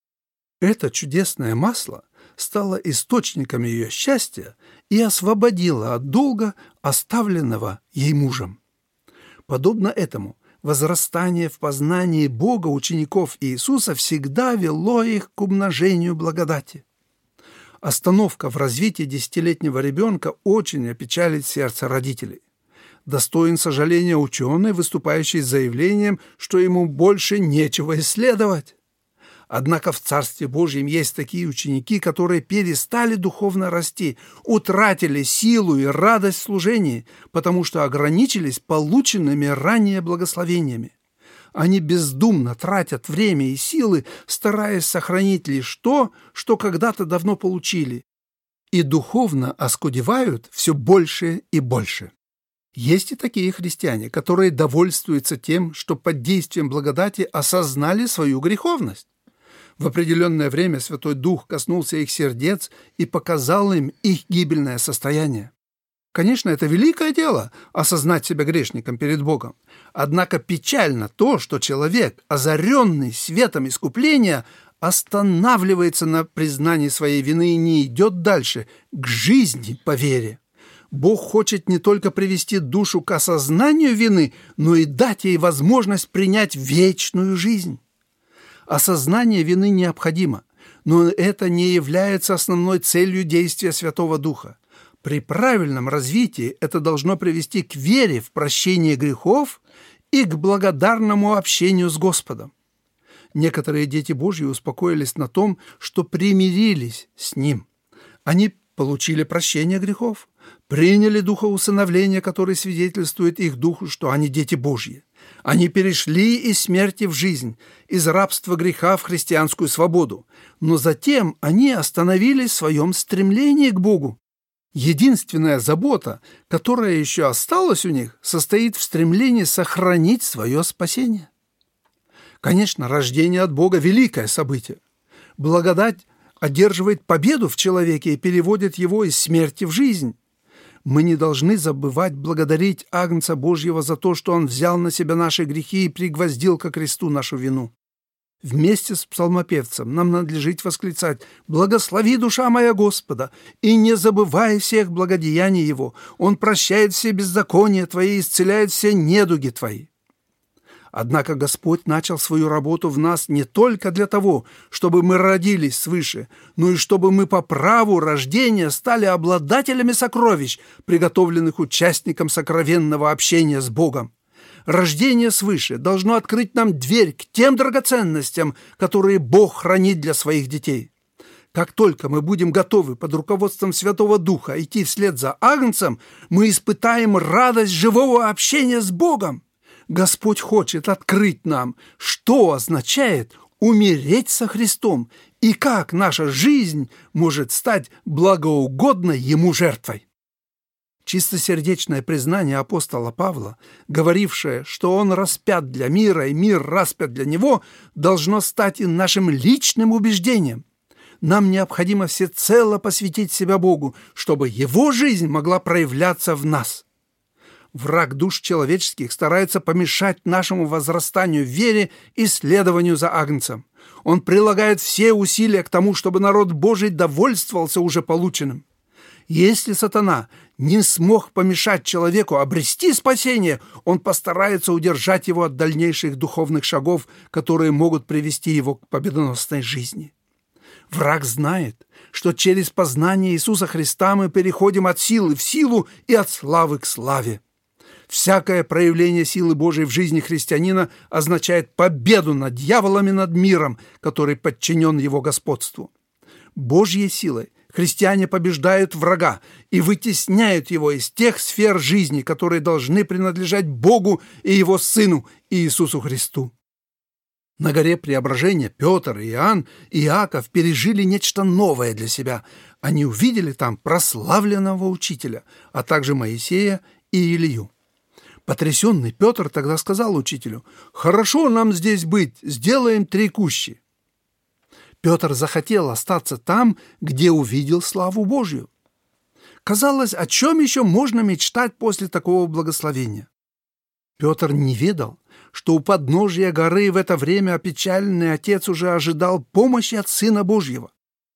Это чудесное масло стало источником ее счастья и освободило от долга, оставленного ей мужем. Подобно этому, возрастание в познании Бога учеников Иисуса всегда вело их к умножению благодати. Остановка в развитии десятилетнего ребенка очень опечалит сердце родителей. Достоин сожаления ученый, выступающий с заявлением, что ему больше нечего исследовать. Однако в Царстве Божьем есть такие ученики, которые перестали духовно расти, утратили силу и радость в служении, потому что ограничились полученными ранее благословениями. Они бездумно тратят время и силы, стараясь сохранить лишь то, что когда-то давно получили, и духовно оскудевают все больше и больше. Есть и такие христиане, которые довольствуются тем, что под действием благодати осознали свою греховность. В определенное время Святой Дух коснулся их сердец и показал им их гибельное состояние. Конечно, это великое дело – осознать себя грешником перед Богом. Однако печально то, что человек, озаренный светом искупления, останавливается на признании своей вины и не идет дальше, к жизни по вере. Бог хочет не только привести душу к осознанию вины, но и дать ей возможность принять вечную жизнь. Осознание вины необходимо, но это не является основной целью действия Святого Духа. При правильном развитии это должно привести к вере в прощение грехов и к благодарному общению с Господом. Некоторые дети Божьи успокоились на том, что примирились с Ним. Они получили прощение грехов, приняли духа усыновления, который свидетельствует их духу, что они дети Божьи. Они перешли из смерти в жизнь, из рабства греха в христианскую свободу, но затем они остановились в своем стремлении к Богу. Единственная забота, которая еще осталась у них, состоит в стремлении сохранить свое спасение. Конечно, рождение от Бога – великое событие. Благодать одерживает победу в человеке и переводит его из смерти в жизнь. Мы не должны забывать благодарить Агнца Божьего за то, что Он взял на себя наши грехи и пригвоздил ко кресту нашу вину. Вместе с псалмопевцем нам надлежит восклицать: «Благослови, душа моя, Господа, и не забывай всех благодеяний Его. Он прощает все беззакония Твои и исцеляет все недуги Твои». Однако Господь начал свою работу в нас не только для того, чтобы мы родились свыше, но и чтобы мы по праву рождения стали обладателями сокровищ, приготовленных участникам сокровенного общения с Богом. Рождение свыше должно открыть нам дверь к тем драгоценностям, которые Бог хранит для своих детей. Как только мы будем готовы под руководством Святого Духа идти вслед за Агнцем, мы испытаем радость живого общения с Богом. Господь хочет открыть нам, что означает умереть со Христом и как наша жизнь может стать благоугодной Ему жертвой. Чистосердечное признание апостола Павла, говорившее, что он распят для мира и мир распят для него, должно стать и нашим личным убеждением. Нам необходимо всецело посвятить себя Богу, чтобы Его жизнь могла проявляться в нас. Враг душ человеческих старается помешать нашему возрастанию в вере и следованию за Агнцем. Он прилагает все усилия к тому, чтобы народ Божий довольствовался уже полученным. Если сатана не смог помешать человеку обрести спасение, он постарается удержать его от дальнейших духовных шагов, которые могут привести его к победоносной жизни. Враг знает, что через познание Иисуса Христа мы переходим от силы в силу и от славы к славе. Всякое проявление силы Божией в жизни христианина означает победу над дьяволом и над миром, который подчинен его господству. Божьей силой христиане побеждают врага и вытесняют его из тех сфер жизни, которые должны принадлежать Богу и Его Сыну Иисусу Христу. На горе Преображения Петр, Иоанн и Иаков пережили нечто новое для себя. Они увидели там прославленного учителя, а также Моисея и Илью. Потрясенный Петр тогда сказал учителю: «Хорошо нам здесь быть, сделаем три кущи». Петр захотел остаться там, где увидел славу Божью. Казалось, о чем еще можно мечтать после такого благословения? Петр не ведал, что у подножия горы в это время опечаленный отец уже ожидал помощи от Сына Божьего.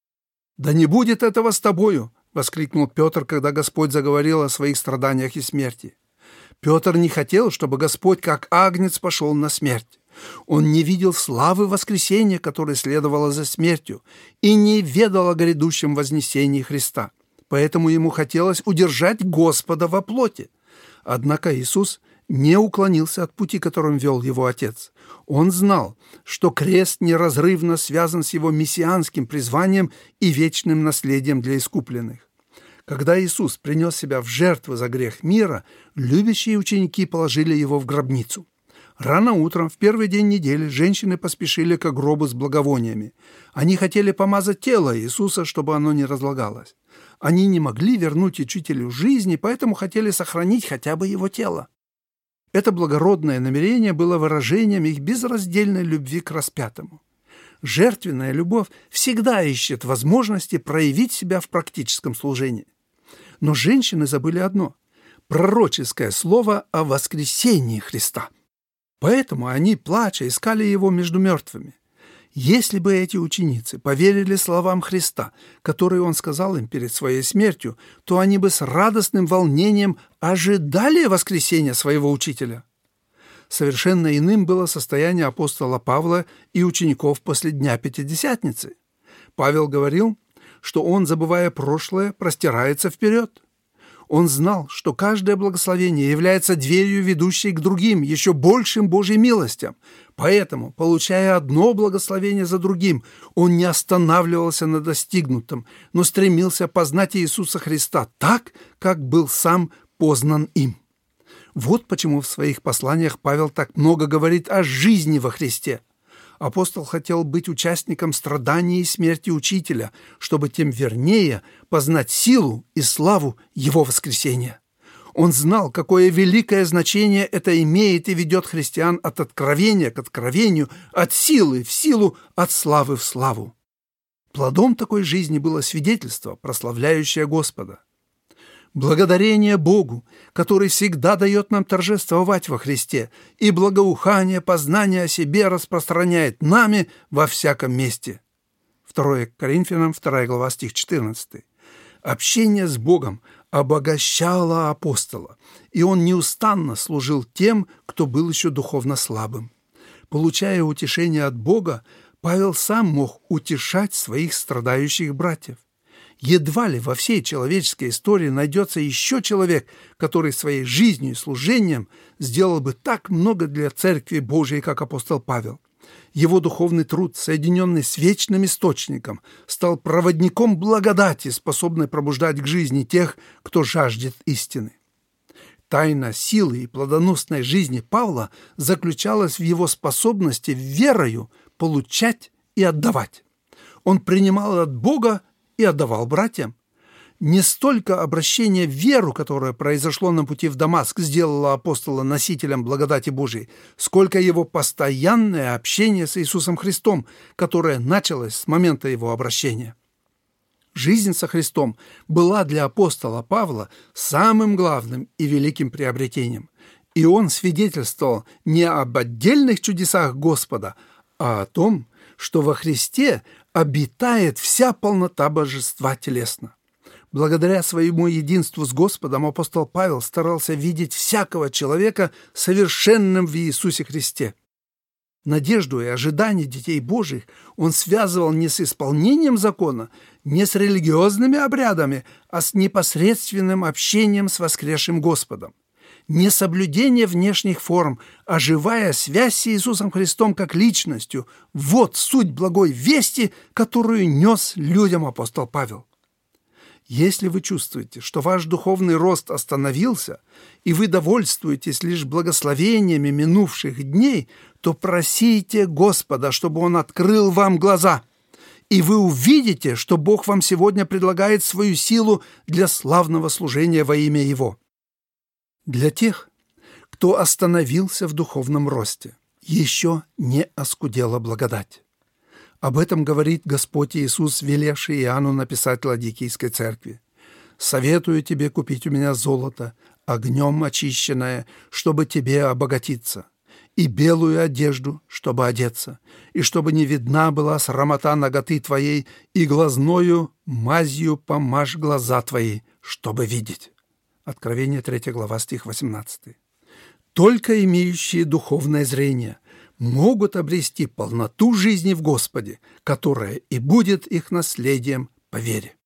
«Да не будет этого с тобою!» — воскликнул Петр, когда Господь заговорил о своих страданиях и смерти. Петр не хотел, чтобы Господь как агнец пошел на смерть. Он не видел славы воскресения, которое следовало за смертью, и не ведал о грядущем вознесении Христа. Поэтому ему хотелось удержать Господа во плоти. Однако Иисус не уклонился от пути, которым вел его Отец. Он знал, что крест неразрывно связан с его мессианским призванием и вечным наследием для искупленных. Когда Иисус принес себя в жертву за грех мира, любящие ученики положили его в гробницу. Рано утром, в первый день недели, женщины поспешили к гробу с благовониями. Они хотели помазать тело Иисуса, чтобы оно не разлагалось. Они не могли вернуть учителю жизни, поэтому хотели сохранить хотя бы его тело. Это благородное намерение было выражением их безраздельной любви к распятому. Жертвенная любовь всегда ищет возможности проявить себя в практическом служении. Но женщины забыли одно – пророческое слово о воскресении Христа. Поэтому они, плача, искали его между мертвыми. Если бы эти ученицы поверили словам Христа, которые он сказал им перед своей смертью, то они бы с радостным волнением ожидали воскресения своего учителя. Совершенно иным было состояние апостола Павла и учеников после Дня Пятидесятницы. Павел говорил, что он, забывая прошлое, простирается вперед. Он знал, что каждое благословение является дверью, ведущей к другим, еще большим Божьим милостям. Поэтому, получая одно благословение за другим, он не останавливался на достигнутом, но стремился познать Иисуса Христа так, как был сам познан им. Вот почему в своих посланиях Павел так много говорит о жизни во Христе. Апостол хотел быть участником страданий и смерти Учителя, чтобы тем вернее познать силу и славу Его воскресения. Он знал, какое великое значение это имеет и ведет христиан от откровения к откровению, от силы в силу, от славы в славу. Плодом такой жизни было свидетельство, прославляющее Господа. Благодарение Богу, который всегда дает нам торжествовать во Христе, и благоухание познания о себе распространяет нами во всяком месте. второе Коринфянам, вторая глава, стих четырнадцатый. Общение с Богом обогащало апостола, и он неустанно служил тем, кто был еще духовно слабым. Получая утешение от Бога, Павел сам мог утешать своих страдающих братьев. Едва ли во всей человеческой истории найдется еще человек, который своей жизнью и служением сделал бы так много для Церкви Божией, как апостол Павел. Его духовный труд, соединенный с вечным источником, стал проводником благодати, способной пробуждать к жизни тех, кто жаждет истины. Тайна силы и плодоносной жизни Павла заключалась в его способности верою получать и отдавать. Он принимал от Бога и отдавал братьям. Не столько обращение в веру, которое произошло на пути в Дамаск, сделало апостола носителем благодати Божией, сколько его постоянное общение с Иисусом Христом, которое началось с момента его обращения. Жизнь со Христом была для апостола Павла самым главным и великим приобретением. И он свидетельствовал не об отдельных чудесах Господа, а о том, что во Христе обитает вся полнота божества телесно. Благодаря своему единству с Господом апостол Павел старался видеть всякого человека совершенным в Иисусе Христе. Надежду и ожидание детей Божьих он связывал не с исполнением закона, не с религиозными обрядами, а с непосредственным общением с воскресшим Господом. Не соблюдение внешних форм, а живая связь с Иисусом Христом как личностью – вот суть благой вести, которую нес людям апостол Павел. Если вы чувствуете, что ваш духовный рост остановился, и вы довольствуетесь лишь благословениями минувших дней, то просите Господа, чтобы Он открыл вам глаза, и вы увидите, что Бог вам сегодня предлагает свою силу для славного служения во имя Его. Для тех, кто остановился в духовном росте, еще не оскудела благодать. Об этом говорит Господь Иисус, велевший Иоанну написать Ладикийской церкви. «Советую тебе купить у меня золото, огнем очищенное, чтобы тебе обогатиться, и белую одежду, чтобы одеться, и чтобы не видна была срамота наготы твоей, и глазною мазью помажь глаза твои, чтобы видеть». Откровение третья глава, стих восемнадцатый. Только имеющие духовное зрение могут обрести полноту жизни в Господе, которая и будет их наследием по вере.